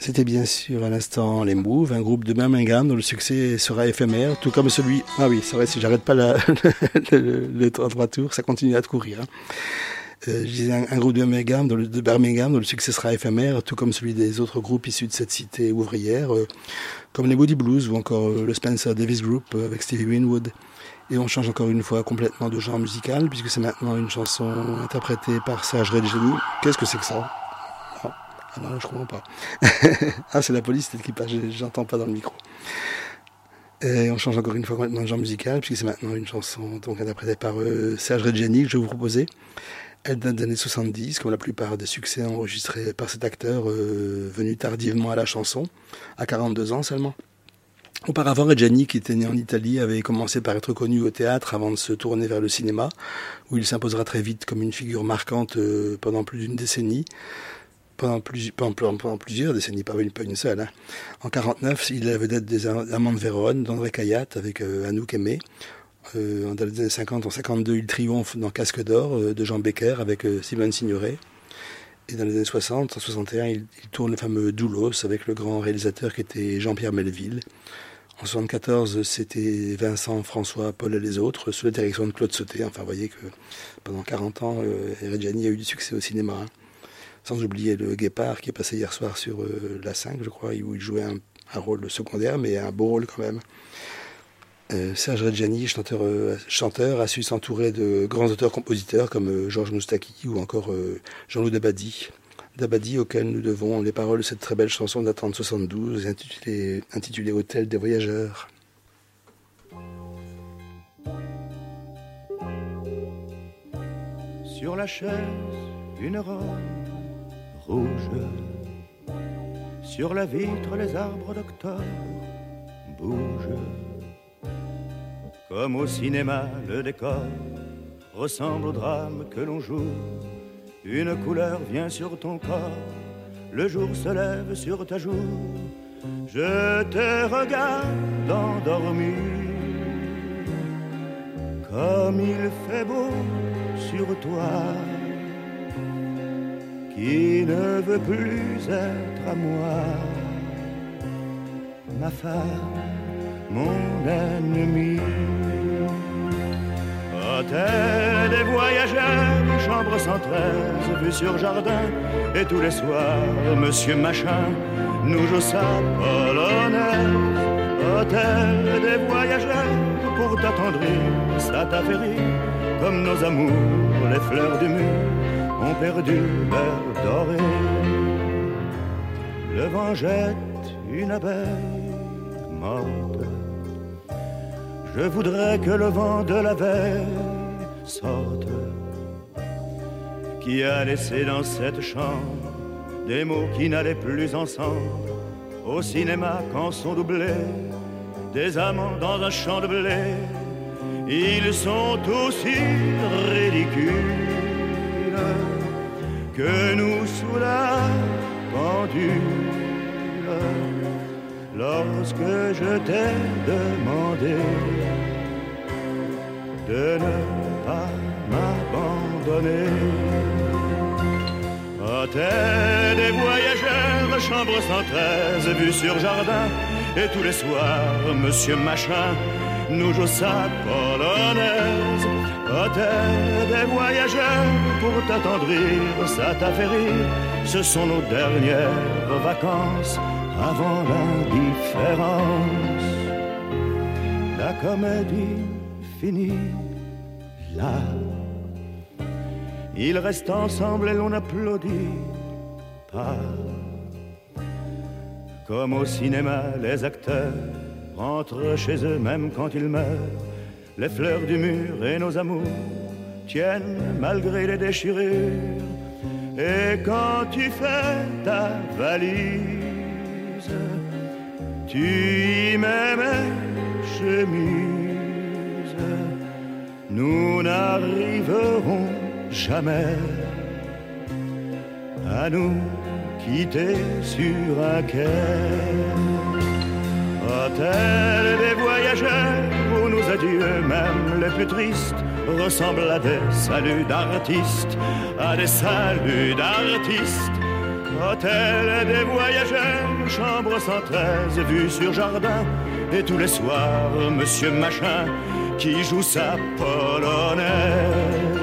C'était bien sûr à l'instant les Move, un groupe de Birmingham dont le succès sera éphémère, tout comme celui... Ah oui, c'est vrai, si j'arrête pas le 3 tours, ça continue à courir. Hein. Je disais un groupe de Birmingham dont le succès sera éphémère, tout comme celui des autres groupes issus de cette cité ouvrière, comme les Moody Blues ou encore le Spencer Davis Group avec Stevie Winwood. Et on change encore une fois complètement de genre musical, puisque c'est maintenant une chanson interprétée par Serge Reggiani. Qu'est-ce que c'est que ça ? Ah non, je comprends pas. Ah, c'est la police, c'est l'équipage, j'entends pas dans le micro. Et on change encore une fois complètement de genre musical, puisque c'est maintenant une chanson donc interprétée par Serge Reggiani que je vais vous proposer. Elle date des années 70, comme la plupart des succès enregistrés par cet acteur venu tardivement à la chanson, à 42 ans seulement. Auparavant, Reggiani, qui était né en Italie, avait commencé par être connu au théâtre avant de se tourner vers le cinéma, où il s'imposera très vite comme une figure marquante pendant plus d'une décennie. Pendant plusieurs décennies, pas une seule. Hein. En 1949, il est la vedette des Amants de Vérone, d'André Cayatte, avec Anouk Aimée. Dans les années 50, en 1952, il triomphe dans Casque d'Or de Jean Becker avec Simone Signoret. Et dans les années 60, en 61, il tourne le fameux Doulos avec le grand réalisateur qui était Jean-Pierre Melville. En 74, c'était Vincent, François, Paul et les autres, sous la direction de Claude Sauté. Enfin, vous voyez que pendant 40 ans, Reggiani a eu du succès au cinéma. Hein. Sans oublier le Guépard qui est passé hier soir sur la 5, je crois, où il jouait un rôle secondaire, mais un beau rôle quand même. Serge Reggiani, chanteur, a su s'entourer de grands auteurs-compositeurs comme Georges Moustaki ou encore Jean-Loup Dabadi. Dabadi auquel nous devons les paroles de cette très belle chanson datant de 72 intitulée Hôtel des voyageurs. Sur la chaise, une robe rouge. Sur la vitre, les arbres d'octobre bougent. Comme au cinéma, le décor ressemble au drame que l'on joue. Une couleur vient sur ton corps, le jour se lève sur ta joue. Je te regarde endormi, comme il fait beau sur toi, qui ne veut plus être à moi, ma femme, mon ennemi. Hôtel des voyageurs, chambre 113, vue sur jardin, et tous les soirs, monsieur machin nous joue sa polonaise. Hôtel des voyageurs, pour t'attendrir, ça t'a fait rire, comme nos amours, les fleurs du mur ont perdu leur doré. Le vent jette une abeille morte. Je voudrais que le vent de la veille sorte, qui a laissé dans cette chambre des mots qui n'allaient plus ensemble. Au cinéma quand sont doublés des amants dans un champ de blé, ils sont aussi ridicules que nous sous la pendule. Lorsque je t'ai demandé de ne pas m'abandonner. Hôtel des voyageurs, chambre 113, vue sur jardin, et tous les soirs, monsieur machin nous joue sa polonaise. Hôtel des voyageurs, pour t'attendrir, ça t'a fait rire. Ce sont nos dernières vacances avant l'indifférence. La comédie finit là. Ils restent ensemble et l'on n'applaudit pas. Comme au cinéma, les acteurs rentrent chez eux même quand ils meurent. Les fleurs du mur et nos amours tiennent malgré les déchirures. Et quand tu fais ta valise, tu y mets mes chemises. Nous n'arriverons jamais à nous quitter sur un quai. Hôtel des voyageurs, où nos adieux, même les plus tristes, ressemblent à des saluts d'artistes, à des saluts d'artistes. Hôtel des voyageurs, chambre 113, vue sur jardin. Et tous les soirs, monsieur Machin qui joue sa polonaise.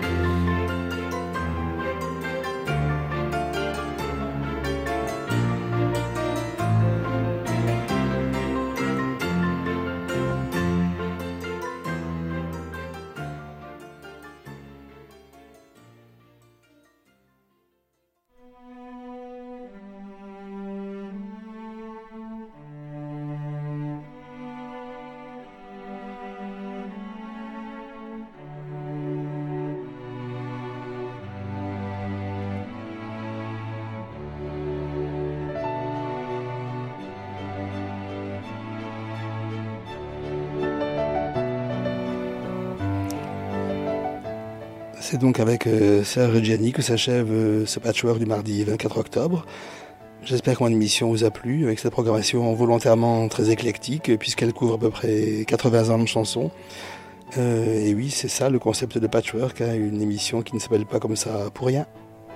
C'est donc avec Serge Gianni que s'achève ce patchwork du mardi 24 octobre. J'espère que mon émission vous a plu, avec cette programmation volontairement très éclectique, puisqu'elle couvre à peu près 80 ans de chansons. Et oui, c'est ça le concept de patchwork, hein, une émission qui ne s'appelle pas comme ça pour rien.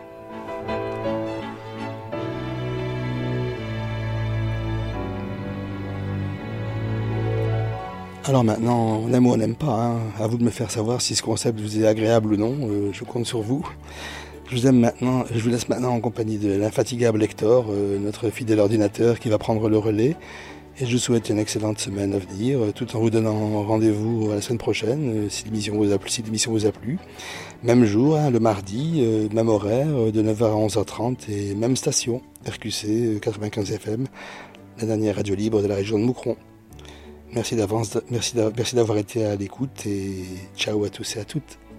Alors maintenant, on aime ou on n'aime pas, hein. À vous de me faire savoir si ce concept vous est agréable ou non, je compte sur vous. Je vous laisse maintenant en compagnie de l'infatigable Hector, notre fidèle ordinateur qui va prendre le relais. Et je vous souhaite une excellente semaine à venir, tout en vous donnant rendez-vous à la semaine prochaine, si l'émission vous a plu. Même jour, hein, le mardi, même horaire, de 9h à 11h30, et même station, RQC 95 FM, la dernière radio libre de la région de Moucron. Merci d'avoir été à l'écoute et ciao à tous et à toutes.